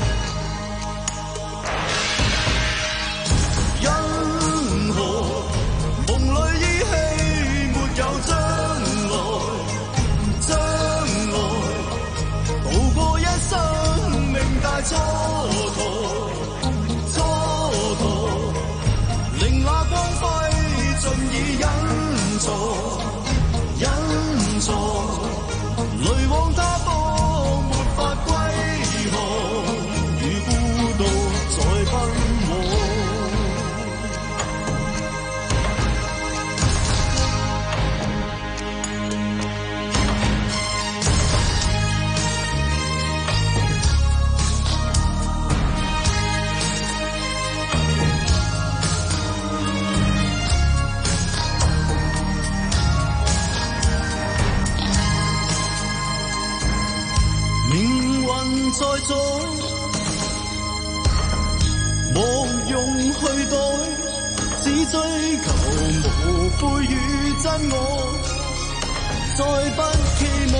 因何夢裏依稀沒有將來？將來渡過一生命大蹉跎，蹉跎令那光輝盡已隱藏，隱藏淚往他方沒法歸航，如孤獨在奔往。在左，莫用去躲，只追求無悔與真我。 再不期望，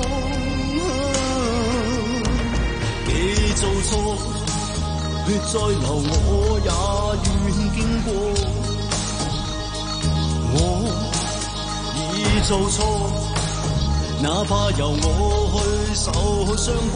既做錯，血再流我也願經過。我已做錯，哪怕由我去受傷過。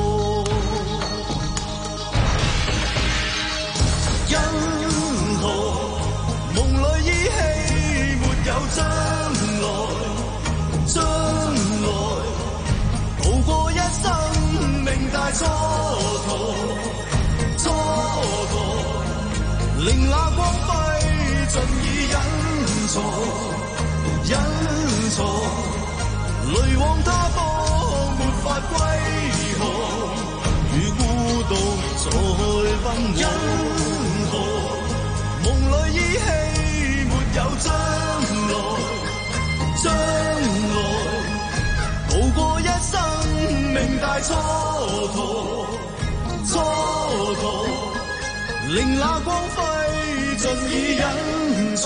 因何夢裏依稀沒有將來？將來渡過一生命大蹉跎，蹉跎令那光輝盡已隱藏，隱藏淚往他方沒法歸航，如孤獨在奔波。因何夢裏依稀沒有將來？將來渡過一生命大蹉跎，蹉跎令那光輝盡已隱藏。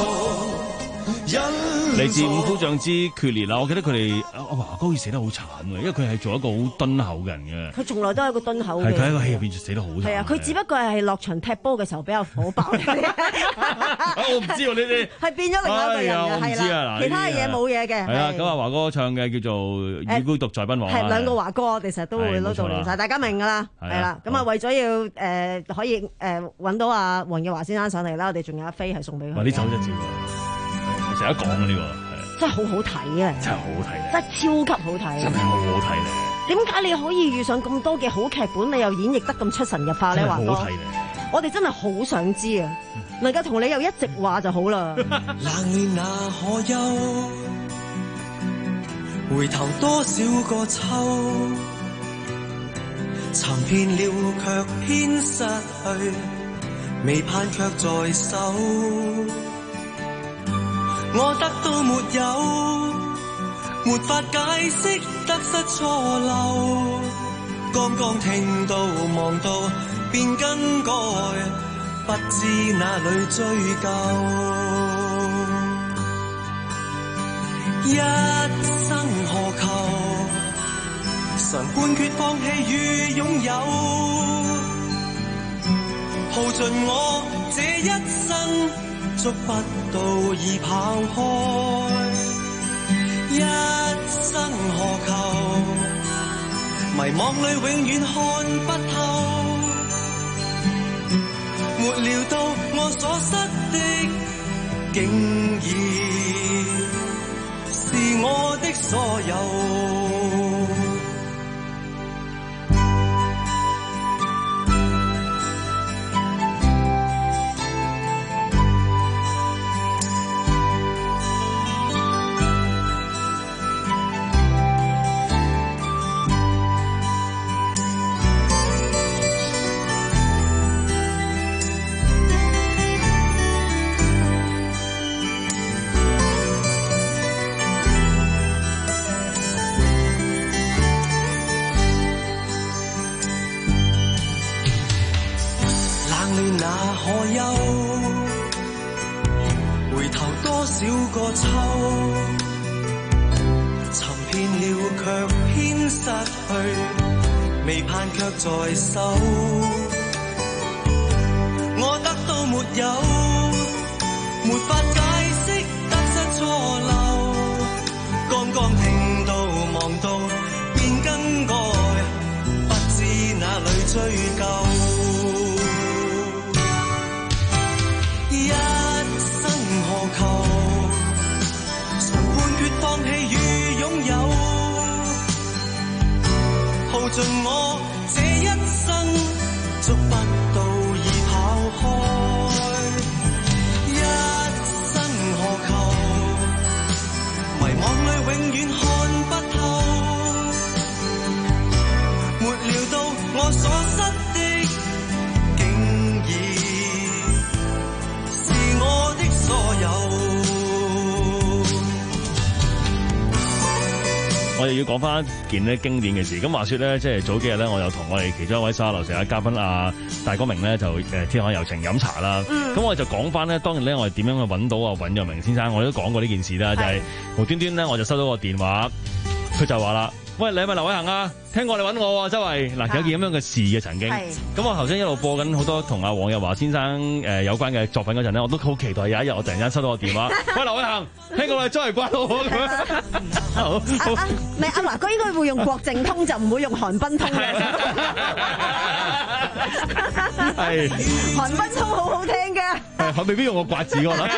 嚟自五虎將之決裂啦！我記得佢哋阿華哥寫得好慘嘅，因為佢係做一個好敦厚嘅人嘅。 佢從來都係一個敦厚嘅。 係佢喺個戲入邊寫得好慘。 係啊，佢只不過係落場踢波嘅時候比較火爆。我唔知喎呢啲。係變咗另外一個人嘅，係啦。其他嘢冇嘢嘅。係啊，咁啊華哥唱嘅叫做《與孤獨在奔忙》。係兩個華哥，我哋成日都會攞到連晒，大家明㗎啦。係啦，咁啊為咗要誒可以誒揾到阿黃日華先生上嚟啦，我哋仲有一飛係送俾佢。哇！呢首真係照。成日講嘅呢個，真係好好睇啊！真係好好睇，真係超級好睇，真係好好睇咧！點解你可以遇上咁多嘅好劇本，你又演繹得咁出神入化咧？華哥，我哋真係好想知啊！能夠同你又一直話就好啦。 冷暖那可休，回頭多少個秋，尋遍了卻偏失去，未盼卻在手。我得到沒有，沒法解釋得失錯漏，剛剛聽到望到便更改，不知哪裏追究。一生何求，常半決放棄與擁有，耗盡我這一生，捉不到已跑開，一生何求？迷惘裏永遠看不透，沒料到我所失的，竟已是我的所有。在手，我得到沒有，沒法解釋得失錯漏，剛剛聽到望到便更改，不知哪裏追究。一生何求，常判決放棄與擁有，耗盡我這一生，捉不到已跑開，一生何求？迷惘裏永遠看不透，沒料到我所失的，竟已是我的所有。 我哋要講翻一件咧經典嘅事。咁話說咧，即係早幾日咧，我又同我哋其中一位沙樓成嘅嘉賓啊大光明咧，就誒天海遊程飲茶啦。咁、嗯、我就講翻咧，當然咧我哋點樣去揾到啊尹若明先生，我都講過呢件事啦，就係、是、無端端咧我就收到個電話，佢就話啦。喂，你係咪劉偉恒啊？聽過你揾我喎，周圍嗱有件咁樣嘅事嘅曾經。咁我頭先一路播緊好多同阿黃日華先生誒有關嘅作品嗰陣咧，我都好期待有一日我突然間收到個電話，喂，劉偉恒，聽過你周圍關我咁樣。好， 好，唔係阿華哥應該會用國政通，就唔會用韓賓通嘅。係韓賓通好好聽㗎。係，我未必用個刮字㗎啦。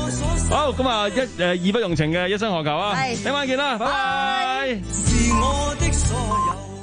好，咁啊一誒義不容情嘅一生何求啊！聽晚見啦，拜拜。